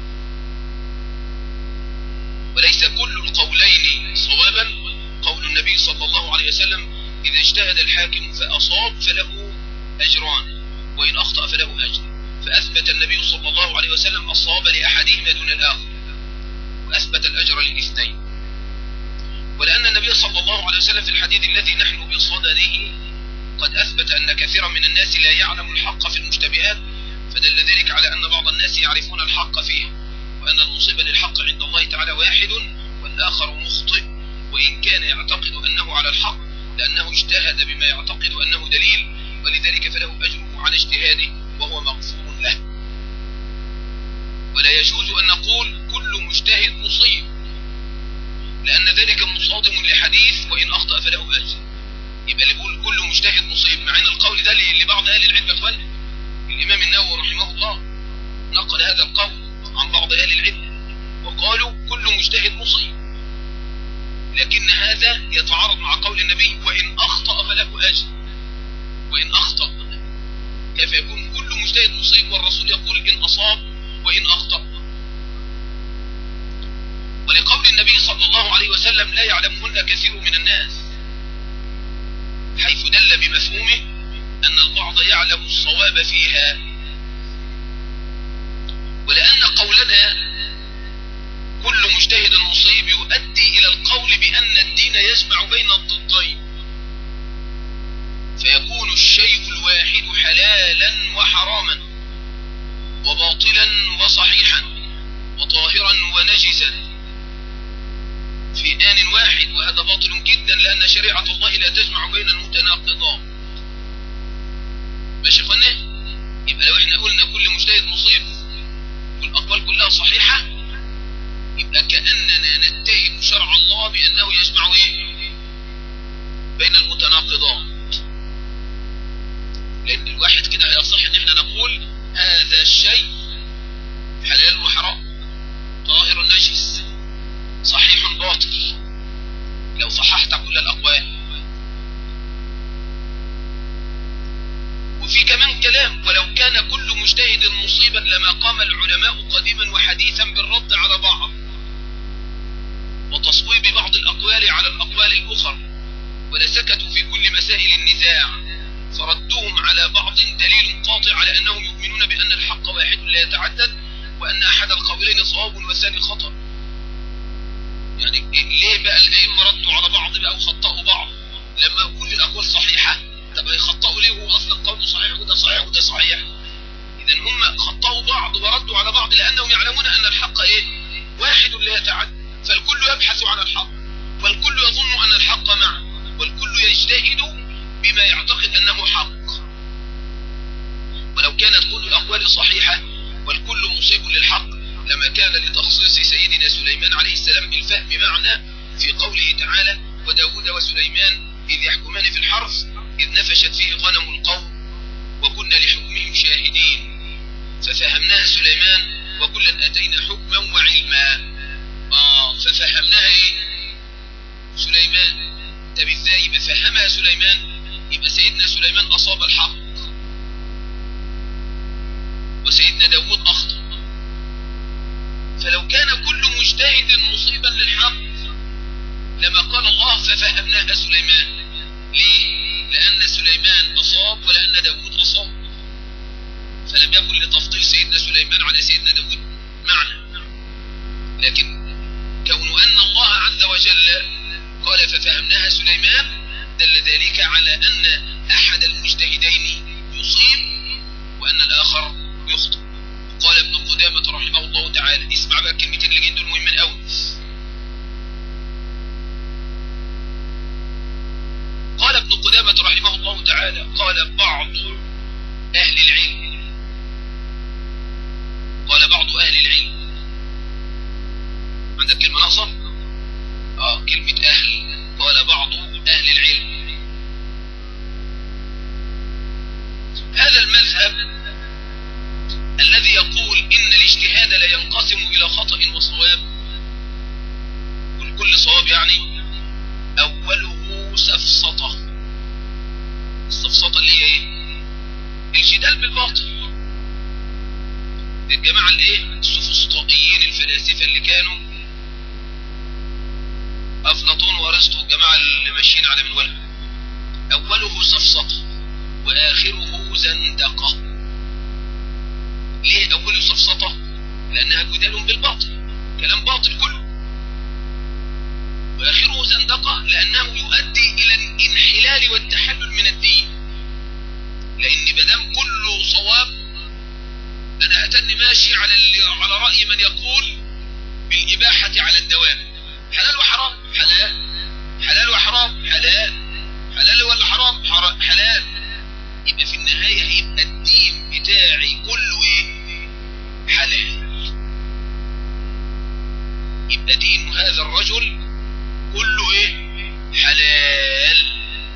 وليس كل القولين صوابا، قول النبي صلى الله عليه وسلم إذا اجتهد الحاكم فأصاب فله أجران وإن أخطأ فله أجر. فأثبت النبي صلى الله عليه وسلم الصواب لأحدهما دون الآخر، وأثبت الأجر للاثنين. ولأن النبي صلى الله عليه وسلم في الحديث الذي نحن بصدده قد أثبت أن كثيرا من الناس لا يعلم الحق في المشتبهات، فدل ذلك على أن بعض الناس يعرفون الحق فيه، وأن المصيب للحق عند الله تعالى واحد والآخر مخطئ، وإن كان يعتقد أنه على الحق لأنه اجتهد بما يعتقد أنه دليل، ولذلك فله أجره على اجتهاده وهو مغفور له. ولا يجوز أن نقول كل مجتهد مصيب، لأن ذلك مصادم لحديث وإن أخطأ فله أجر. يبقى اللي بيقول كل مجتهد مصيب، مع أن القول ده لبعض أهل العلم أخواني. الإمام النووي رحمه الله نقل هذا القول عن بعض أهل العلم وقالوا كل مجتهد مصيب، لكن هذا يتعارض مع قول النبي وإن أخطأ فله أجر. وإن أخطأ كيف يكون كل مجتهد مصيب والرسول يقول إن أصاب وإن أخطأ؟ ولقول النبي صلى الله عليه وسلم لا يعلمهن كثير من الناس، حيث دل بمفهومه أن البعض يعلم الصواب فيها. ولأن قولنا كل مجتهد مصيب يؤدي إلى القول بأن الدين يجمع بين الضدين، فيكون الشيء الواحد حلالا وحراما وباطلا وصحيحا وطاهرا ونجسا في آن واحد، وهذا باطل جدا، لأن شريعة الله لا تجمع بين المتناقضات. ماشي يا اخوانا؟ يبقى لو احنا قلنا كل مجتهد مصيب والأقوال كلها صحيحة، يبقى كأننا نتهم شرع الله بأنه يجمع ايه؟ بين المتناقضات. لأن الواحد كده هيصح ان احنا نقول هذا الشيء حلال وحرام، طاهر نجس، صحيح باطل، لو صححت كل الأقوال. وفي كمان كلام ولو كان كل مجتهد مصيبا لما قام العلماء قديما وحديثا بالرد على بعض وتصويب بعض الأقوال على الأقوال الأخرى، ولسكتوا في كل مسائل النزاع، فردهم على بعض دليل قاطع على أنهم يؤمنون بأن الحق واحد لا يتعدد، وأن أحد القولين صواب والثاني خطأ. يعني ليه بقى الأئمة ردوا على بعض بقى وخطأوا بعض لما كل الأقوال صحيحة؟ طب هيخطأوا ليه وهو أصلا قوله صحيح وده صحيح وده صحيح؟ إذن هم خطأوا بعض وردوا على بعض لأنهم يعلمون أن الحق إيه؟ واحد لا يتعدد، فالكل يبحث عن الحق، والكل يظن أن الحق معه، والكل يجتهد بما يعتقد أنه حق. ولو كانت كل الأقوال صحيحة والكل مصيب للحق لما كان لتخصيص سيدنا سليمان عليه السلام بالفهم معنى في قوله تعالى وداود وسليمان إذ يحكمان في الحرث إذ نفشت فيه غنم القوم وكنا لحكمهم شاهدين ففهمناها سليمان وكلا أتينا حكما وعلما. آه ففهمناها إيه؟ سليمان. طب إزاي بفهمها سليمان؟ يبقى سيدنا سيدنا سليمان أصاب الحق وسيدنا داود أخطأ، فلو كان كل مجتهد مصيبا للحق لما قال الله ففهمناها سليمان. ليه؟ لأن سليمان أصاب ولأن داود أصاب، فلم يكن لتفضيل سيدنا سليمان على سيدنا داود معنى. لكن كون أن الله عز وجل قال ففهمناها سليمان دل ذلك على أن أحد المجتهدين يصيب وأن الآخر يخطئ. قال ابن قدامة رحمه الله تعالى، اسمع بقى الكلمتين اللي جايين دول مهمين قوي. قال ابن قدامة رحمه الله تعالى قال بعض أهل العلم قال بعض أهل العلم عندك كلمة ناقصة؟ آه كلمة أهل. قال بعض أهل العلم هذا المذهب الذي يقول إن الاجتهاد لا ينقسم إلى خطأ وصواب، والكل صواب يعني، أوله سفسطة. السفسطة اللي هي إيه؟ الجدال بالباطل. الجماعة اللي إيه؟ السفسطائيين الفلاسفة اللي كانوا أفلاطون وأرسطو، الجماعة اللي ماشيين على منوالهم. أوله سفسطة وآخره زندقة. ليه أوله سفسطة؟ لأنها جدال بالباطل، كلام باطل كله. وآخره زندقة لأنه يؤدي إلى الانحلال والتحلل من الدين. لأن مدام كله صواب أنا أتني ماشي على على رأي من يقول بالإباحة على الدوام. حلال وحرام حلال، حلال وحرام حلال، حلال ولا حرام حرام حلال. يبقى في النهاية هيبقى الدين بتاعي كله إيه؟ حلال. يبقى دين هذا الرجل كله إيه؟ حلال.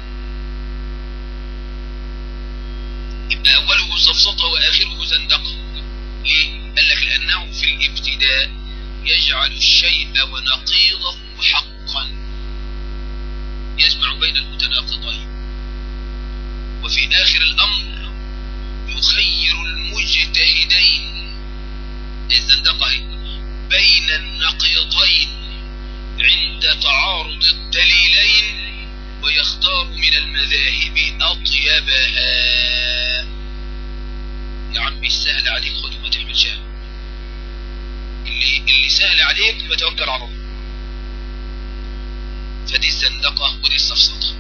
يبقى أوله سفسطة وآخره زندقة. ليه؟ قال لك لأنه في الابتداء يجعل الشيء ونقيضه حقا، يجمع بين المتناقضين، وفي آخر الأمر يخير المجتهدين الزندقة بين النقيضين عند تعارض الدليلين ويختار من المذاهب أطيبها. يا عم مش سهل عليك، خد وما تعملش. اللي اللي سهل عليك بتوكل على الله. فدي الزندقة ودي السفسطة.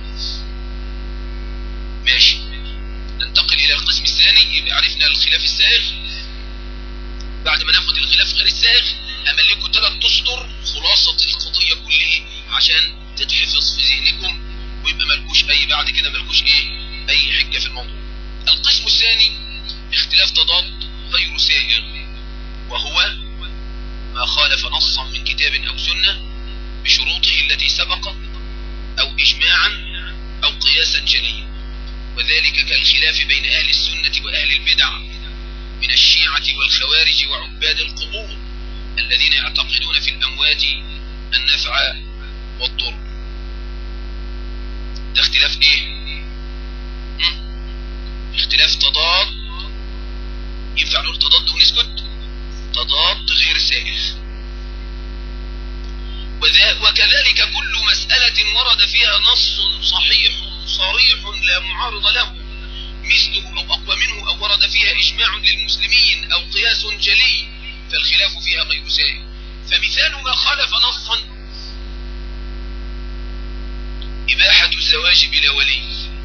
ماشي، ننتقل إلى القسم الثاني. يبقى عرفنا الخلاف السائغ. بعد ما ناخد الخلاف غير السائغ أملكوا ثلاث أسطر خلاصة القضية كلها عشان تتحفظ في ذهنكم ويبقى ملكوش أي بعد كده ملكوش إيه أي حجة في الموضوع. القسم الثاني اختلاف تضاد غير سائغ، وهو ما خالف نصا من كتاب أو سنة بشروطه التي سبقت أو إجماعا أو قياسا جليا، وذلك كالخلاف بين أهل السنة وأهل البدع من الشيعة والخوارج وعباد القبور الذين يعتقدون في الأموات النفع والضر. ده اختلاف ايه؟ مم. اختلاف تضاد. ينفع نقول تضاد ونسكت؟ تضاد غير سائغ. وكذلك كل مسألة ورد فيها نص صحيح صريح لا معارض له مثله أو أقوى منه أو ورد فيها إجماع للمسلمين أو قياس جلي فالخلاف فيها غير سائغ. فمثال ما خالف نصا إباحة الزواج بلا ولي.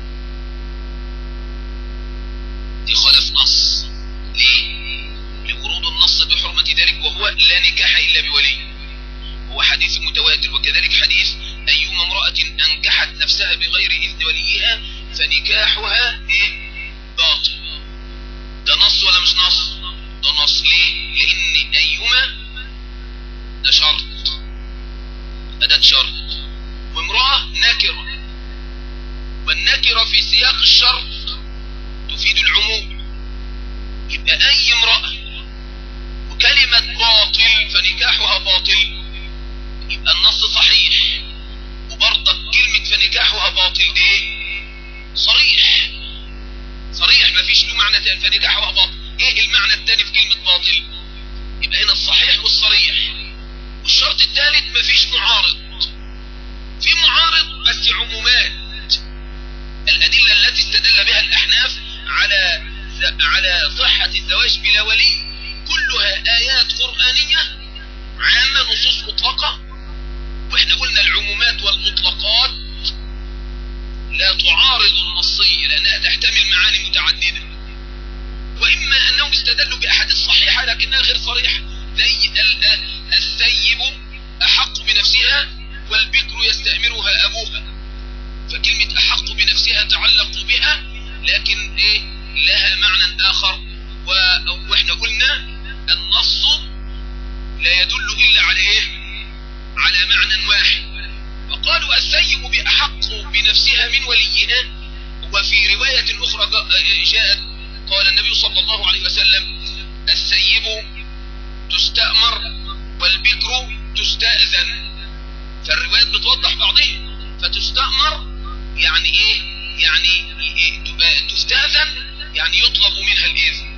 دي خالف نص. ليه؟ لورود النص بحرمة ذلك، وهو لا نكاح إلا بولي. هو حديث متواتر. وكذلك حديث أيما امرأة أنكحت نفسها بغير إذن وليها فنكاحها إيه؟ باطل. ده نص ولا مش نص؟ ده نص. ليه؟ لأن أيما ده شرط، أداة شرط، وامرأة نكرة، والنكرة في سياق الشرط تفيد العموم. يبقى أي امرأة وكلمة باطل فنكاحها باطل، يبقى النص صحيح، وبرضك كلمة فنكاحها باطل دي صريح. قرآنية عامة، نصوص مطلقة، واحنا قلنا العمومات والمطلقات لا تعارض النصية لأنها تحتمل معاني متعددة. وإما أنهم استدلوا بأحاديث صحيحة لكنها غير صريحة، زي الثيب أحق بنفسها والبكر يستأمرها أبوها، فكلمة أحق بنفسها تعلق بها لكن إيه لها معنى آخر. وإحنا قلنا النص لا يدل إلا على إيه؟ على معنى واحد. وقالوا الثيب بأحق بنفسها من وليها. وفي رواية أخرى جاءت قال النبي صلى الله عليه وسلم الثيب تستأمر والبكر تستأذن، فالروايات بتوضح بعضها. فتستأمر يعني إيه؟ يعني إيه؟ تستأذن يعني يطلب منها الإذن.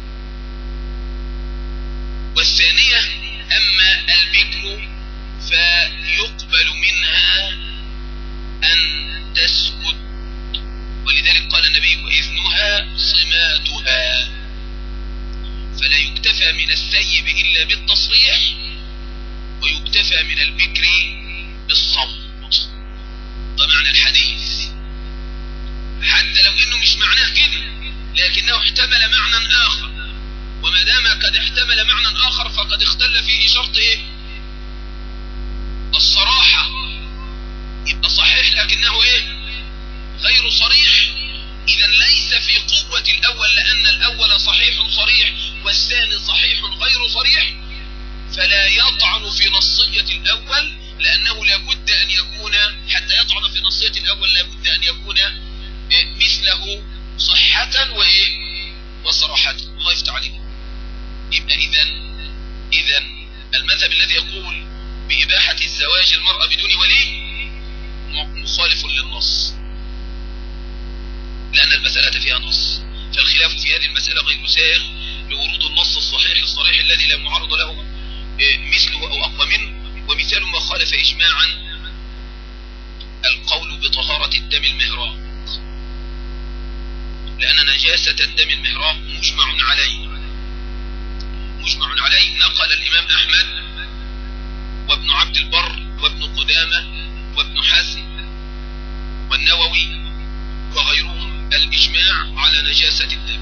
والثانية أما البكر فيقبل منها أن تسكت، ولذلك قال النبي وإذنها صماتها، فلا يكتفى من الثيب إلا بالتصريح ويكتفى من البكر بالصمت. ده معنى الحديث، حتى لو إنه مش معناه كده لكنه احتمل معنى آخر، وما دام قد احتمل معنى آخر فقد اختل فيه شرط إيه؟ الصراحة. يبقى صحيح لكنه إيه؟ غير صريح. إذا ليس في قوة الأول، لأن الأول صحيح صريح والثاني صحيح غير صريح، فلا يطعن في نصية الأول، لأنه لابد أن يكون حتى يطعن في نصية الأول لابد أن يكون مثله صحة وإيه؟ وصراحة. الله يفتح عليك. يبقى إذا إذا المذهب الذي يقول بإباحة الزواج المرأة بدون ولي مخالف للنص، لأن المسألة فيها نص، فالخلاف في هذه المسألة غير سائغ لورود النص الصحيح الصريح الذي لا معارض له مثله أو أقوى منه. ومثال ما خالف إجماعا القول بطهارة الدم المهراق، لأن نجاسة الدم المهراق مجمع عليه مجمع عليه نقل الإمام أحمد وابن عبد البر وابن قدامة وابن حزم والنووي وغيرهم الإجماع على نجاسة الدم،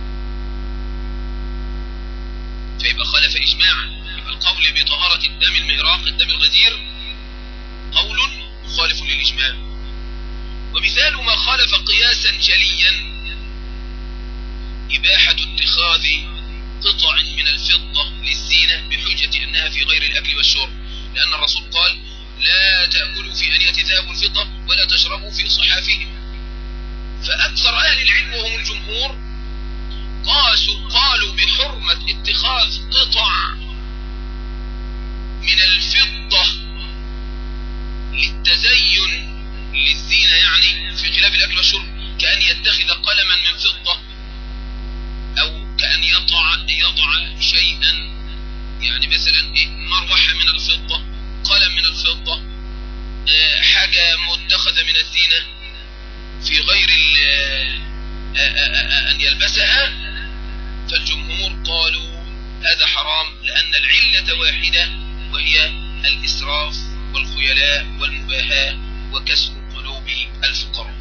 فيبقى خالف إجماعا. القول بطهارة الدم المهراق الدم الغزير قول مخالف للإجماع. ومثال ما خالف قياسا جليا إباحة اتخاذ قطع من الفضة للزينة بحجة أنها في غير الأكل والشرب، لأن الرسول قال لا تأكلوا في أنية الذهب والفضة ولا تشربوا في صحافهم. فأكثر أهل العلم وهم الجمهور قاسوا قالوا بحرمة اتخاذ قطع من الفضة للتزين للزينة، يعني في خلاف الأكل والشرب، كأن يتخذ قلما من فضة أو كأن يضع يضع شيئا، يعني مثلا إيه مروحة من الفضة، قلم من الفضة، آه حاجة متخذة من الزينة في غير آه آه أن يلبسها. فالجمهور قالوا هذا حرام لأن العلة واحدة وهي الإسراف والخيلاء والمباهاة وكسر قلوب الفقراء.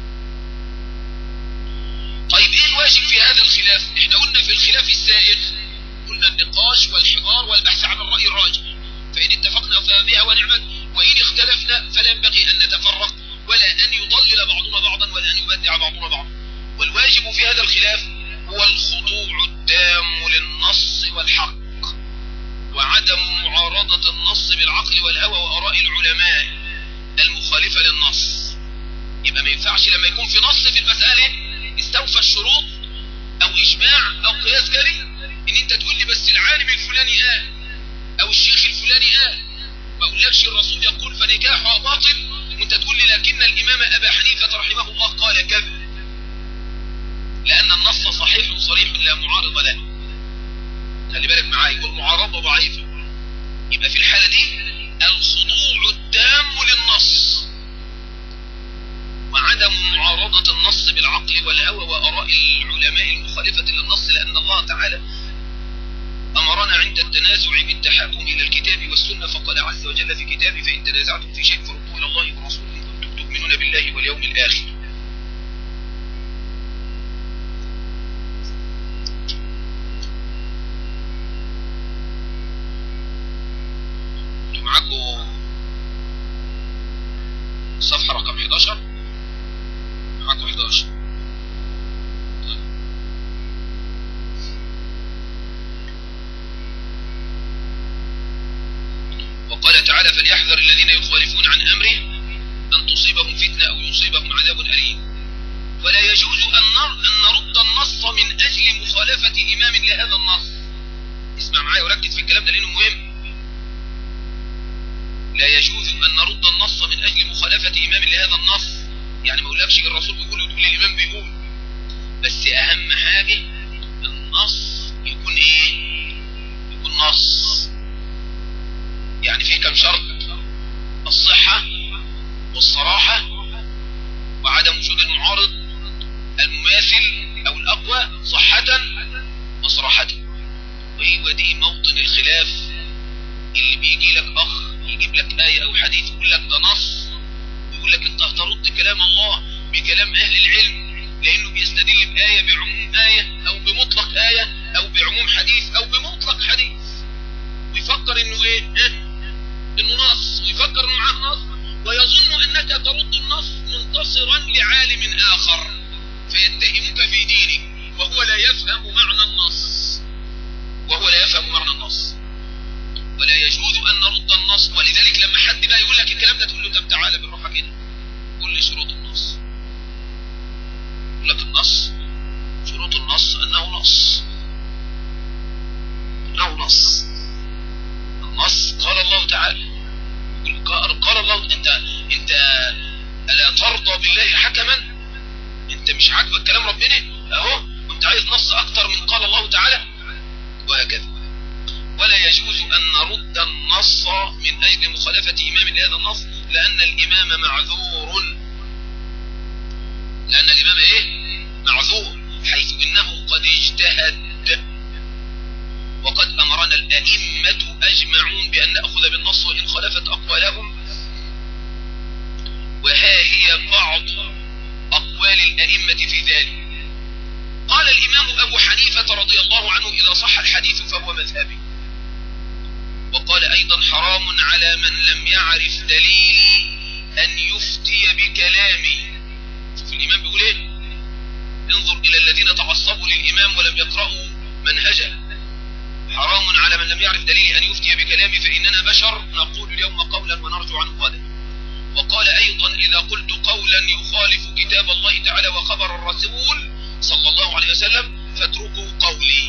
طيب ايه الواجب في هذا الخلاف؟ احنا قلنا في الخلاف السائغ قلنا النقاش والحوار والبحث عن الرأي الراجح، فإن اتفقنا فبها ونعمت، وإن اختلفنا فلا ينبغي أن نتفرق ولا أن يضلل بعضنا بعضا ولا أن يبدع بعضنا بعضا. والواجب في هذا الخلاف هو الخضوع التام للنص والحق وعدم معارضة النص بالعقل والهوى وآراء العلماء المخالفة للنص. يبقى ما ينفعش لما يكون في نص في المسألة استوفى الشروط أو إجماع أو قياس جلي إن أنت تقول لي بس العالم الفلاني قال أو الشيخ الفلاني قال، ما أقولكش الرسول يقول فنكاحه باطل وأنت تقول لي لكن الإمام أبا حنيفة رحمه الله قال كذا، لأن النص صحيح صريح لا معارض له. خلي بالك معايا، والمعارضة ضعيفة. يبقى في الحالة دي الخضوع التام للنص وعدم معارضة النص بالعقل والهوى وآراء العلماء المخالفة للنص، لأن الله تعالى أمر أمرنا عند التنازع بالتحاكم إلى الكتاب والسنة، فقال عز وجل في كتابه: فإن تنازعتم في شيء فردوه إلى الله ورسوله إن كنتم تؤمنون بالله واليوم الآخر. معاكم الصفحة رقم إحدى عشر، معاكم إحدى عشر. وقال تعالى: فليحذر الذين يخالفون عن أمره أن تصيبهم فتنة أو يصيبهم عذاب أليم. ولا يجوز أن نرد النص من أجل مخالفة إمام لهذا النص. اسمع معايا وركز في الكلام ده لأنه مهم. لا يجوز أن نرد النص من أجل مخالفة إمام لهذا النص، يعني ما أقولكش الرسول بيقول وتقول الإمام بيقول، بس أهم حاجة النص يكون إيه؟ يكون نص. يعني فيه كم شرط؟ الصحة والصراحة وعدم وجود المعارض المماثل أو الأقوى صحة وصراحة. ودي موطن الخلاف اللي بيجي لك أخ يجيب لك آية أو حديث يقول لك ده نص، ويقول لك أنت هترد كلام الله بكلام أهل العلم لأنه بيستدل بآية بعموم آية أو بمطلق آية أو بعموم حديث أو بمطلق حديث، ويفكر إنه إيه؟ إيه؟ إنه نص، ويفكر إنه معاه نص، ويظن أنك ترد النص منتصرا لعالم آخر فيتهمك في دينك وهو لا يفهم معنى النص، وهو لا يفهم معنى النص. ولا يجوز أن نرد النص. ولذلك لما حد بقى يقول لك الكلام ده تقول له: طب تعالى بالراحة كده قول لي شروط النص. يقول لك النص، شروط النص أنه نص، أنه نص. النص قال الله تعالى، قال الله. أنت أنت ألا ترضى بالله حكما؟ أنت مش عاجبك كلام ربنا أهو، وأنت عايز نص أكتر من قال الله تعالى، وهكذا. ولا يجوز أن نرد النص من أجل مخالفة إمام لهذا النص، لأن الإمام معذور، لأن الإمام إيه؟ معذور، حيث إنه قد اجتهد. وقد أمرنا الأئمة أجمعون بأن نأخذ بالنص وإن خالفت أقوالهم. وها هي بعض أقوال الأئمة في ذلك. قال الإمام أبو حنيفة رضي الله عنه: إذا صح الحديث فهو مذهبي. وقال أيضا: حرام على من لم يعرف دليلي أن يفتي بكلامي. شوف الإمام بيقول إيه؟ انظر إلى الذين تعصبوا للإمام ولم يقرأوا منهجه. حرام على من لم يعرف دليلي أن يفتي بكلامي فإننا بشر نقول اليوم قولا ونرجو عنه غدا. وقال أيضا: إذا قلت قولا يخالف كتاب الله تعالى وخبر الرسول صلى الله عليه وسلم فاتركوا قولي.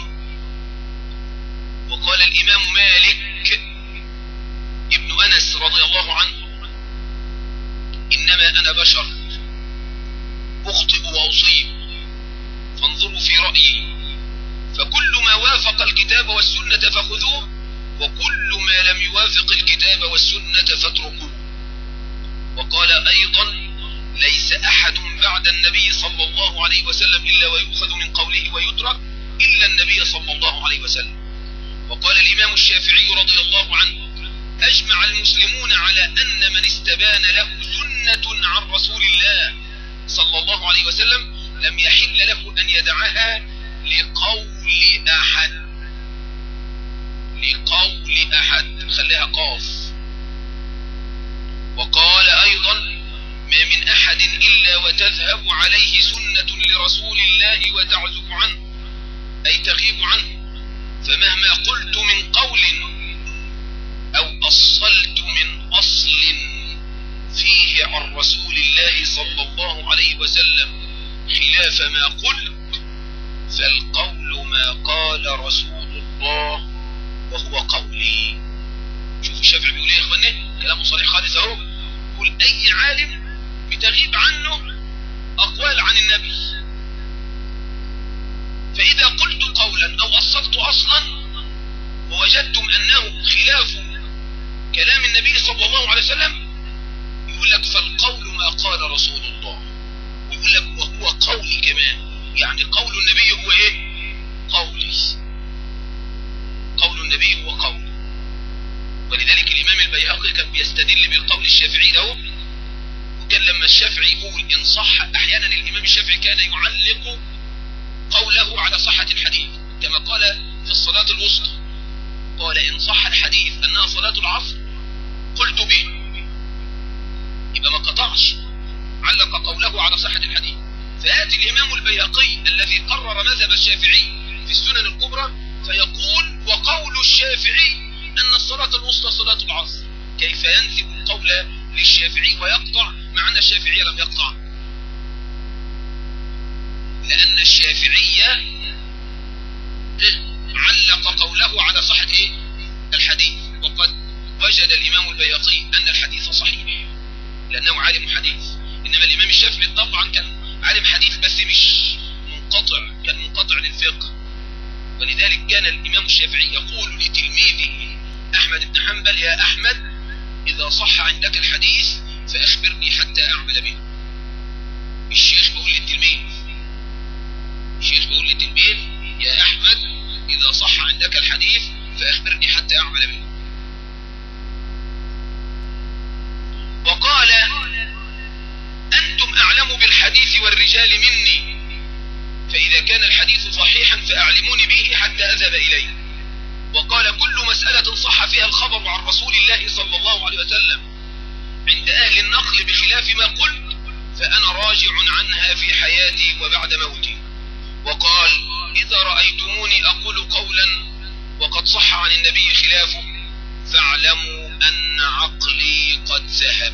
وقال الإمام مالك ابن أنس رضي الله عنه: إنما أنا بشر أخطئ وأصيب فانظروا في رأيي، فكل ما وافق الكتاب والسنة فخذوه وكل ما لم يوافق الكتاب والسنة فاتركوه. وقال أيضا: ليس أحد بعد النبي صلى الله عليه وسلم إلا ويؤخذ من قوله ويترك إلا النبي صلى الله عليه وسلم. وقال الإمام الشافعي رضي الله عنه: أجمع المسلمون على أن من استبان له سنة عن رسول الله صلى الله عليه وسلم لم يحل له أن يدعها لقول أحد، لقول أحد، خليها قاف. وقال أيضا: ما من أحد إلا وتذهب عليه سنة لرسول الله وتعزب عنه أي تغيب عنه، فمهما قلت من قول أو أصلت من أصل فيه عن رسول الله صلى الله عليه وسلم خلاف ما قلت فالقول ما قال رسول الله وهو قولي. شوف الشافعي بيقول ايه يا اخواني؟ كلامه صريح خالص اهو. يقول اي عالم بتغيب عنه اقوال عن النبي، فاذا قلت قولا او اصلت اصلا ووجدتم انه خلاف كلام النبي صلى الله عليه وسلم يقول لك فالقول ما قال رسول الله، ويقول لك وهو قولي كمان، يعني قول النبي هو ايه؟ قولي. قول الشافعي ده، وكان لما الشافعي يقول إن صح، أحيانا الإمام الشافعي كان يعلق قوله على صحة الحديث، كما قال في الصلاة الوسطى، قال إن صح الحديث أنها صلاة العصر قلت به، يبقى ما قطعش، علق قوله على صحة الحديث. فيأتي الإمام البيهقي الذي قرر مذهب الشافعي في السنن الكبرى فيقول وقول الشافعي أن الصلاة الوسطى صلاة العصر، كيف ينسب القول للشافعي ويقطع مع أن الشافعي لم يقطع؟ لأن الشافعي علق قوله على صحة إيه؟ الحديث، وقد وجد الإمام البيهقي أن الحديث صحيح لأنه عالم حديث، إنما الإمام الشافعي طبعا كان عالم حديث بس مش منقطع، كان منقطع للفقه، ولذلك كان الإمام الشافعي يقول لتلميذه أحمد بن حنبل يا أحمد إذا صح عندك الحديث فأخبرني حتى أعمل به. الشيخ بيقول للتلميذ الشيخ بيقول للتلميذ يا أحمد إذا صح عندك الحديث فأخبرني حتى أعمل به. وقال أنتم أعلم بالحديث والرجال مني، فإذا كان الحديث صحيحا فأعلموني به حتى أذهب إليه. وقال كل مسألة صح فيها الخبر عن رسول الله صلى الله عليه وسلم عند أهل النقل بخلاف ما قلت فأنا راجع عنها في حياتي وبعد موتي. وقال إذا رأيتموني أقول قولا وقد صح عن النبي خلافه فاعلموا أن عقلي قد ذهب.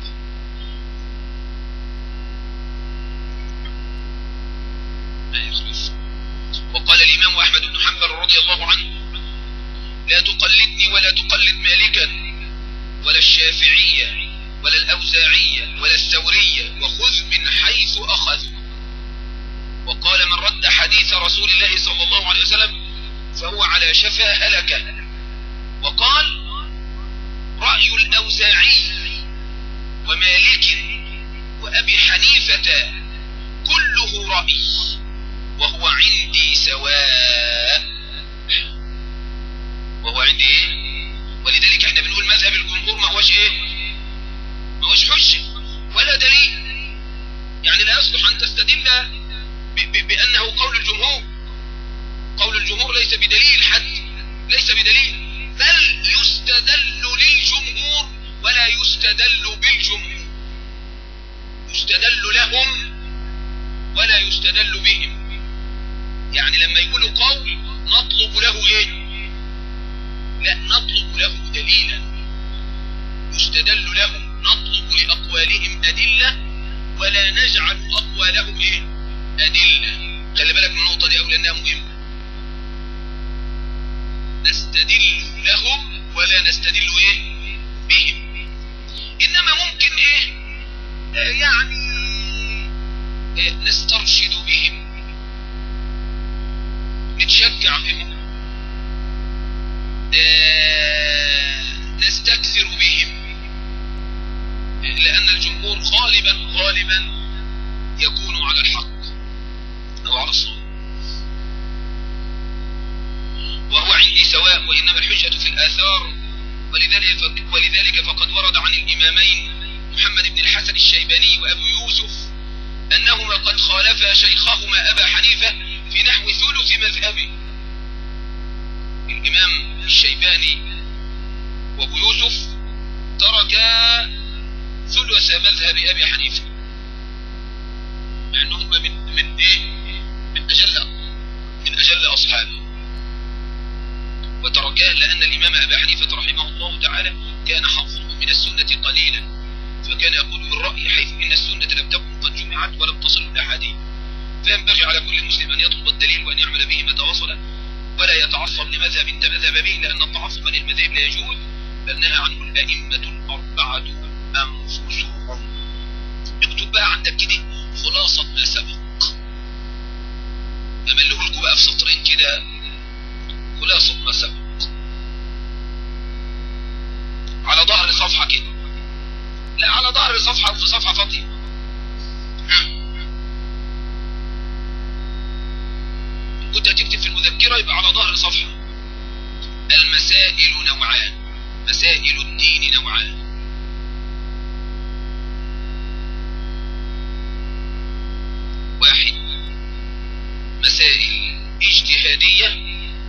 وقال الإمام أحمد بن حنبل رضي الله عنه لا تقلدني ولا تقلد مالكا ولا الشافعية ولا الأوزاعية ولا الثورية وخذ من حيث أخذوا. وقال من رد حديث رسول الله صلى الله عليه وسلم فهو على شفا هلكة. وقال رأي الأوزاعي ومالك وأبي حنيفة كله رأي وهو عندي سواء، وهو عندي ايه؟ ولذلك احنا بنقول مذهب الجمهور ما هوش ايه؟ ما هوش حجة ولا دليل، يعني لا يصلح ان تستدل بانه قول الجمهور. قول الجمهور ليس بدليل حد، ليس بدليل، بل يستدل للجمهور ولا يستدل بالجمهور، يستدل لهم ولا يستدل بهم. يعني لما يقولوا قول نطلب له ايه؟ لا نطلب له دليلا يستدل له، نطلب لأقوالهم أدلة ولا نجعل أقوالهم ايه؟ أدلة. خلي بالك من النقطة دي أولا لأنها مهمة. نستدل لهم ولا نستدل ايه؟ بهم. إنما ممكن ايه؟ آه يعني آه نسترشد بهم، نتشجع بهم، آه نستكثر بهم، لأن الجمهور غالبا غالبا يكون على الحق أو على الصواب. وهو عندي سواء وإنما الحجة في الآثار. ولذلك, ولذلك فقد ورد عن الإمامين محمد بن الحسن الشيباني وأبو يوسف أنهما قد خالفا شيخهما أبا حنيفة في نحو ثلث مذهبه. الإمام الشيباني وأبو يوسف تركا ثلث مذهب أبي حنيفة، مع أنهم من من إيه؟ من أجل من أجل أصحابه، وتركاه لأن الإمام أبا حنيفة رحمه الله تعالى كان حظه من السنة قليلا، فكان يقول بالرأي حيث إن السنة لم تكن قد جمعت ولم تصل الأحاديث. فينبغي على كل مسلم أن يطلب الدليل وأن يعمل به متى وصل، ولا يتعصب لمذهب تمذهب به، لأن التعصب للمذاهب لا يجوز، بل نهى عنه الأئمة الأربعة أنفسهم. اكتب بقى عندك كده خلاصة ما سبق، أمله لكم بقى في سطرين كده خلاصة ما سبق على ظهر صفحة كده، لا على ظهر صفحة أو في صفحة فاضية. كنت هتكتب في المذكرة يبقى على ظهر صفحة. المسائل نوعان، مسائل الدين نوعان، اجتهادية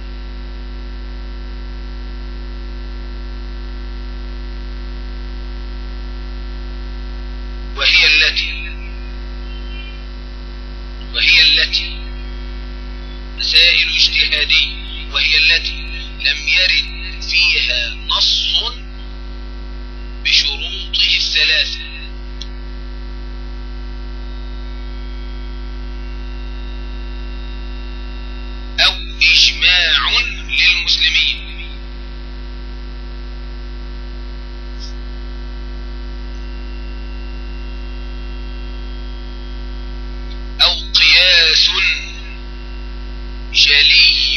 وهي التي وهي التي مسائل اجتهادية وهي التي لم يرد فيها نص بشروطه الثلاثة أو إجماع للمسلمين أو قياس جلي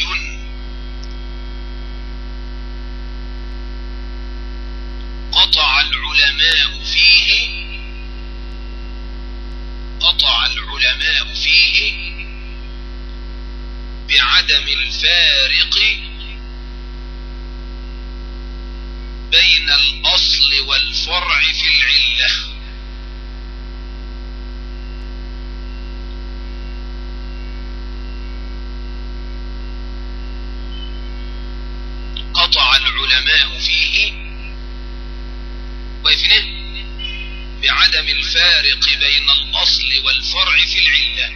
قطع العلماء فيه قطع العلماء فيه بعدم الفارق بين الأصل والفرع في العلة. قطع العلماء فيه ويفنه بعدم الفارق بين الأصل والفرع في العلة.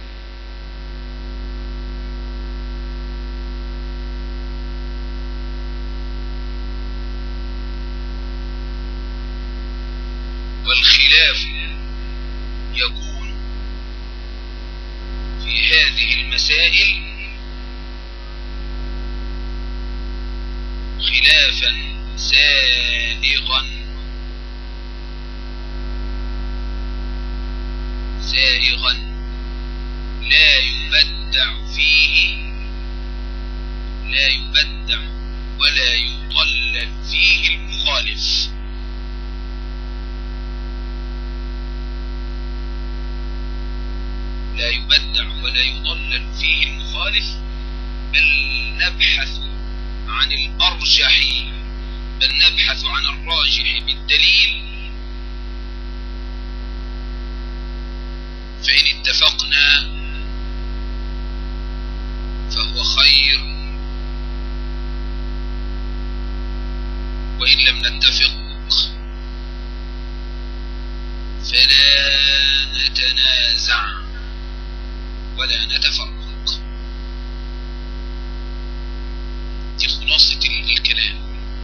والخلاف يكون في هذه المسائل خلافا سائغا سائغا لا يبدع فيه لا يبدع ولا يضلل فيه المخالف. لا يبدع ولا يضلل فيه المخالف بل نبحث عن الأرجح بل نبحث عن الراجح بالدليل، فإن اتفقنا فهو خير وإن لم نتفق فلا نتنازع ولا نتفرق. دي خلاصة الكلام.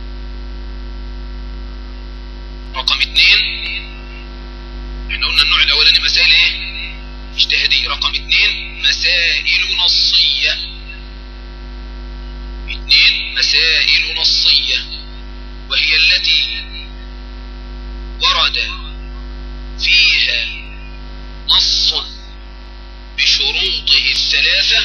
رقم اتنين احنا قلنا النوع الاولاني مسائل ايه؟ اجتهادية. رقم اتنين مسائل نصية. اتنين مسائل نصية وهي التي ورد فيها نص بشروطه الثلاثة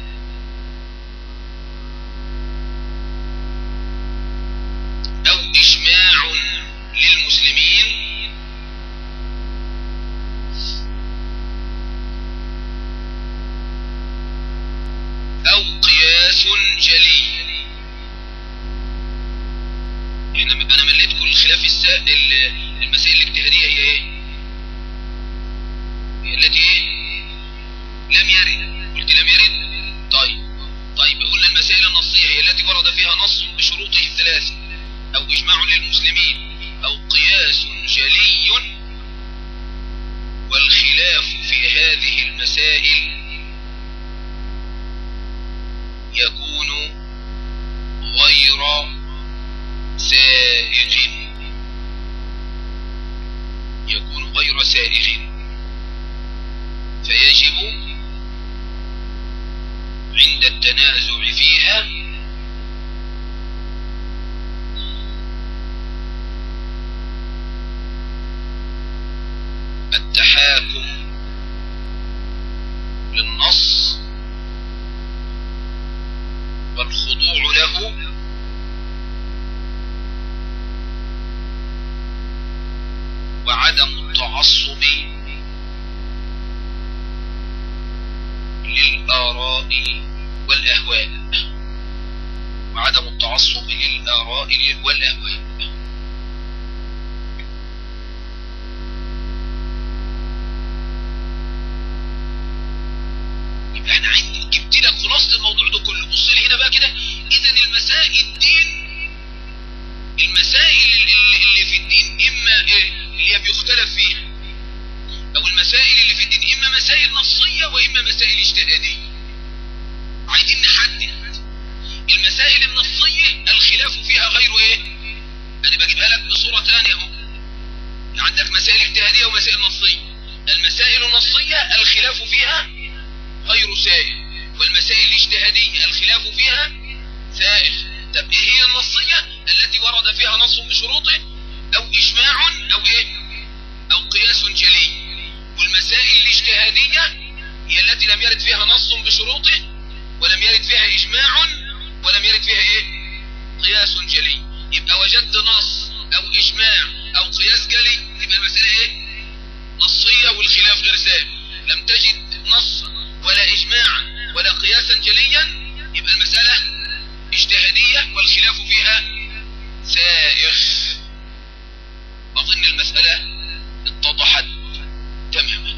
أو إجماع للمسلمين أو قياس جلي. احنا انا مليتكم الخلاف السائل المسائل الاجتهادية هي ايه؟ هي التي ايه؟ لم يرد. قلت لم يرد. طيب طيب قلنا المسائل النصية هي التي ورد فيها نص بشروطه الثلاثة أو إجماع للمسلمين أو قياس جلي. والخلاف في هذه المسائل يكون غير سائغ يكون غير سائغ فيجب عند التنازع فيها التحاكم للنص والخضوع له وعدم التعصب للآراء والأهواء وعدم التعصب للآراء والأهواء. يبقى احنا عايزين جبت لك خلاصة خلصت الموضوع ده كله. بص لي هنا بقى كده. اذا المسائل الدين، المسائل اللي في الدين اما ايه اللي بيختلف فيها، او المسائل اللي في الدين اما مسائل نصية واما مسائل اجتهادية. عايزين نحدد المسائل النصية الخلاف فيها غير ايه. انا بجيبها لك بصورة ثانية اهو. عندك مسائل اجتهادية ومسائل نصية. المسائل النصية الخلاف فيها غير سائغ، والمسائل الاجتهادية الخلاف فيها سائغ. طب ايه هي النصية؟ التي ورد فيها نص بشروطه او اجماع او ايه او قياس جلي. والمسائل الاجتهادية هي التي لم يرد فيها نص بشروطه ولم يرد فيها اجماع ولم يرد فيها ايه قياس جلي. يبقى وجدت نص او اجماع او قياس جلي يبقى المسألة ايه نصية والخلاف غير سائغ. لم تجد نص ولا اجماعا ولا قياسا جليا يبقى المسألة اجتهادية والخلاف فيها سائغ. اظن المسألة اتضحت تماما.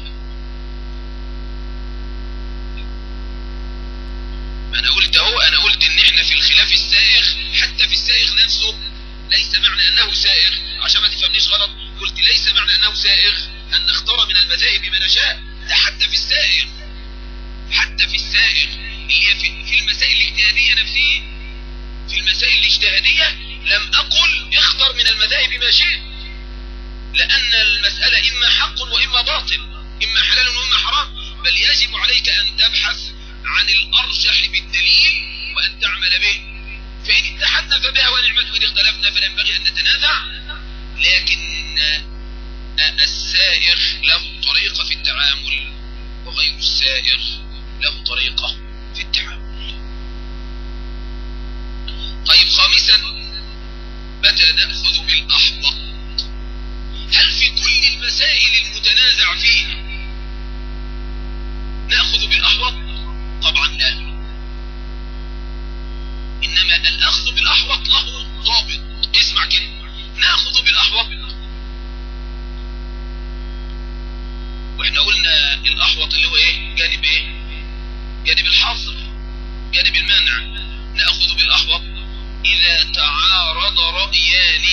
انا قلت اهو، انا قلت ان احنا في الخلاف السائغ حتى في السائغ نفسه ليس معنى انه سائغ، عشان ما تفهمنيش غلط، قلت ليس معنى انه سائغ ان نختار من المذاهب ما نشاء. ده حتى في السائغ، حتى في السائغ اللي هي في, في المسائل الاجتهادية نفسها. في المسائل الاجتهادية لم اقل اختر من المذاهب ما شئت، لان المسألة اما حق واما باطل، اما حلال واما حرام، بل يجب عليك ان تبحث عن الارجح بالدليل وان تعمل به. فان اتحدنا فبها ونعمت، وان اختلفنا فلا ينبغي ان نتنازع. لكن السائغ له طريقة في التعامل وغير السائغ له طريقة في التعامل. طيب خامسا، متى نأخذ بالأحوط؟ هل في كل المسائل المتنازع فيها نأخذ بالأحوط؟ طبعا لا. إنما الأخذ بالأحوط له ضابط. اسمع كده، نأخذ بالأحوط واحنا قلنا الأحوط اللي هو ايه؟ جانب ايه؟ جانب الحظر، جانب المنع. نأخذ بالأحوط إذا تعارض رأيان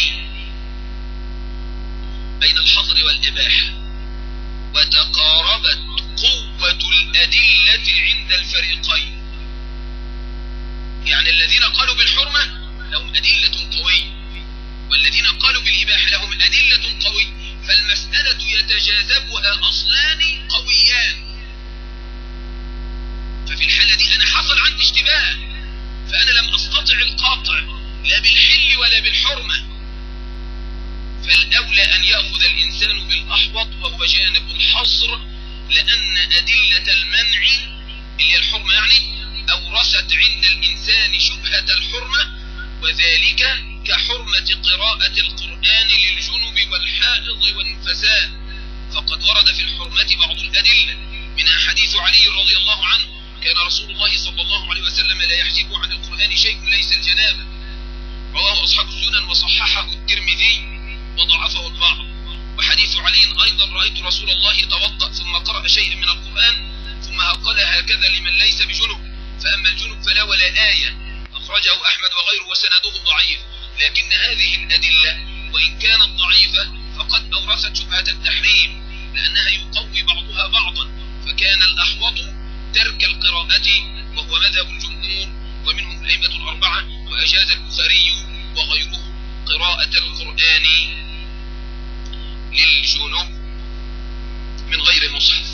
بين الحظر والإباحة وتقاربت قوة الأدلة عند الفريقين. يعني الذين قالوا بالحرمة لهم أدلة قوية، والذين قالوا بالإباحة لهم أدلة قوية، فالمسألة يتجاذبها أصلان قويان. ففي الحالة دي أنا حصل عندي اشتباه، فأنا لم أستطع القاطع لا بالحل ولا بالحرمة، فالأولى أن يأخذ الإنسان بالأحوط وهو جانب الحصر، لأن أدلة المنع اللي الحرمة يعني أورثت عند الإنسان شبهة الحرمة، وذلك كحرمة قراءة القرآن للجنب والحائض والنفساء، فقد ورد في الحرمة بعض الأدلة، منها حديث علي رضي الله عنه: كان رسول الله صلى الله عليه وسلم لا يحجب عن القرآن شيء ليس الجنابة. رواه أصحاب السنن وصححه الترمذي وضعفه البعض. وحديث علي أيضا: رأيت رسول الله توضأ ثم قرأ شيئا من القرآن ثم قال هكذا لمن ليس بجنب، فأما الجنب فلا ولا آية. أخرجه أحمد وغيره وسنده ضعيف. لكن هذه الأدلة وإن كانت ضعيفة فقد أورثت شبهة التحريم، لأنها يقوي بعضها بعضا، فكان الأحوط ترك القراءة وهو مذهب الجمهور ومنهم الأئمة الأربعة، وأجاز البخاري وغيره قراءة القرآن للجنوب من غير مصحف.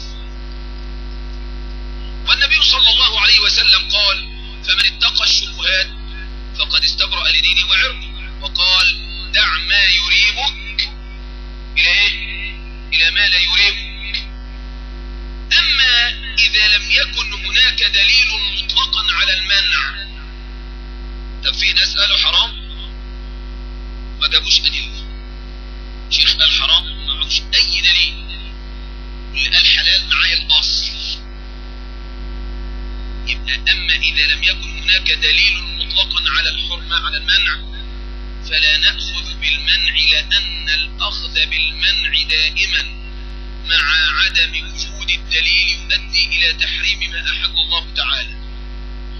والنبي صلى الله عليه وسلم قال: فمن اتقى الشبهات فقد استبرأ لدينه وعرضه، وقال: دع ما يريبك إلى إيه؟ إلى ما لا يريبك. أما إذا لم يكن هناك دليل مطلقا على المنع، طب في ناس قالوا حرام ما جابوش أدلة، شيخ قال حرام ما معوش أي دليل، واللي قال حلال معايا الأصل. يبقى أما إذا لم يكن هناك دليل مطلقا على الحرمة على المنع فلا نأخذ بالمنع، لأن الأخذ بالمنع دائما مع عدم وجود الدليل يؤدي إلى تحريم ما أحل الله تعالى.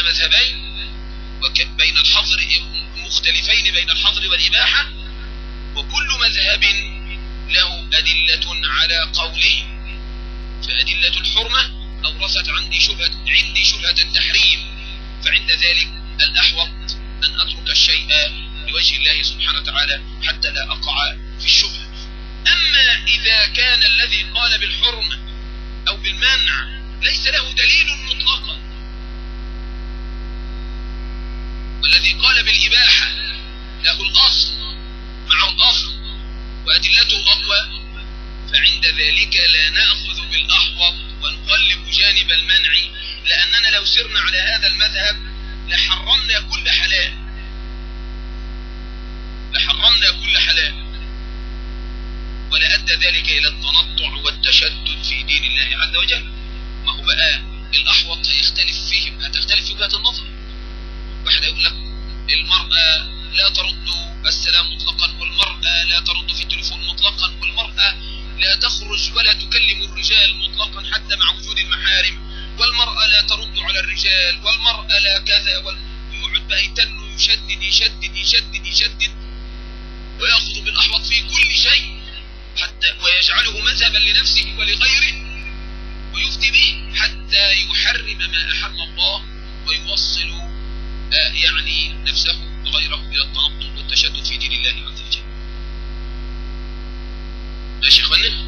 بين مذهبين بين الحظر مختلفين بين الحظر والإباحة، وكل مذهب له أدلة على قوله. فأدلة الحرمة أورثت عندي شبهة عندي شبهة التحريم، فعند ذلك الأحوط أن أترك الشيء لوجه الله سبحانه وتعالى حتى لا أقع في الشبهة. أما إذا كان الذي قال بالحرمة أو بالمنع ليس له دليل مطلقا، والذي قال بالإباحة له الأصل معه الأصل وأدلته أقوى، فعند ذلك لا نأخذ بالأحوط ونقلب جانب المنع، لأننا لو سرنا على هذا المذهب لحرمنا كل حلال لحرمنا كل حلال ولأدى ذلك إلى التنطع والتشدد في دين الله عز وجل. ما هو بقى الأحوط هيختلف فيه، هتختلف في وجهات النظر. واحد يقول لك المرأة لا ترد السلام مطلقا، والمرأة لا ترد في التليفون مطلقا، والمرأة لا تخرج ولا تكلم الرجال مطلقا حتى مع وجود المحارم، والمرأة لا ترد على الرجال، والمرأة لا كذا، ويقعد بقى يتن يشدد يشدد يشدد يشدد ويأخذ بالأحوط في كل شيء حتى ويجعله مذهبا لنفسه ولغيره ويفتي به حتى يحرم ما أحل الله ويوصل آه يعني نفسه وغيره إلى التنطع والتشدد في دين الله عز وجل. ماشي يا اخوانا؟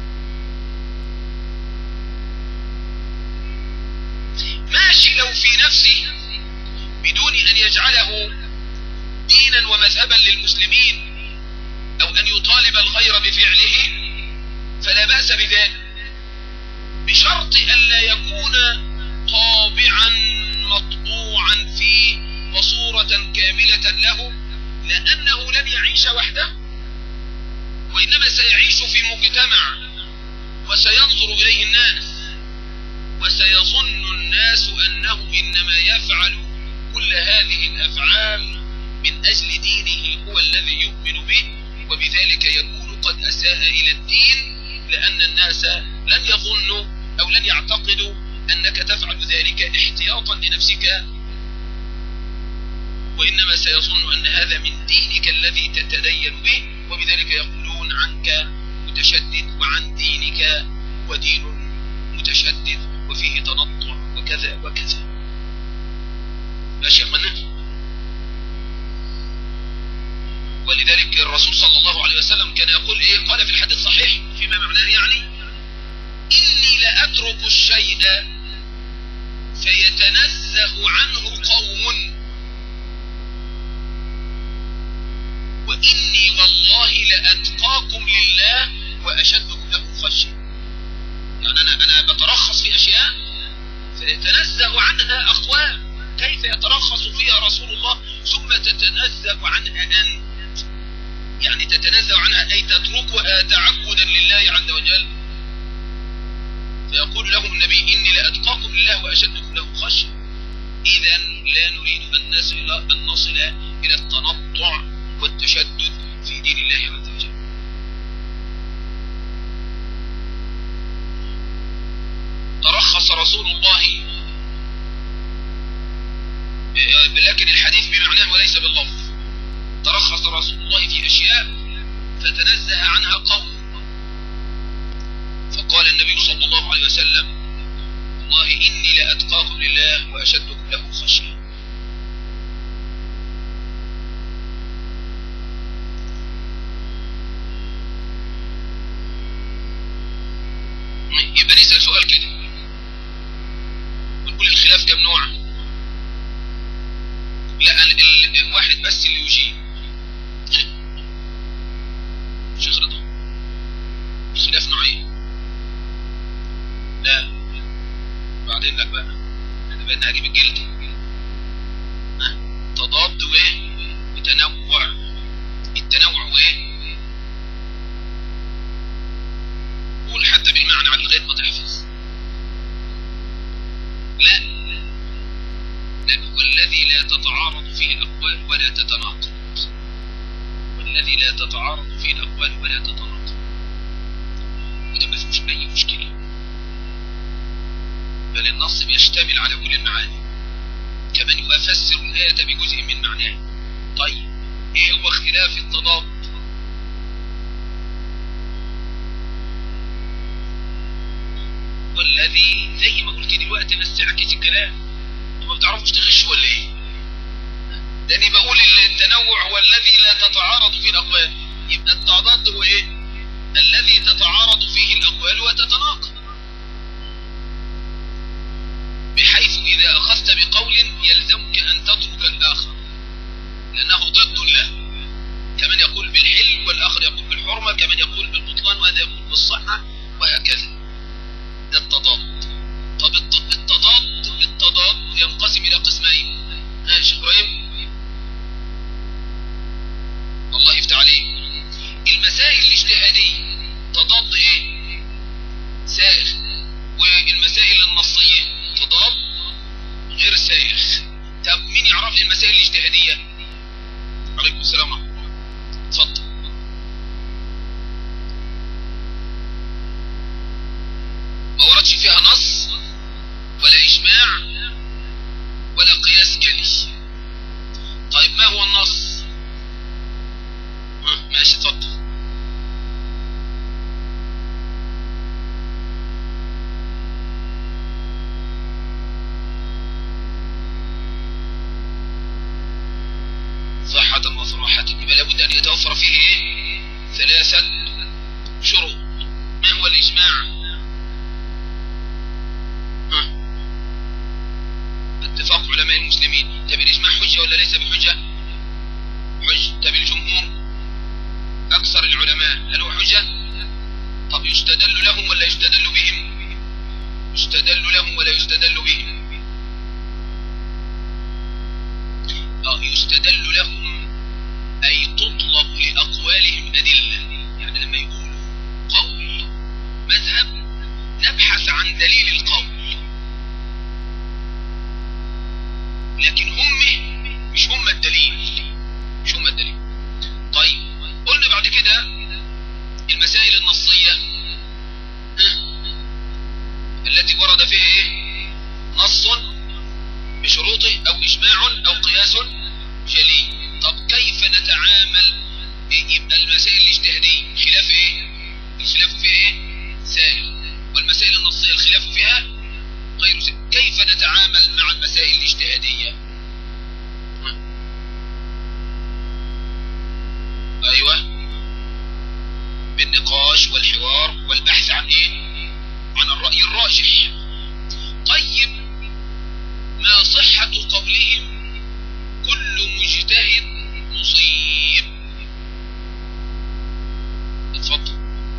ماشي لو في نفسه بدون أن يجعله دينا ومذهبا للمسلمين أو أن يطالب الغير بفعله فلا بأس بذلك، بشرط ألا يكون طابعا مطبوعا فيه وصورة كاملة له، لأنه لن يعيش وحده وإنما سيعيش في مجتمع وسينظر إليه الناس وسيظن الناس أنه إنما يفعل كل هذه الأفعال من أجل دينه هو الذي يؤمن به، وبذلك يكون قد أساء إلى الدين، لأن الناس لن يظنوا أو لن يعتقدوا أنك تفعل ذلك احتياطا لنفسك، وإنما سيظن أن هذا من دينك الذي تتدين به، وبذلك يقولون عنك متشدد وعن دينك ودين متشدد وفيه تنطع وكذا وكذا. ماشي يا اخوانا؟ ولذلك الرسول صلى الله عليه وسلم كان يقول ايه؟ قال في الحديث الصحيح فيما معناه يعني: إني لأترك الشيء فيتنزه عنه قوم وإني والله لأتقاكم لله وأشدكم له خشية. يعني أنا أنا بترخص في أشياء فيتنزه عنها أقوام، كيف يترخص فيها رسول الله ثم تتنزه عنها أنت؟ يعني تتنزه عنها أي تتركها تعبدا لله عز وجل. فيقول لهم النبي: إني لأتقاكم لله وأشدكم له خشية. إذا لا نريد أن نصل أن نصل إلى التنطع والتشدد في دين الله عز وجل. ترخص رسول الله، لكن الحديث بمعناه وليس باللفظ. ترخص رسول الله في أشياء فتنزه عنها قوم، فقال النبي صلى الله عليه وسلم: والله إني لأتقاكم لله وأشدكم له خشية. يبقى نسأل سؤال كده ونقول الخلاف كم نوع؟ لا، الواحد بس اللي يجيب. شيخ رضا، الخلاف نوعين. لا بعدين لك بقى انا بقى هجيب الجلد. ها، تضاد وايه؟ وتنوع. التنوع وايه؟ قول حتى بالمعنى على لغايه ما تحفظ. لا لا هو الذي لا تتعارض فيه الأقوال ولا تتناقض، والذي لا تتعارض فيه الأقوال ولا تتناقض، وده ما فيهوش أي مشكلة، بل النص بيشتمل على كل المعاني. كمان يفسر الآية بجزء من معناها. طيب ايه هو اختلاف التضاد؟ والذي زي ما قلت دلوقتي بس تعكس الكلام، ما بتعرفوش تغشوا ولا ايه؟ ده انا بقول التنوع هو الذي لا تتعارض فيه الاقوال، يبقى التضاد هو ايه؟ الذي تتعارض فيه الاقوال وتتناقض، بحيث اذا اخذت بقول يلزمك ان تترك الاخر لانه ضد له، كمن يقول بالحل والاخر يقول بالحرمه، كمن يقول بالبطلان وهذا يقول بالصحه، وهكذا. ده التضاد. طب التضاد التضاد ينقسم الى قسمين. ماشي ابراهيم؟ الله يفتح عليك. المسائل الاجتهاديه تضاد ايه؟ سائغ، والمسائل النصيه تضاد غير سائغ. طب مين يعرف لي المسائل الاجتهاديه؟ عليكم السلام ورحمه الله. اتفضل. ما وردش فيها نص ولا اجماع ولا قياس جلي. طيب ما هو النص؟ ماشي اتفضل. صحة وصراحة، يبقى لابد أن يتوفر فيه إيه؟ ثلاثة شروط. ما هو الإجماع؟ ها؟ اتفاق علماء المسلمين. طب الإجماع حجة ولا ليس بحجة؟ حجة. طب الجمهور أكثر العلماء هل هو حجة؟ طب يستدل لهم ولا يستدل بهم؟ يستدل لهم ولا يستدل بهم؟ أو يستدل لهم أي تطلب لأقوالهم أدلة. يعني لما يقولوا قول مذهب نبحث عن دليل القول، لكن هم مش هم الدليل، مش هم الدليل. طيب قلنا بعد كده المسائل النصية التي ورد فيها ايه؟ نص بشروطه او اجماع او قياس جلي. طب كيف نتعامل؟ يبقى المسائل الاجتهادية خلاف ايه؟ الخلاف فيها ايه؟ سائل. والمسائل النصية الخلاف فيها غير سائل. كيف نتعامل مع المسائل الاجتهادية؟ ايوه، بالنقاش والحوار والبحث عن ايه؟ عن الرأي الراجح. طيب ما صحة قولهم كل مجتهد مصيب؟ اتفضل.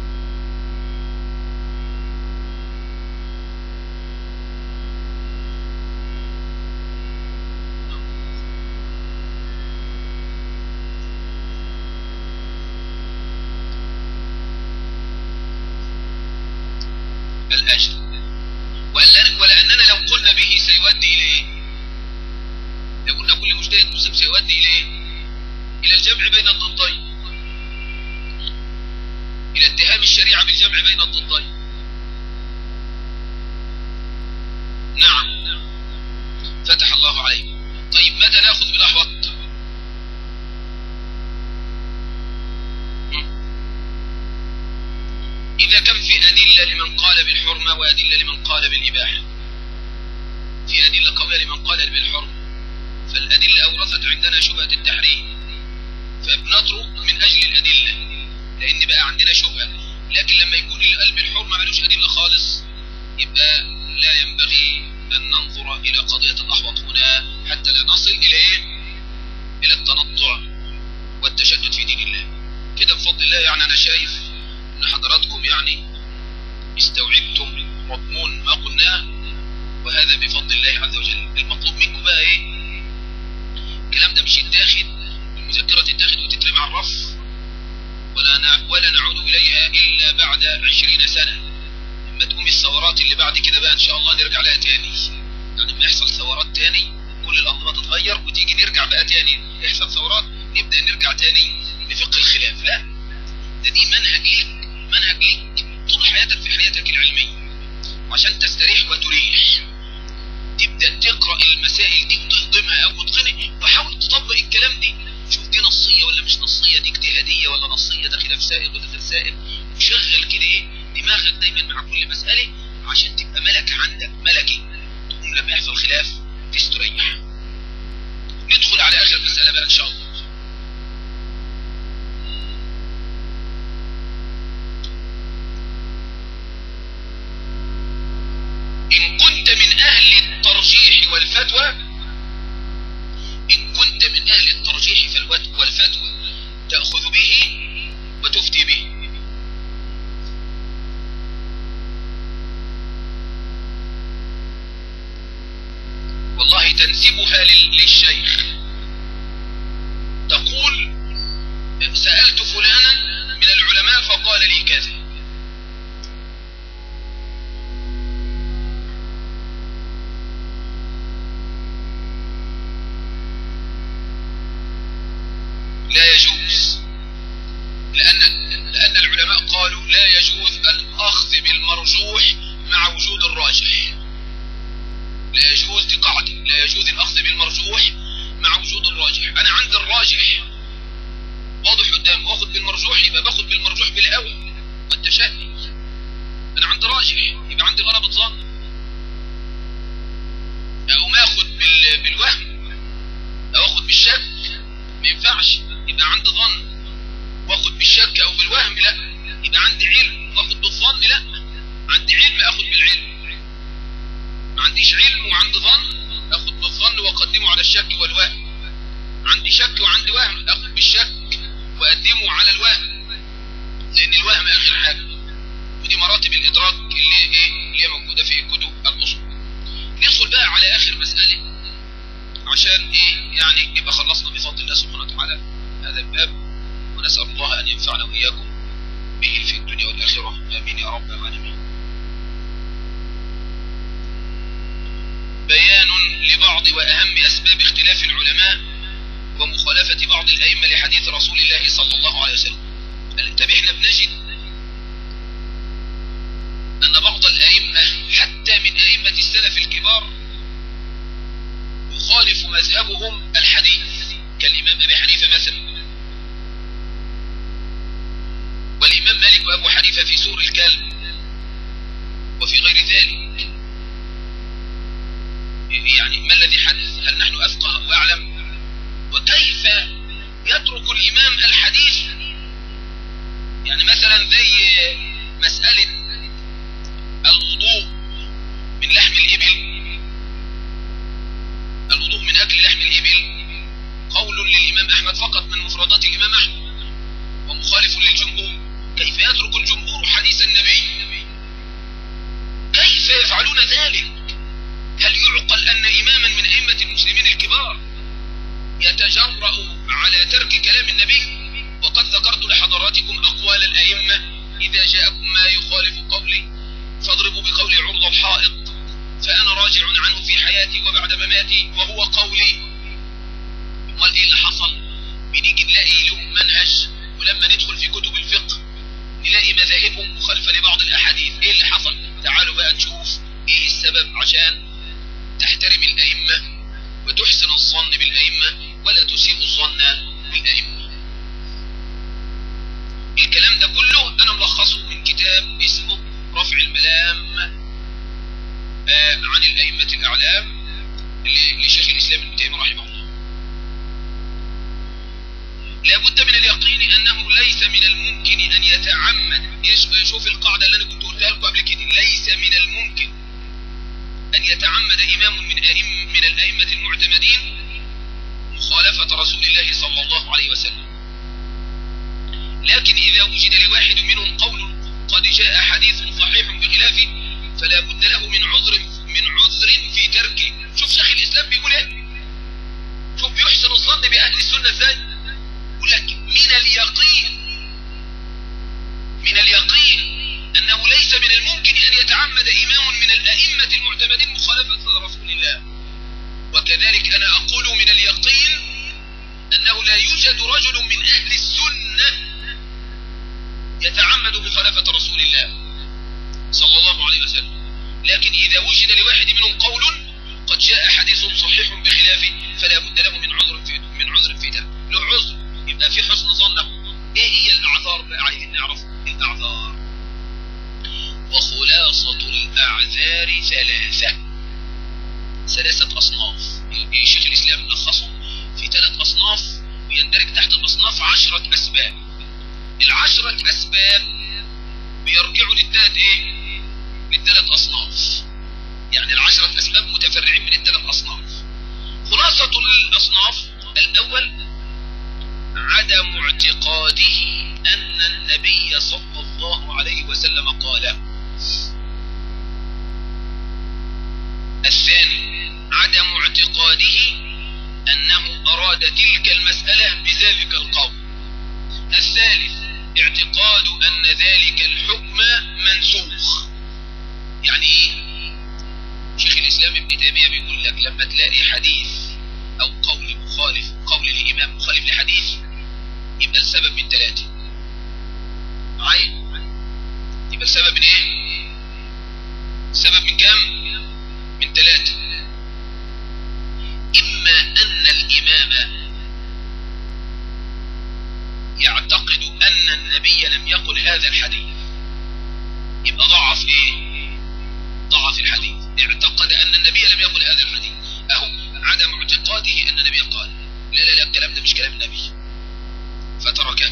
الأجل، ولأننا لو قلنا به سيؤدي إلى إيه؟ لو قلنا كل مجتهد مصيب سيؤدي إلى إيه؟ إلى الجمع بين الضدين، إلى اتهام الشريعة بالجمع بين الضدين. نعم، فتح الله عليك. طيب ماذا نأخذ بالأحوط؟ إذا كان في أدلة لمن قال بالحرمة وأدلة لمن قال بالإباحة، في أدلة قوية لمن قال بالحرمة، فالأدلة أورثت عندنا شبهة التحريم، فبنترك من أجل الأدلة لأن بقى عندنا شبهة. لكن لما يكون القلب الحرمة ملوش أدلة خالص، يبقى لا ينبغي أن ننظر إلى قضية الأحوط هنا حتى لا نصل إلى إيه؟ إلى التنطع والتشدد في دين الله. كده بفضل الله يعني أنا شايف أن حضراتكم يعني استوعبتم مضمون ما قلناه، وهذا بفضل الله عز وجل. المطلوب منكم بقى إيه؟ الكلام ده مش يتاخد، المذكرة تتاخد وتترمي على الرف ولا ولا نعود إليها إلا بعد عشرين سنة، لما تقوم الثورات اللي بعد كده بقى إن شاء الله نرجع لها تاني. يعني لما يحصل ثورات تاني كل الأنظمة تتغير وتيجي نرجع بقى تاني، يحصل ثورات نبدأ نرجع تاني لفقه الخلاف. لا، ده دي منهج ليك، منهج ليك طول حياتك في حياتك العلمية، وعشان تستريح وتريح تبدأ تقرأ المسائل دي استنظمها او اتقنها وحاول تطبق الكلام دي. شوف دي نصيه ولا مش نصيه، دي اجتهاديه ولا نصيه، ده خلاف سائغ ولا غير سائغ. وشغل كده ايه دماغك دايما مع كل مساله عشان تبقى ملك عندك ملكي، تقوم لما يحصل خلاف تستريح. ندخل على اخر مساله بقى ان شاء الله. إن كنت من أهل الترجيح والفتوى إن كنت من أهل الترجيح والفتوى تأخذ به وتفتي به. والله تنسبها للشيخ، تقول سألت فلانا من العلماء فقال لي كذا. لا يجوز، لأن لأن العلماء قالوا لا يجوز الأخذ بالمرجوح مع وجود الراجح. لا يجوز، دي قاعدة، لا يجوز الأخذ بالمرجوح مع وجود الراجح. أنا عندي الراجح واضح قدامي واخد بالمرجوح، يبقى باخد بالمرجوح بالهوى والتشهي. أنا عندي راجح يبقى عندي غلبة ظن، أو ما أخد بالوهم أو أخد بالشك، ما ينفعش. يبقى عندي ظن واخد بالشك او بالوهم، لا. يبقى عندي علم واخد بالظن، لا. عندي علم اخد بالعلم، ما عنديش علم وعندي ظن اخد بالظن واقدمه على الشك والوهم. عندي شك وعندي وهم اخد بالشك واقدمه على الوهم، لان الوهم اخر حاجه. ودي مراتب الادراك اللي ايه اللي موجوده في كتب الاصول. ندخل بقى على اخر مساله عشان ايه يعني يبقى خلصنا بفضل الله سبحانه وتعالى هذا الباب، ونسأل الله أن ينفعنا وإياكم به في الدنيا والآخرة، آمين يا رب العالمين. بيان لبعض وأهم أسباب اختلاف العلماء ومخالفة بعض الأئمة لحديث رسول الله صلى الله عليه وسلم. طب احنا بنجد أن بعض الأئمة حتى من أئمة السلف الكبار يخالف مذهبهم الحديث، كالإمام أبي حنيفة مثلا، والإمام مالك وأبو حنيفة في سور الكلب وفي غير ذلك. يعني ما الذي حدث؟ هل نحن أفقه وأعلم؟ وكيف يترك الإمام الحديث؟ يعني مثلا زي مسألة الوضوء من لحم الإبل، الوضوء من أكل لحم الإبل قول للإمام أحمد فقط من مفردات الإمام أحمد ومخالف للجمهور. كيف يترك الجمهور حديث النبي؟ كيف يفعلون ذلك؟ هل يعقل أن إماما من أئمة المسلمين الكبار يتجرأ على ترك كلام النبي؟ وقد ذكرت لحضراتكم أقوال الأئمة: إذا جاءكم ما يخالف قولي فاضربوا بقولي عرض الحائط، فأنا راجع عنه في حياتي وبعد مماتي وهو قولي. امال ايه اللي حصل؟ بنيجي نلاقي له منهج، ولما ندخل في كتب الفقه نلاقي مذاهبهم مخالفة لبعض الأحاديث. ايه اللي حصل؟ تعالوا بقى نشوف ايه السبب عشان تحترم الأئمة وتحسن الظن بالأئمة ولا تسيء الظن بالأئمة. الكلام ده كله أنا ملخصه من كتاب اسمه رفع الملام آه عن الأئمة الأعلام لشيخ الإسلام ابن تيمية رحمه الله. لابد من اليقين أنه ليس من الممكن أن يتعمد. شوف القاعدة اللي أنا كنت قلتها لكم قبل كده: ليس من الممكن أن يتعمد إمام من أئم من الأئمة المعتمدين مخالفة رسول الله صلى الله عليه وسلم. لكن إذا وجد لواحد منهم قول قد جاء حديث صحيح بخلافه فلا بد له من عذر من عذر في تركه. شوف شيخ الإسلام بيقول ايه، شوف بيحسن الظن بأهل السنة ازاي. يقول لك من اليقين من اليقين أنه ليس من الممكن أن يتعمد إمام من الأئمة المعتمدين مخالفة رسول الله. وكذلك أنا أقول من اليقين أنه لا يوجد رجل من أهل السنة يتعمد مخالفة رسول الله صلى الله عليه وسلم. لكن إذا وجد لواحد منهم قول قد جاء حديث صحيح بخلافه الأعذار ثلاثة، ثلاثة أصناف. شيخ الإسلام لخصه في ثلاث أصناف، ويندرج تحت الأصناف عشرة أسباب. العشرة أسباب بيرجعوا للثلاث إيه؟ للثلاث أصناف، يعني العشرة أسباب متفرعين من الثلاث أصناف. خلاصة الأصناف: الأول عدم اعتقاده أن النبي صلى الله عليه وسلم قاله. الثاني عدم اعتقاده أنه أراد تلك المسألة بذلك القول. الثالث اعتقاد أن ذلك الحكم منسوخ. يعني إيه؟ شيخ الإسلام ابن تيمية بيقول لك لما تلاقي حديث أو قول مخالف، قول الإمام مخالف لحديث، يبقى السبب من ثلاثة. معايا؟ يبقى السبب من إيه؟ السبب من كام؟ من ثلاثة. إما أن الإمام يعتقد أن النبي لم يقل هذا الحديث، يبقى ضعف إيه؟ ضعف الحديث. اعتقد أن النبي لم يقل هذا الحديث، أهو عدم اعتقاده أن النبي قال. لا لا لا، الكلام ده مش كلام النبي فتركه.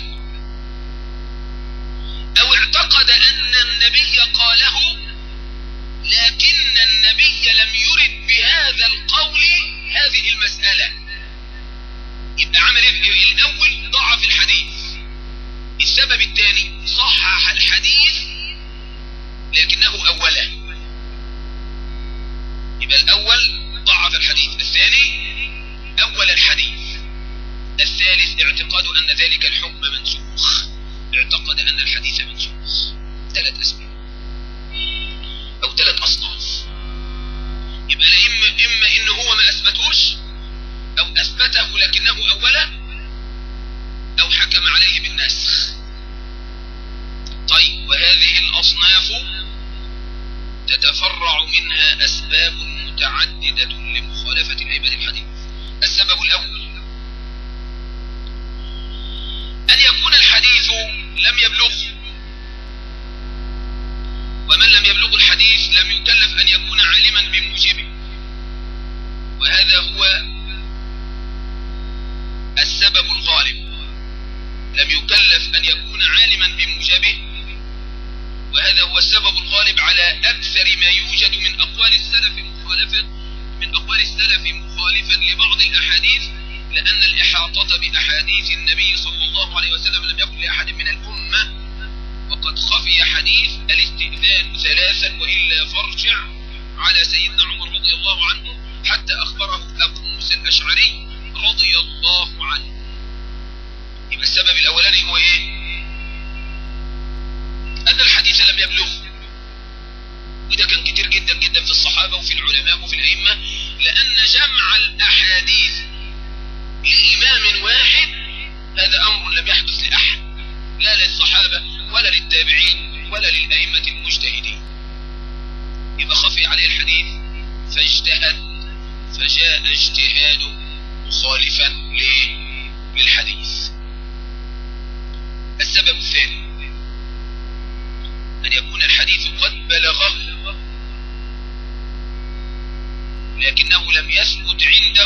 أو اعتقد أن النبي قاله لكن النبي لم يرد بهذا القول هذه المسألة، يبقى عمل ايه؟ الأول ضعف الحديث. السبب الثاني صحح الحديث لكنه أوله، يبقى الأول ضعف الحديث، الثاني أول الحديث، الثالث اعتقاد أن ذلك الحكم منسوخ، اعتقد أن الحديث منسوخ. ثلاث أسباب أو ثلاث أصناف. يبقى إما إما إن هو ما أثبتوش، أو أثبته لكنه أوله، أو حكم عليه بالنسخ. طيب، وهذه الأصناف تتفرع منها أسباب متعددة لمخالفة الأئمة الحديث. السبب الأول أن يكون الحديث لم يبلغه، ومن لم يبلغ الحديث لم يكلف أن يكون عالما بموجبه، وهذا هو السبب الغالب. لم يكلف أن يكون عالما بموجبه، وهذا هو السبب الغالب على أكثر ما يوجد من أقوال السلف مخالفة من أقوال السلف مخالفا لبعض الأحاديث، لأن الإحاطة بأحاديث النبي صلى الله عليه وسلم لم يكن لأحد من الأمة. وقد خفي حديث الاستئذان ثلاثا وإلا فارجع على سيدنا عمر رضي الله عنه، حتى أخبره أبو موسى الأشعري رضي الله عنه. يبقى السبب الأولاني هو إيه؟ أن الحديث لم يبلغه، وده كان كتير جدا جدا في الصحابة وفي العلماء وفي الأئمة، لأن جمع الأحاديث لإمام واحد هذا أمر لم يحدث لأحد، لا للصحابة ولا للتابعين ولا للأئمة المجتهدين. يبقى خفي عليه الحديث فاجتهد، فجاء اجتهاده مخالفا للحديث. السبب الثاني أن يكون الحديث قد بلغه لكنه لم يثبت عنده،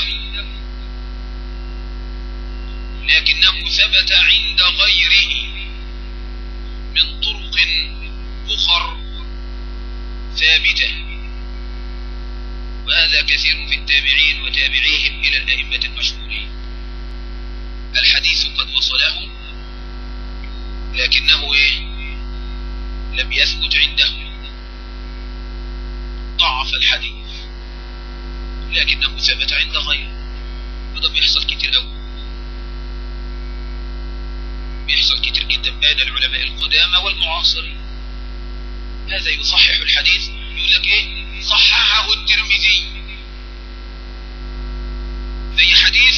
لكنه ثبت عند غيره من طرق أخر ثابتة، وهذا كثير في التابعين وتابعيهم إلى الأئمة المشهورين. الحديث قد وصله لكنه إيه؟ لم يثبت عنده، ضعف الحديث لكنه ثبت عند غيره. وده بيحصل كتير قوي، بيحصل كتير جدا بين العلماء القدامى والمعاصرين. هذا يصحح الحديث، يقول لك ايه؟ صححه الترمذي. زي حديث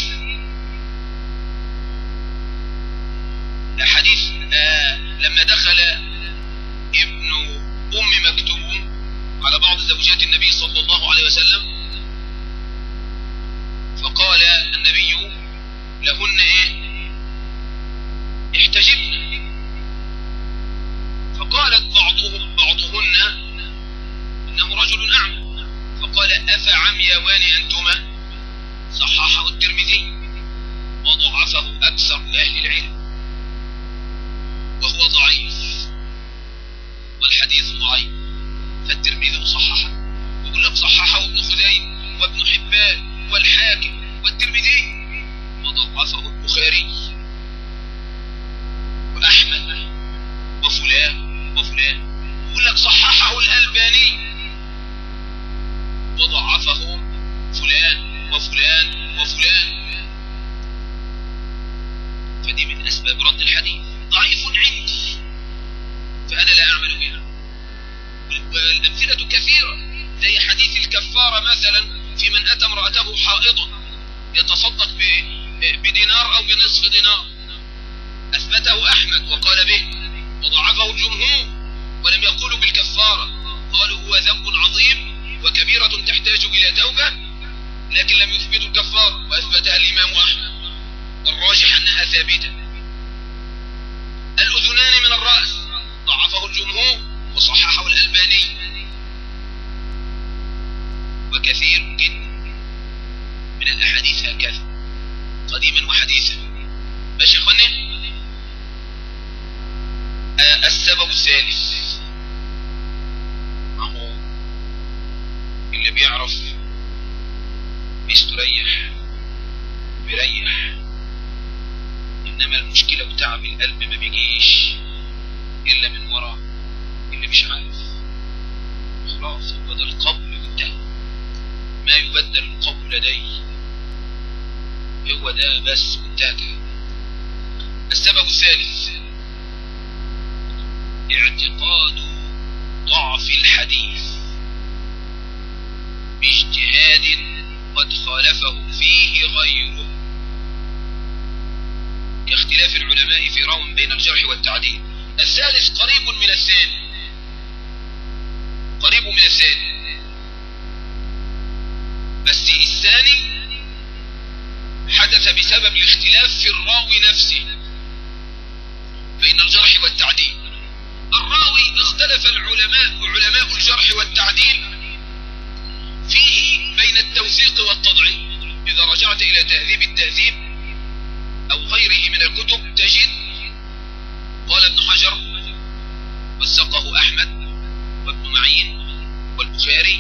حديث آه لما دخل ابن أم مكتوم على بعض زوجات النبي صلى الله عليه وسلم، فقال النبي لهن ايه؟ احتجبن. فقالت بعضهم بعضهن انه والحديث ضعيف، فالترمذي صححه، ويقول لك صححه ابن خزيمة وابن حبان والحاكم والترمذي، وضعفه البخاري وأحمد وفلان وفلان، يقول لك صححه الألباني وضعفه فلان وفلان وفلان. فدي من أسباب رد الحديث، ضعيف عندي فأنا لا أعمل بها. والأمثلة كثيرة، زي حديث الكفارة مثلا في من أتى امرأته حائضا يتصدق بدينار أو بنصف دينار، أثبته أحمد وقال به، وضعفه الجمهور ولم يقولوا بالكفارة، قالوا هو ذنب عظيم وكبيرة تحتاج إلى توبة، لكن لم يثبتوا الكفارة وأثبتها الإمام أحمد، والراجح أنها ثابتة. الأذنان من الرأس ضعفه الجمهور وصححه الألباني، وكثير جدا من الأحاديث هكذا قديما وحديثا. ماشي يا اخواني؟ آه السبب الثالث، ما هو اللي بيعرف بيستريح بيريح، إنما المشكلة وتعب القلب ما بيجيش إلا من وراء اللي مش عارف. خلاص هو ده القول انتهى، ما يبدل القول لدي، هو ده بس انتهى. السبب الثالث اعتقاد ضعف الحديث باجتهاد قد خالفه فيه غيره، كاختلاف العلماء في روم بين الجرح والتعديل. الثالث قريب من الثاني، قريب من الثاني، بس الثاني حدث بسبب الاختلاف في الراوي نفسه بين الجرح والتعديل. الراوي اختلف العلماء وعلماء الجرح والتعديل فيه بين التوثيق والتضعيف. إذا رجعت إلى تهذيب التهذيب أو غيره من الكتب تجد قال ابن حجر وثقه أحمد وابن معين والبخاري،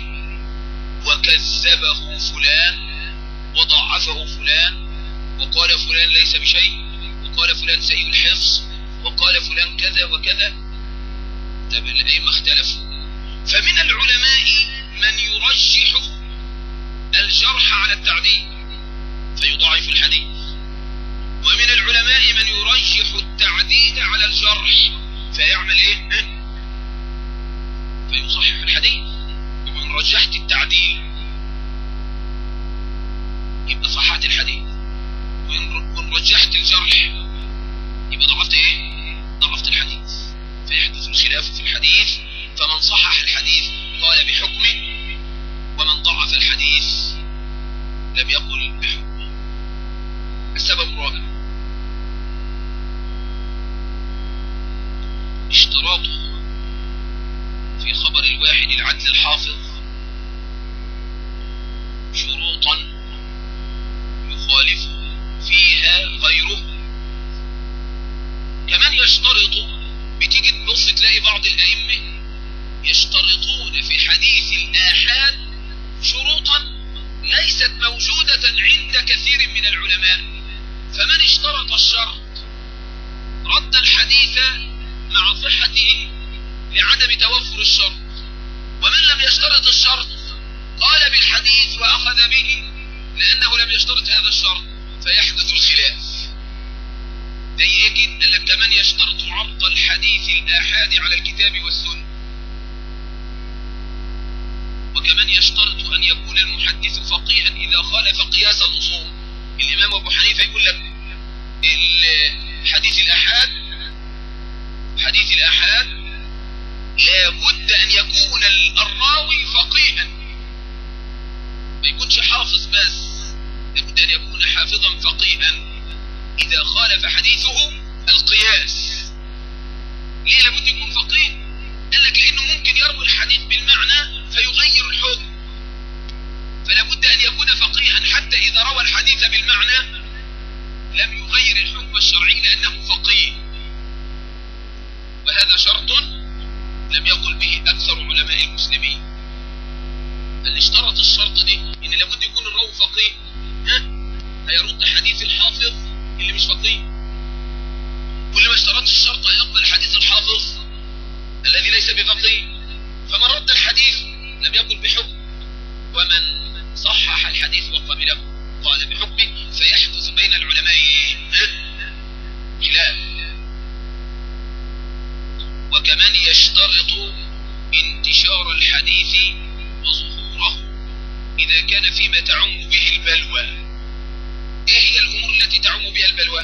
وكذبه فلان وضعفه فلان، وقال فلان ليس بشيء، وقال فلان سيء الحفظ، وقال فلان كذا وكذا. طب الأئمة اختلفوا، فمن العلماء من يرجح الجرح على التعديل فيضاعف الحديث، ومن العلماء من يرجح التعديل على الجرح فيعمل ايه؟ فيصحح الحديث. ومن رجحت التعديل يبقى صححت الحديث، ومن رجحت الجرح يبقى ضعفت ايه؟ ضعفت الحديث، فيحدث الخلاف في الحديث. فمن صحح الحديث قال بحكمه، ومن ضعف الحديث لم يقل بحكمه. السبب الرابع اشتراطه في خبر الواحد العدل الحافظ شروطا يخالف فيها غيره. كمان يشترط، بتيجي تبص تلاقي بعض الأئمة يشترطون في حديث الآحاد شروطا ليست موجودة عند كثير من العلماء، فمن اشترط الشرط رد الحديث مع صحته لعدم توفر الشرط، ومن لم يشترط الشرط قال بالحديث وأخذ به لأنه لم يشترط هذا الشرط، فيحدث الخلاف. زي يجد قال لك كمان يشترط عرض الحديث الآحاد على الكتاب والسنة، وكمان يشترط أن يكون المحدث فقيها إذا خالف قياس الأصول. الإمام أبو حنيفة يقول لك الحديث الآحاد حديث الآحاد لابد أن يكون الراوي فقيها، ما يكونش حافظ بس، لابد أن يكون حافظا فقيها إذا خالف حديثه القياس. ليه لابد يكون فقيه؟ قال لك لأنه ممكن يروي الحديث بالمعنى فيغير الحكم، فلابد أن يكون فقيها حتى إذا روى الحديث بالمعنى لم يغير الحكم الشرعي لأنه فقيه، وهذا شرط لم يكن علماء المسلمين اللي اشترط الشرط دي ان لابد يكون الراوي فقيه، ها هيرد حديث الحافظ اللي مش فقيه، واللي ما اشترطش الشرط هيقبل حديث الحافظ الذي ليس بفقيه. فمن رد الحديث لم يقل بحكم، ومن صحح الحديث وقبله قال بحكمه، فيحدث بين العلماء خلاف. وكمان يشترط انتشار الحديث وظهوره إذا كان فيما تعم به البلوى. إيه هي الأمور التي تعم بها البلوى؟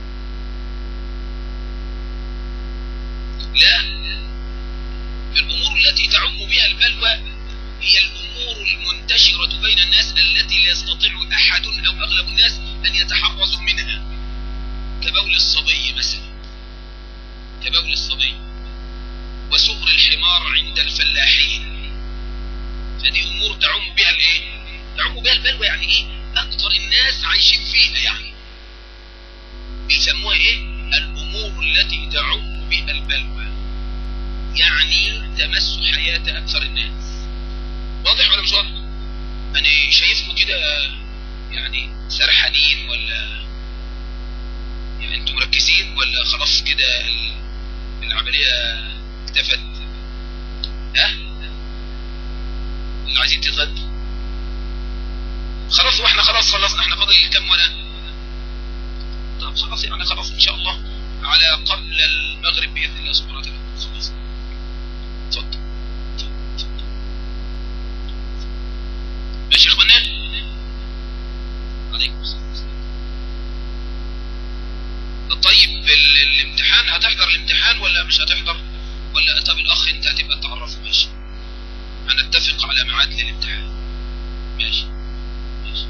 لا، الأمور التي تعم بها البلوى هي الأمور المنتشرة بين الناس التي لا يستطيع أحد أو أغلب الناس أن يتحرزوا منها، كبول الصبي مثلا، كبول الصبي وسؤر الحمار عند الفلاحين. هذه أمور تعم بها الإيه؟ تعم بها البلوى. يعني إيه؟ أكثر الناس عايشين فيها، يعني بيسموها إيه؟ الأمور التي تعم بها البلوى، يعني تمس حياة أكثر الناس. واضح ولا مش واضح؟ أنا شايفكم كده يعني سرحانين، ولا يعني أنتم مركزين، ولا خلاص كده العملية اكتفت؟ ها؟ اللي عايزين تتغدوا خلاص، واحنا خلاص خلصنا، احنا فاضل كم ولا؟ طب خلاص يعني خلاص ان شاء الله على قبل المغرب باذن الله سبحانه وتعالى. خلاص اتفضل. ماشي يا اخوانا؟ عليكم السلام. طيب الامتحان هتحضر الامتحان ولا مش هتحضر؟ ولا طب الاخ انت هتبقى تعرفه؟ ماشي، هنتفق على ميعاد للامتحان. ماشي ماشي.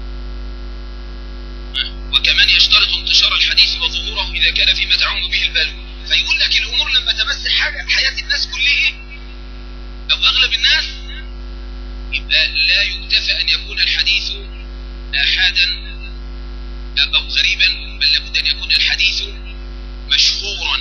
وكمان يشترط انتشار الحديث وظهوره إذا كان فيما تعم به البلوى. فيقول لك الأمور لما تمس حاجة حياة الناس كلها أو أغلب الناس، يبقى لا يكتفى أن يكون الحديث آحادا أو غريبا، بل لابد أن يكون الحديث مشهورا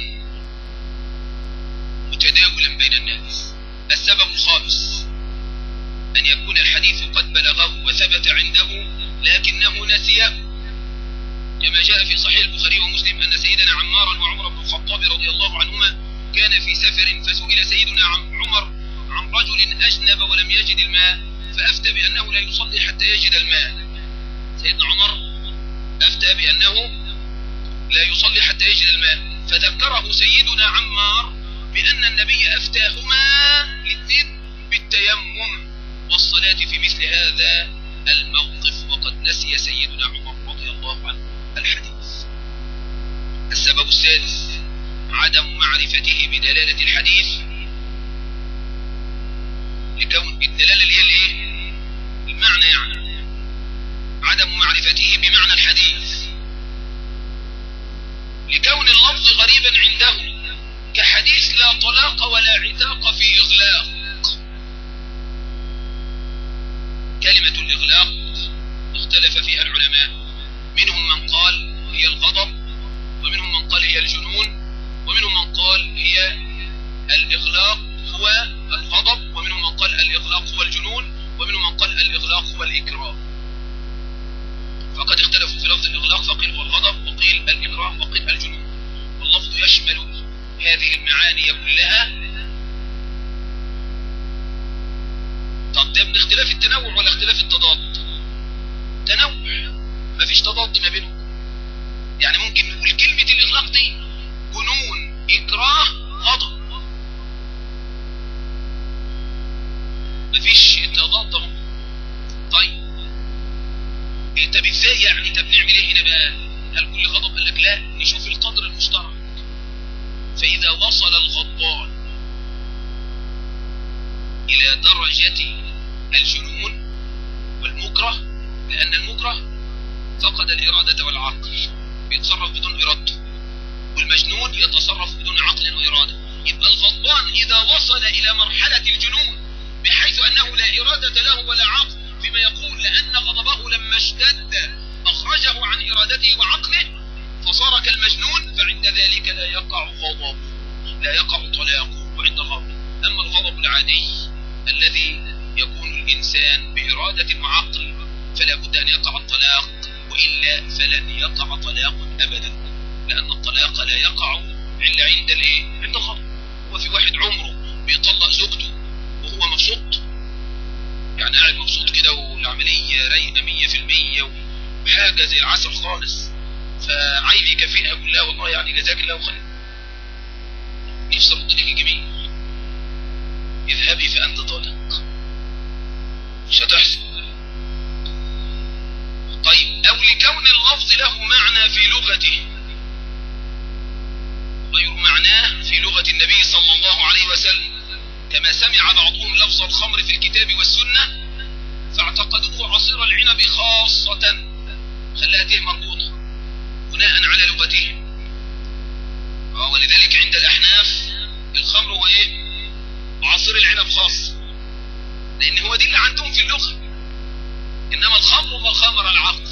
متداولا بين الناس. السبب الخامس أن يكون الحديث قد بلغه وثبت عنده لكنه نسيه، كما جاء في صحيح البخاري ومسلم أن سيدنا عمارا وعمر بن الخطاب رضي الله عنهما كان في سفر، فسئل سيدنا عمر عن رجل أجنب ولم يجد الماء فأفتى بأنه لا يصلي حتى يجد الماء. سيدنا عمر أفتى بأنه لا يصلي حتى يجد الماء، فذكره سيدنا عمار بأن النبي أفتاهما الاثنين بالتيمم والصلاة في مثل هذا الموقف، وقد نسي سيدنا عمر رضي الله عنه الحديث. السبب السادس عدم معرفته بدلالة الحديث، لكون الدلالة اللي هي الايه؟ المعنى، يعني عدم معرفته بمعنى الحديث، لكون اللفظ غريبا عنده، كحديث لا طلاق ولا عتاق في إغلاق. كلمة الإغلاق اختلف فيها العلماء، منهم من قال هي الغضب، ومنهم من قال هي الجنون، ومنهم من قال هي الإغلاق هو الغضب، ومنهم من قال الإغلاق هو الجنون، ومنهم من قال الإغلاق هو الإكراه. فقد اختلفوا في لفظ الإغلاق، فقيل هو الغضب، وقيل الإكراه، وقيل الجنون، واللفظ يشمل هذه المعاني كلها. طب ده من اختلاف التنوع ولا اختلاف التضاد؟ تنوع، مفيش تضاد ما بينهم. يعني ممكن نقول كلمة الإغلاق دي جنون، إكراه، غضب، مفيش تضاد. طيب انت ازاي يعني؟ انت بنعمل ايه هنا بقى؟ هل كل غضب؟ قال لك لا، نشوف القدر المشترك. فإذا وصل الغضبان إلى درجة الجنون والمكره، لأن المكره فقد الإرادة والعقل، بيتصرف بدون إرادته، والمجنون يتصرف بدون عقل وإرادة. يبقى الغضبان إذا وصل إلى مرحلة الجنون بحيث أنه لا إرادة له ولا عقل، فيما يقول لأن غضبه لما اشتد أخرجه عن إرادته وعقله فصار كالمجنون، فعند ذلك لا يقع غضب، لا يقع طلاقه عند الغضب. أما الغضب العادي الإنسان بإرادة وعقل فلا بد أن يقع الطلاق، وإلا فلن يقع طلاق أبدا، لأن الطلاق لا يقع إلا عند الإيه؟ عند الغضب. وفي واحد عمره بيطلق زوجته وهو مبسوط، يعني قاعد مبسوط كده والعملية رايقة مية في المية وحاجة زي العسل خالص، فعايز يكافئها يقول لها والله يعني جزاك الله خير، نفسي ارد لك جميل، اذهبي فأنت طالق، مش هتحصل. طيب، أو لكون اللفظ له معنى في لغته غير معناه في لغة النبي صلى الله عليه وسلم، كما سمع بعضهم لفظ الخمر في الكتاب والسنة فاعتقدوه عصير العنب خاصة، خلاته مربوطة بناء على لغتهم. ولذلك عند الأحناف الخمر هو إيه؟ وعصير العنب خاص، لأن هو دي اللي عندهم في اللغة، إنما الخمر ما خمر العقل،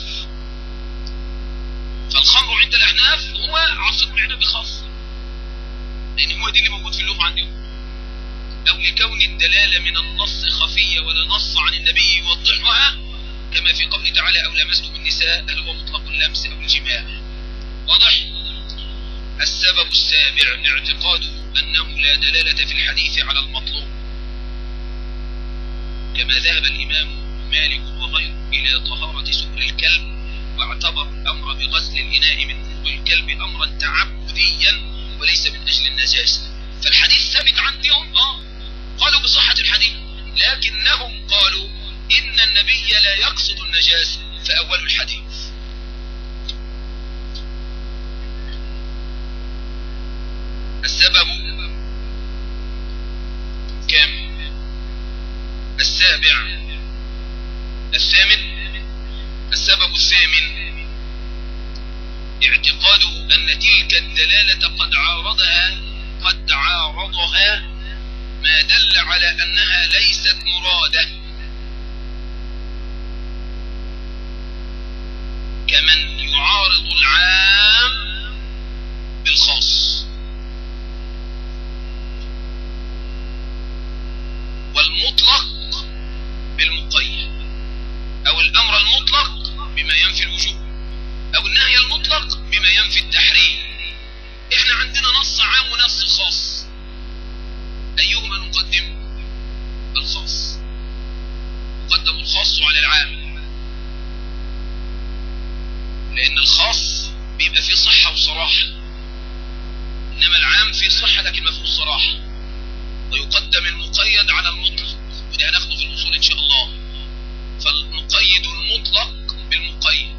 فالخمر عند الأحناف هو عصير العنب خاص، لأن هو دي اللي موجود في اللغة عندهم. أو لكون الدلالة من النص خفية ولا نص عن النبي يوضحها، كما في قوله تعالى أو لمستم النساء، هل هو مطلق اللمس أو الجماع؟ واضح؟ السبب السابع اعتقاده أنه لا دلالة في الحديث على المطلوب، كما ذهب الإمام مالك وغيره إلى طهارة سؤل الكلب، واعتبر الأمر بغسل الإناء من بول الكلب أمرا تعبديا وليس من أجل النجاسة. فالحديث ثابت عندهم، آه قالوا بصحة الحديث، لكنهم قالوا إن النبي لا يقصد النجاسة فأولوا الحديث. السبب كم؟ السابع الثامن السبب الثامن اعتقاده أن تلك الدلالة قد عارضها قد عارضها ما دل على أنها ليست مرادة، كمن يعارض العام بالخاص، والمطلق بالمقيد، أو الأمر المطلق بما ينفي الوجوب، أو النهي المطلق بما ينفي التحريم. إحنا عندنا نص عام ونص خاص، أيهما نقدم؟ الخاص. يقدم الخاص على العام، لأن الخاص بيبقى فيه صحة وصراحة، إنما العام فيه صحة لكن ما فيه صراحة. ويقدم المقيد على المطلق، وده هناخده في الأصول إن شاء الله. فنقيد المطلق بالمقيد،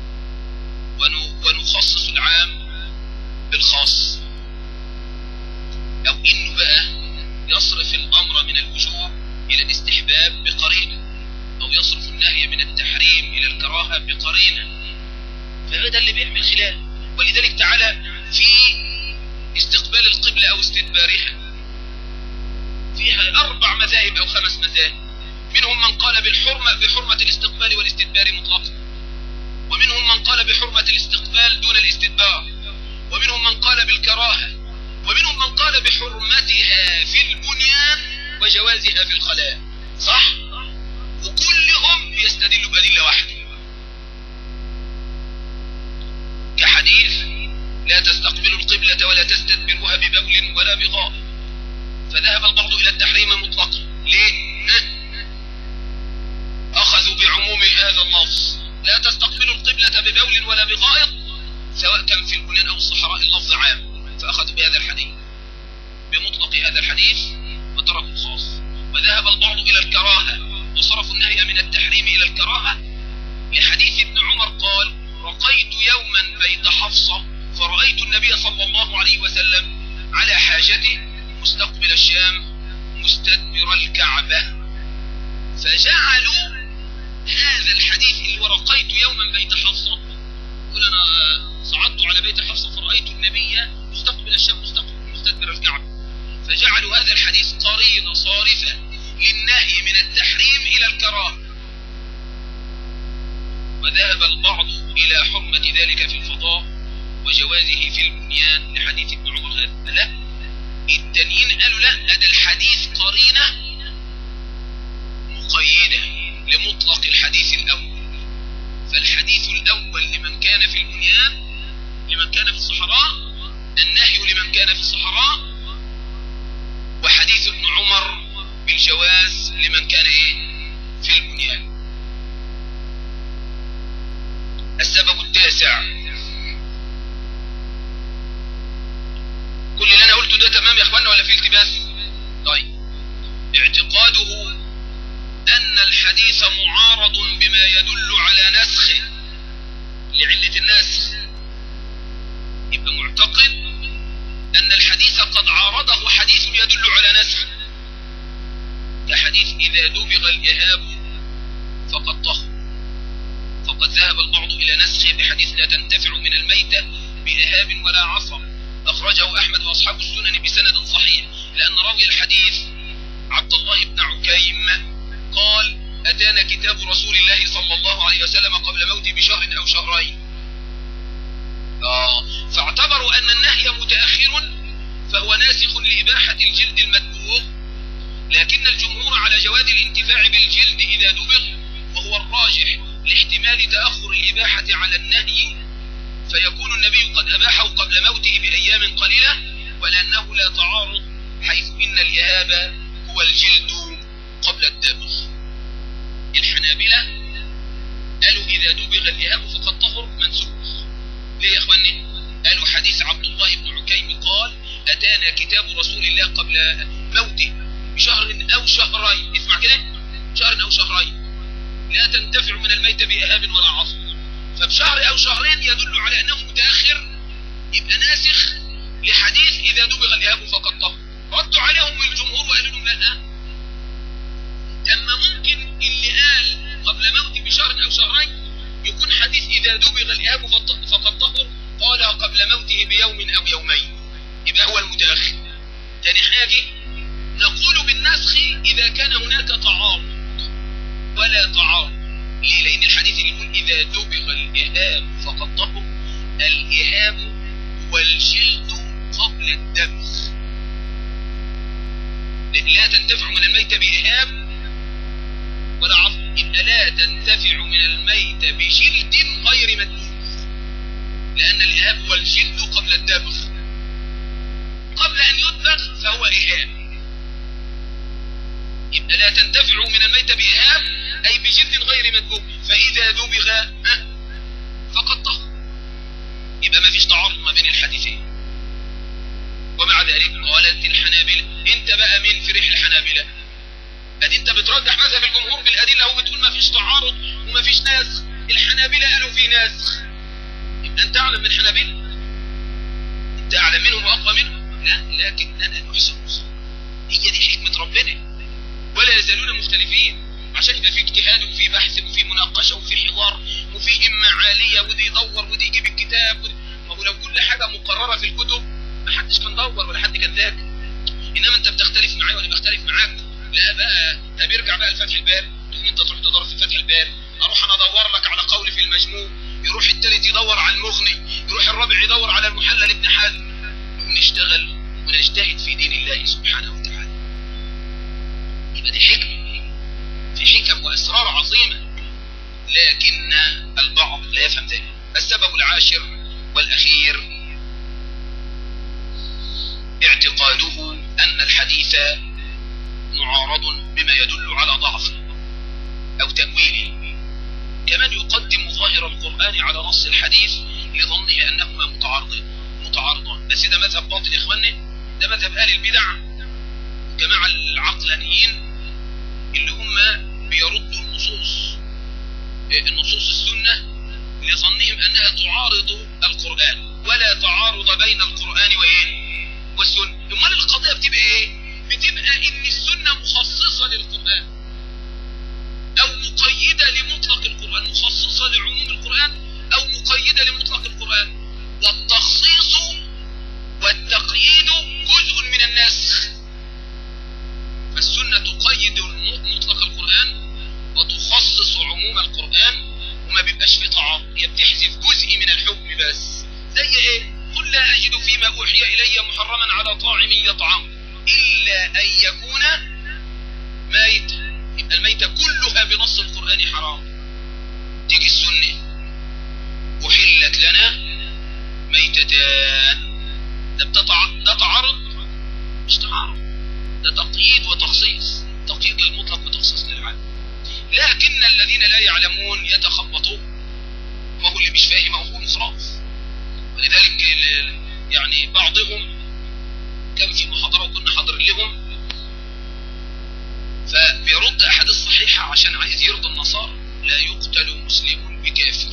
ونخصص العام بالخاص. أو إنه بقى يصرف الأمر من الوجوب إلى الاستحباب بقرينة، أو يصرف النهي من التحريم إلى الكراهة بقرينة، فهذا اللي بيعمل خلاف. ولذلك تعالى في استقبال القبلة أو استدبارها فيها أربع مذاهب أو خمس مذاهب، منهم من قال بالحرمة بحرمة الاستقبال والاستدبار مطلقا، ومنهم من قال بحرمة الاستقبال دون الاستدبار، ومنهم من قال بالكراهة، ومنهم من قال بحرمتها في البنيان وجوازها في الخلاء. صح؟ وكلهم يستدلوا بأدلة واحدة، كحديث لا تستقبلوا القبلة ولا تستدبروها ببول ولا بغائط، فذهب البعض إلى التحريم مطلقا. ليه؟ أخذوا بعموم هذا اللفظ لا تستقبلوا القبلة ببول ولا بغائط، سواء كان في البنيان أو الصحراء اللفظ عام، فأخذوا بهذا الحديث بمطلق هذا الحديث وتركوا الخاص. وذهب البعض إلى الكراهة وصرفوا النهي من التحريم إلى الكراهة، لحديث ابن عمر قال رقيت يوما بيت حفصة فرأيت النبي صلى الله عليه وسلم على حاجته مستقبل الشام مستدبر الكعبة، فجعلوا هذا الحديث اللي ورقيت يوما بيت حفصة، يقول أنا صعدت على بيت حفصة فرأيت النبي مستقبل الشام مستدبر الكعبة، فجعلوا هذا الحديث قرينة صارفة للنهي من التحريم إلى الكراهة. وذهب البعض إلى حرمة ذلك في الفضاء وجوازه في البنيان لحديث ابن عمر هذا. لا، التانيين قالوا لا، هذا الحديث قرينة مقيدة الحديث معارض بما يدل على نسخه لعلة النسخ، يبقى معتقد أن الحديث قد عارضه حديث يدل على نسخه، كحديث إذا دبغ الإهاب فقد طهر، فقد ذهب البعض إلى نسخه بحديث لا تنتفع من الميتة بإهاب ولا عصر، أخرجه أحمد وأصحاب السنن بسند صحيح، لأن راوي الحديث عبد الله بن عكيم قال أتانا كتاب رسول الله صلى الله عليه وسلم قبل موته بشهر أو شهرين، آه فاعتبروا أن النهي متأخر فهو ناسخ لإباحة الجلد المدبوغ، لكن الجمهور على جواز الانتفاع بالجلد إذا دبغ، وهو الراجح لاحتمال تأخر الإباحة على النهي، فيكون النبي قد أباحه قبل موته بأيام قليلة، ولأنه لا تعارض حيث إن الإهاب هو الجلد قبل الدبغ. الحنابلة قالوا إذا دبغ الإهاب فقد طهر منسوخ. ليه يا إخواني؟ قالوا حديث عبد الله بن عكيم قال أتانا كتاب رسول الله قبل موته بشهر أو شهرين، اسمع كده، شهر أو شهرين، لا تنتفع من الميت بإهاب ولا عصر، فبشهر أو شهرين يدل على أنه متأخر، يبقى ناسخ لحديث إذا دبغ الإهاب فقد طهر. ردوا عليهم الجمهور وقالوا لهم لا، أما ممكن اللي قال قبل موته بشهر أو شهرين يكون حديث إذا دبغ الإهاب فقد طهر قال قبل موته بيوم أو يومين، يبقى هو المتأخر. تاني حاجة نقول بالنسخ إذا كان هناك تعارض ولا تعارض. ليه؟ لأن الحديث اللي يقول إذا دبغ الإهاب فقد طهر، الإهاب هو الجلد قبل الدبغ، لا تنتفع من الميت بإهاب ولا عصر، يبقى لا تنتفع من الميت بجلد غير مدبوغ، لأن الإهاب هو الجلد قبل الدبغ، قبل أن يدبغ فهو إهاب، يبقى لا تنتفع من الميت بإهاب أي بجلد غير مدبوغ، فإذا دبغ فقد طهر، يبقى ما فيش تعارض ما بين الحديثين. ومع ذلك قالت الحنابلة، انت بقى من فريح الحنابلة؟ ادي انت بترجح مذهب الجمهور بالأدلة وبتقول ما فيش تعارض وما فيش ناسخ، الحنابلة قالوا في ناسخ، يبقى انت اعلم من الحنابلة؟ انت اعلم منهم واقوى منهم؟ لا، لكننا نحسن الظن، هي دي حكمة ربنا، ولا يزالون مختلفين، عشان يبقى في اجتهاد وفي بحث وفي مناقشة وفي حوار وفي همة عالية، ودي يدور ودي يجيب الكتاب، ما هو لو كل حاجة مقررة في الكتب ما حدش كان دور ولا حد كان ذاكر، انما انت بتختلف معايا وانا بختلف معاك، لا بقى ده بيرجع بقى لفتح الباري، تقوم انت تروح تدور في فتح الباري، اروح انا ادور لك على قول في المجموع، يروح الثالث يدور على المغني، يروح الرابع يدور على المحلل ابن حزم، ونشتغل ونجتهد في دين الله سبحانه وتعالى. يبقى دي حكمة، في حكم واسرار عظيمة، لكن البعض لا يفهم ذلك. السبب العاشر والأخير اعتقاده أن الحديث معارض بما يدل على ضعفه أو تأويله، كمن يقدم ظاهر القرآن على نص الحديث لظنه أنهما متعارضان متعارضان بس ده مذهب باطل يا إخواني، ده مذهب أهل البدع، جماعة العقلانيين اللي هم بيردوا النصوص النصوص السنة لظنهم أنها تعارض القرآن، ولا تعارض بين القرآن وإيه والسنة. امال القضية بتبقى ايه؟ بتبقى ان السنة مخصصة للقرآن او مقيدة لمطلق القرآن، مخصصة لعموم القرآن او مقيدة لمطلق القرآن، والتخصيص والتقييد جزء من النسخ، فالسنة تقيد مطلق القرآن وتخصص عموم القرآن، وما بيبقاش في تعارض، هي بتحذف جزء من الحكم بس. زي ايه؟ قل لا أجد فيما أوحي إلي محرما على طاعم يطعم إلا أن يكون ميتا، يبقى الميتة كلها بنص القرآن حرام. تيجي السنة أحلت لنا ميتتان، ده بتطع... ده تعارض؟ مش تعارض، ده تقييد وتخصيص، تقييد للمطلق وتخصيص للعام. لكن الذين لا يعلمون يتخبطون، ما هو اللي مش فاهم هو مخراف. ولذلك يعني بعضهم كان في محاضرة وكنا حاضر لهم، فبيرد بيرد أحاديث صحيحة عشان عايز يرضي النصارى. لا يقتل مسلم بكافر،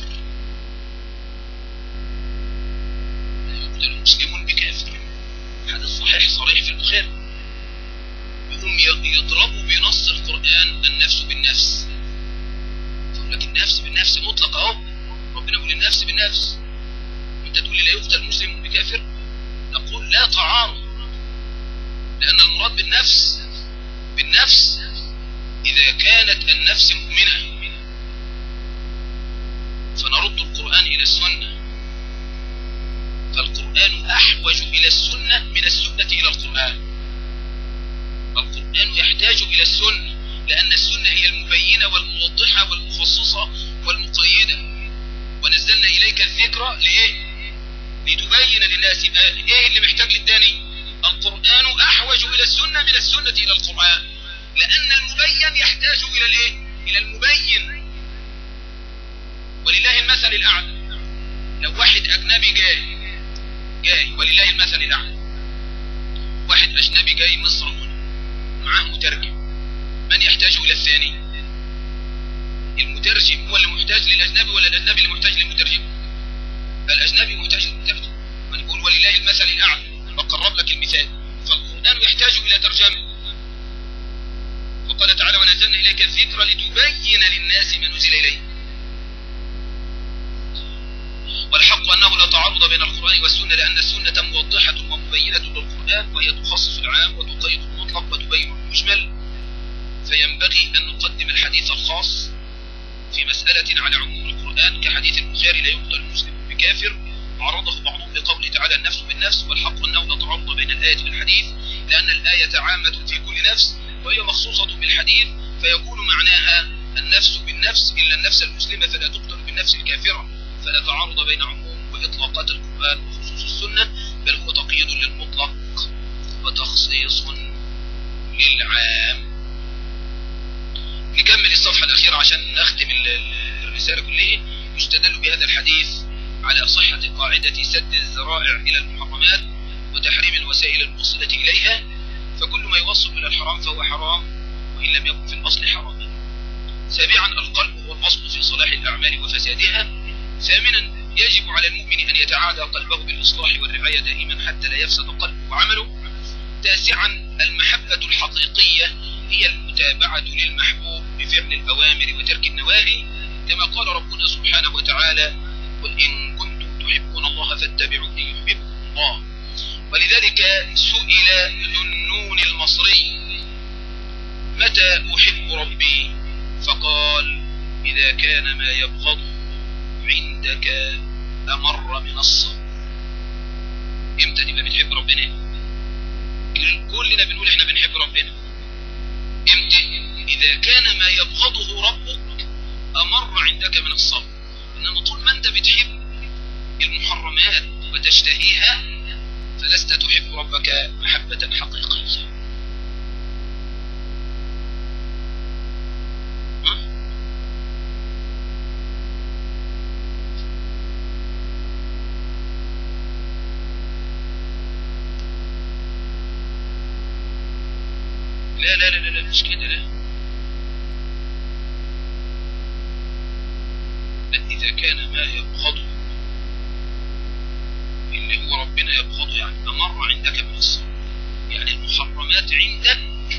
لا يقتل مسلم بكافر، حديث صحيح صريح في البخاري. يقوم يضربوا بنص القرآن النفس بالنفس. تقول لك النفس بالنفس مطلق اهو، ربنا يقول النفس بالنفس، انت تقول لي لا يقتل مسلم بكافر؟ نقول لا تعارض، لأن المراد بالنفس بالنفس إذا كانت النفس مؤمنة، فنرد القرآن إلى السنة، فالقرآن أحوج إلى السنة من السنة إلى القرآن. القرآن يحتاج إلى السنة، لأن السنة هي المبينة والموضحة والمخصصة والمقيدة. ونزلنا إليك الذكر لإيه؟ لتبين للناس. إيه اللي محتاج للتاني؟ القرآن أحوج إلى السنة من السنة إلى القرآن، لأن المبين يحتاج إلى الإيه؟ إلى المبين. ولله المثل الأعلى. لو واحد أجنبي جاي جاي ولله المثل الأعلى، واحد أجنبي جاي مصر هنا معاه مترجم، من يحتاج إلى الثاني؟ المترجم هو اللي محتاج للأجنبي ولا الأجنبي اللي محتاج للمترجم؟ الأجنبي محتاج للمترجم. من يقول ولله المثل الأعلى، بقرب لك المثال. فالقرآن يحتاج إلى ترجمة. وقال تعالى ونزلنا إليك الذكر لتبين للناس ما نزل إليه. والحق أنه لا تعارض بين القرآن والسنة، لأن السنة موضحة ومبينة للقرآن، وهي تخصص العام وتقيد المطلق وتبين المجمل. فينبغي أن نقدم الحديث الخاص في مسألة على عموم القرآن، كحديث البخاري لا يقتل المسلم بكافر، عرضه بعضهم بقوله تعالى النفس بالنفس. والحق أنه لا تعارض بين الآية والحديث، لأن الآية عامة في كل نفس وهي مخصوصة بالحديث، فيكون معناها النفس بالنفس، إلا النفس المسلمة فلا تقتل بالنفس الكافرة. فلا تعارض بين عموم وإطلاقات القرآن وخصوص السنة، بل هو تقييد للمطلق وتخصيص للعام. نكمل الصفحة الأخيرة عشان نختم الرسالة كلها. يستدل بهذا الحديث على صحة قاعدة سد الذرائع إلى المحرمات وتحريم الوسائل الموصلة إليها، فكل ما يوصل إلى الحرام فهو حرام وإن لم يكن في الأصل حراما. سابعا القلب هو الأصل في صلاح الأعمال وفسادها. ثامنا يجب على المؤمن أن يتعادى قلبه بالإصلاح والرعاية دائما حتى لا يفسد قلبه وعمله. تاسعا المحبة الحقيقية هي المتابعة للمحبوب بفعل الأوامر وترك النواهي، كما قال ربنا سبحانه وتعالى قل إن كنتم تحبون الله فاتبعوني يحببكم الله. ولذلك سئل ذو النون المصري متى أحب ربي؟ فقال إذا كان ما يبغضه عندك أمر من الصبر. امتى تبقى بتحب ربنا؟ كلنا بنقول احنا بنحب ربنا. امتى؟ إذا كان ما يبغضه ربك أمر عندك من الصبر. إنما طول ما أنت بتحب المحرمات وتشتهيها فلست تحب ربك محبة حقيقية. لا لا لا لا مش كده، لا لا إذا كان ما يبغضه اللي هو ربنا يبغضه يعني أمر عندك من الصبر، يعني المحرمات عندك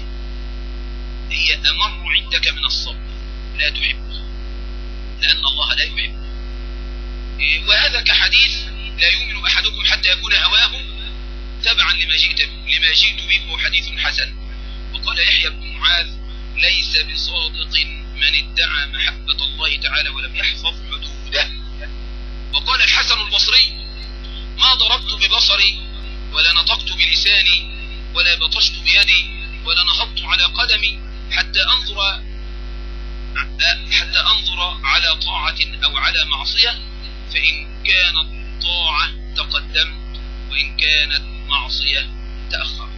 هي أمر عندك من الصبر، لا تحبه لأن الله لا يحبه. وهذا كحديث لا يؤمن أحدكم حتى يكون هواه تبعا لما جئت لما جئت به، هو حديث حسن. وقال يحيى بن معاذ ليس بصادق من ادعى محبة الله تعالى ولم يحفظ حدوده. وقال الحسن البصري ما ضربت ببصري ولا نطقت بلساني ولا بطشت بيدي ولا نهضت على قدمي حتى أنظر حتى أنظر على طاعة أو على معصية، فإن كانت طاعة تقدمت وإن كانت معصية تأخرت.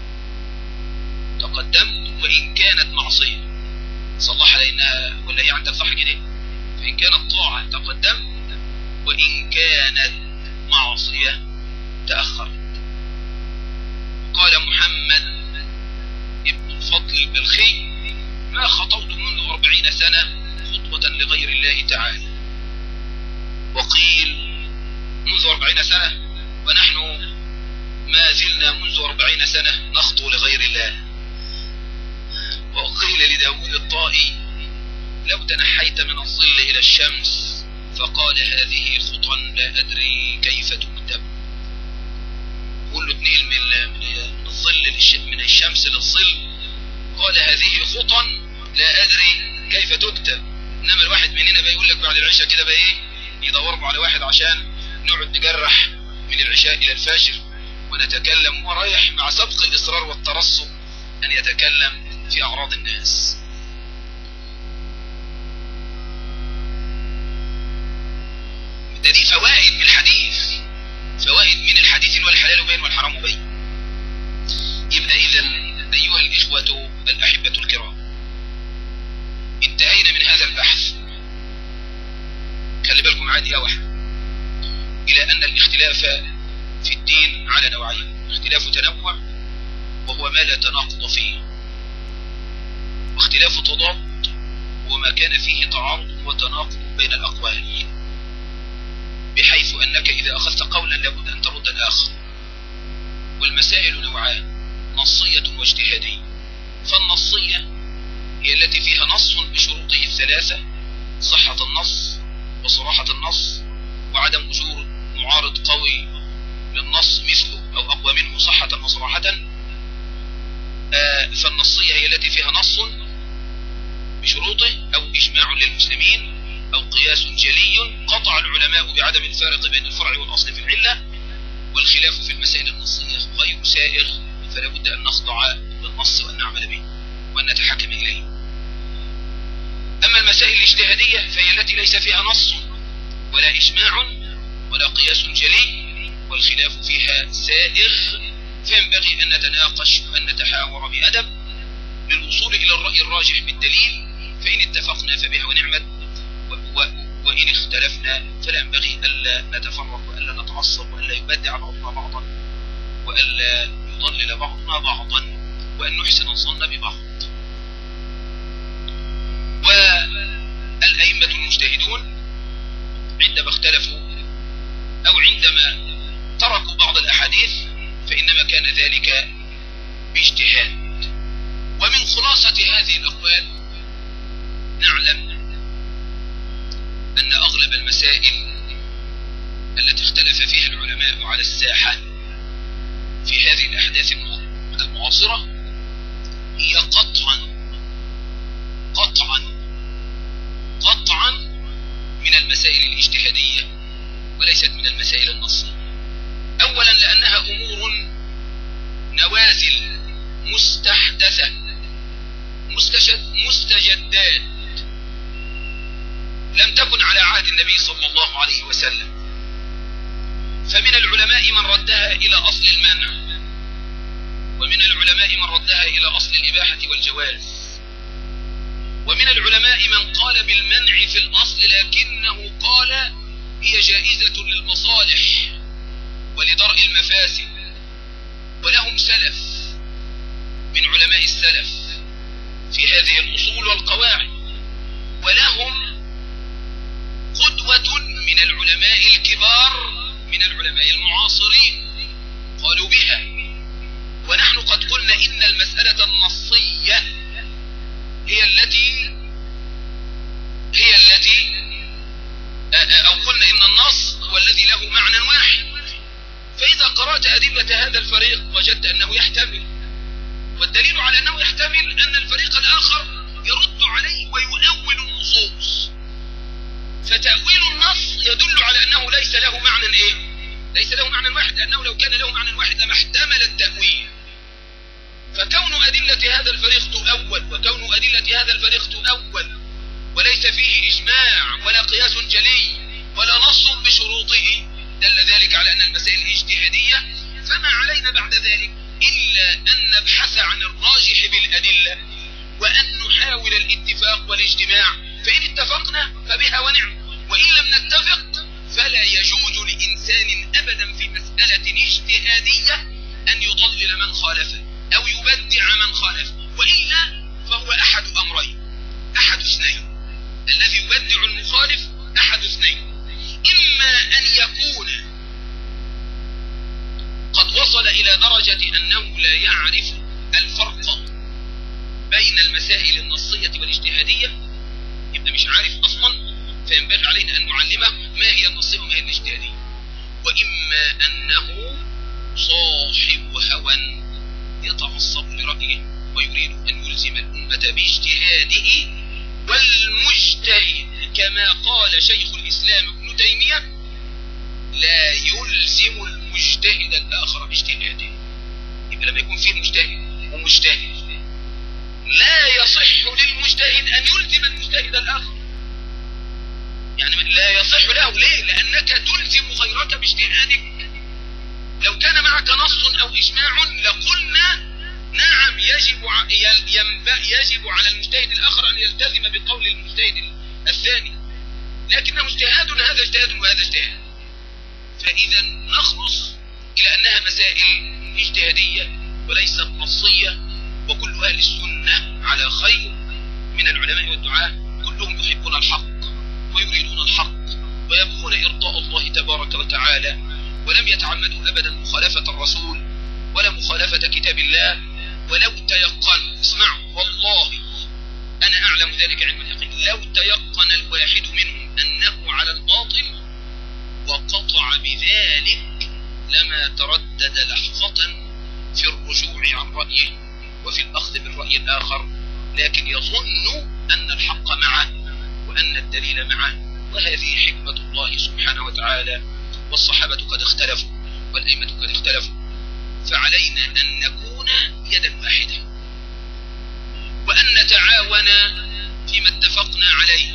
تقدمت وإن كانت معصية، صلح علينا ولا هي عندك صح كده؟ فإن كانت طاعة تقدمت وإن كانت معصية تأخرت. قال محمد ابن الفضل البلخي ما وأربعين سنة ونحن ما زلنا منذ أربعين سنة نخطو لغير الله. وقيل لداود الطائي لو تنحيت من الظل إلى الشمس، فقال هذه خطى لا أدري كيف تكتب. قول له اتنقل من الظل من الشمس للظل، قال هذه خطى لا أدري كيف تكتب. إنما الواحد مننا بيقول لك بعد العشاء كده بقى إيه، يدوروا على واحد عشان نقعد نجرح من العشاء إلى الفجر ونتكلم، ورايح مع سبق الإصرار والترصد أن يتكلم في أعراض الناس. ده دي فوائد من الحديث، فوائد من الحديث والحلال بين والحرام بين. يبقى إذا أيها الإخوة الأحبة الكرام، انتهينا من هذا البحث. خلي بالكم عادي واحد إلى أن الاختلاف في الدين على نوعين: اختلاف تنوع وهو ما لا تناقض فيه، واختلاف تضاد وما كان فيه تعارض وتناقض بين الأقوال، بحيث أنك إذا أخذت قولا لابد أن ترد الآخر. والمسائل نوعان: نصية واجتهادية. فالنصية هي التي فيها نص بشروطه الثلاثة: صحة النص وصراحة النص وعدم وجود معارض قوي للنص مثله أو أقوى منه صحة وصراحة. آه فالنصية هي التي فيها نص بشروطه أو إجماع للمسلمين أو قياس جلي قطع العلماء بعدم الفارق بين الفرع والأصل في العلة. والخلاف في المسائل النصية غير سائغ، فلا بد أن نخضع للنص وأن نعمل به وأن نتحكم إليه. أما المسائل الاجتهادية فهي التي ليس فيها نص ولا إجماع ولا قياس جلي والخلاف فيها سائغ، فينبغي أن نتناقش وأن نتحاور بأدب للوصول إلى الرأي الراجح بالدليل، فإن اتفقنا فبها ونعمت، وإن اختلفنا فلا ينبغي ألا نتفرق وألا نتعصب وألا يبدع بعضنا بعضا وألا يضلل بعضنا بعضا وأن نحسن الظن ببعض. والأئمة المجتهدون عندما اختلفوا أو عندما تركوا بعض الأحاديث فإنما كان ذلك باجتهاد. ومن خلاصة هذه الأقوال نعلم أن أغلب المسائل التي اختلف فيها العلماء على الساحة في هذه الأحداث المعاصرة هي قطعا قطعا قطعا من المسائل الاجتهادية وليست من المسائل النصية. أولا لأنها أمور نوازل مستحدثة مستجدات لم تكن على عهد النبي صلى الله عليه وسلم، فمن العلماء من ردها إلى أصل المنع، ومن العلماء من ردها إلى أصل الإباحة والجواز، ومن العلماء من قال بالمنع في الأصل لكنه قال هي جائزة للمصالح ولدرء المفاسد. ولهم سلف من علماء السلف في هذه الأصول والقواعد، ولهم قدوة من العلماء الكبار من العلماء المعاصرين قالوا بها. ونحن قد قلنا إن المسألة النصية هي التي هي التي أو قلنا إن النص هو الذي له معنى واحد. فإذا قرأت أدلة هذا الفريق وجدت أنه يحتمل، والدليل على أنه يحتمل أن الفريق الآخر يرد عليه ويؤول النصوص. فتأويل النص يدل على أنه ليس له معنى إيه؟ ليس له معنى واحد، لأنه لو كان له معنى واحد لما احتمل التأويل. فكون أدلة هذا الفريق تؤول وكون أدلة هذا الفريق تؤول وليس فيه إجماع ولا قياس جلي ولا نص بشروطه دل ذلك على أن المسائل اجتهادية. فما علينا بعد ذلك إلا أن نبحث عن الراجح بالأدلة وأن نحاول الاتفاق والاجتماع، فإن اتفقنا فبها ونعم، وإن لم نتفق فلا يجوز لإنسان أبدا في مسألة اجتهادية أن يضلل من خالفه أو يبدع من خالفه، وإلا فهو أحد أمرين، أحد اثنين. الذي يبدع المخالف أحد اثنين: إما أن يكون فينبغي علينا أن نعلمه ما هي النصية وما هي الاجتهادية. وإما أنه صاحب هوى يتعصب لرأيه ويريد أن يلزم الأمة باجتهاده، والمجتهد كما قال شيخ الإسلام ابن تيمية لا يلزم المجتهد الآخر باجتهاده. يبقى لما يكون فيه مجتهد ومجتهد لا يصح للمجتهد أن يلزم المجتهد الآخر، يعني لا يصح له. ليه؟ لأنك تلزم غيرك باجتهادك. لو كان معك نص أو إجماع لقلنا نعم يجب يجب على المجتهد الآخر أن يلتزم بقول المجتهد الثاني، لكنه اجتهاد، هذا اجتهاد وهذا اجتهاد. فإذا نخلص إلى أنها مسائل اجتهادية وليست نصية، وكل أهل السنة على خير من العلماء والدعاة، كلهم يحبون الحق ويريدون الحق ويبغون إرضاء الله تبارك وتعالى، ولم يتعمدوا أبدا مخالفة الرسول ولا مخالفة كتاب الله. ولو تيقنوا، اسمعوا والله أنا أعلم ذلك علم اليقين، لو تيقن الواحد منهم أنه على الباطل وقطع بذلك لما تردد لحظة في الرجوع عن رأيه وفي الأخذ بالرأي الآخر، لكن يظن أن الحق معه وأن الدليل معه. وهذه حكمة الله سبحانه وتعالى. والصحابة قد اختلفوا والأئمة قد اختلفوا، فعلينا أن نكون يدا واحدة وأن نتعاون فيما اتفقنا عليه،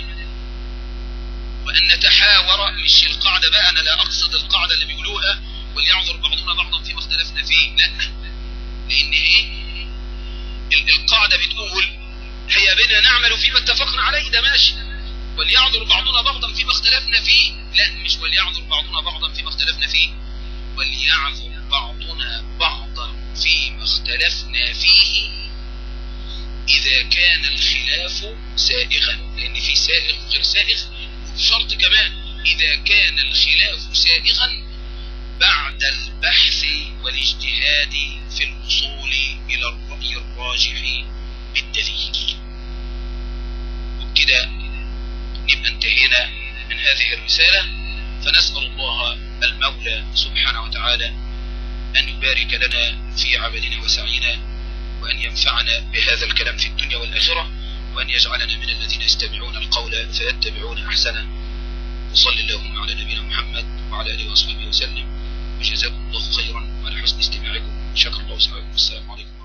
وأن نتحاور. مش القاعدة بقى، أنا لا أقصد القاعدة اللي بيقولوها وليعذر بعضنا بعضا فيما اختلفنا فيه، لا، لأن إيه القاعدة بتقول هيا بنا نعمل فيما اتفقنا عليه، ده ماشي. وليعذر بعضنا بعضا فيما اختلفنا فيه، لا، مش وليعذر بعضنا بعضا فيما اختلفنا فيه، وليعذر بعضنا بعضا فيما اختلفنا فيه إذا كان الخلاف سائغا، لأن في سائغ وغير سائغ، وبشرط كمان إذا كان الخلاف سائغا بعد البحث والاجتهاد في الوصول إلى الرأي الراجح بالدليل. وبكده نبقى انتهينا من هذه الرسالة، فنسأل الله المولى سبحانه وتعالى أن يبارك لنا في عملنا وسعينا، وأن ينفعنا بهذا الكلام في الدنيا والآخرة، وأن يجعلنا من الذين يستمعون القول فيتبعون أحسنه. وصلى اللهم على نبينا محمد وعلى آله وصحبه وسلم، وجزاكم الله خيرا على حسن استماعكم. شكر الله وسعيكم. السلام عليكم.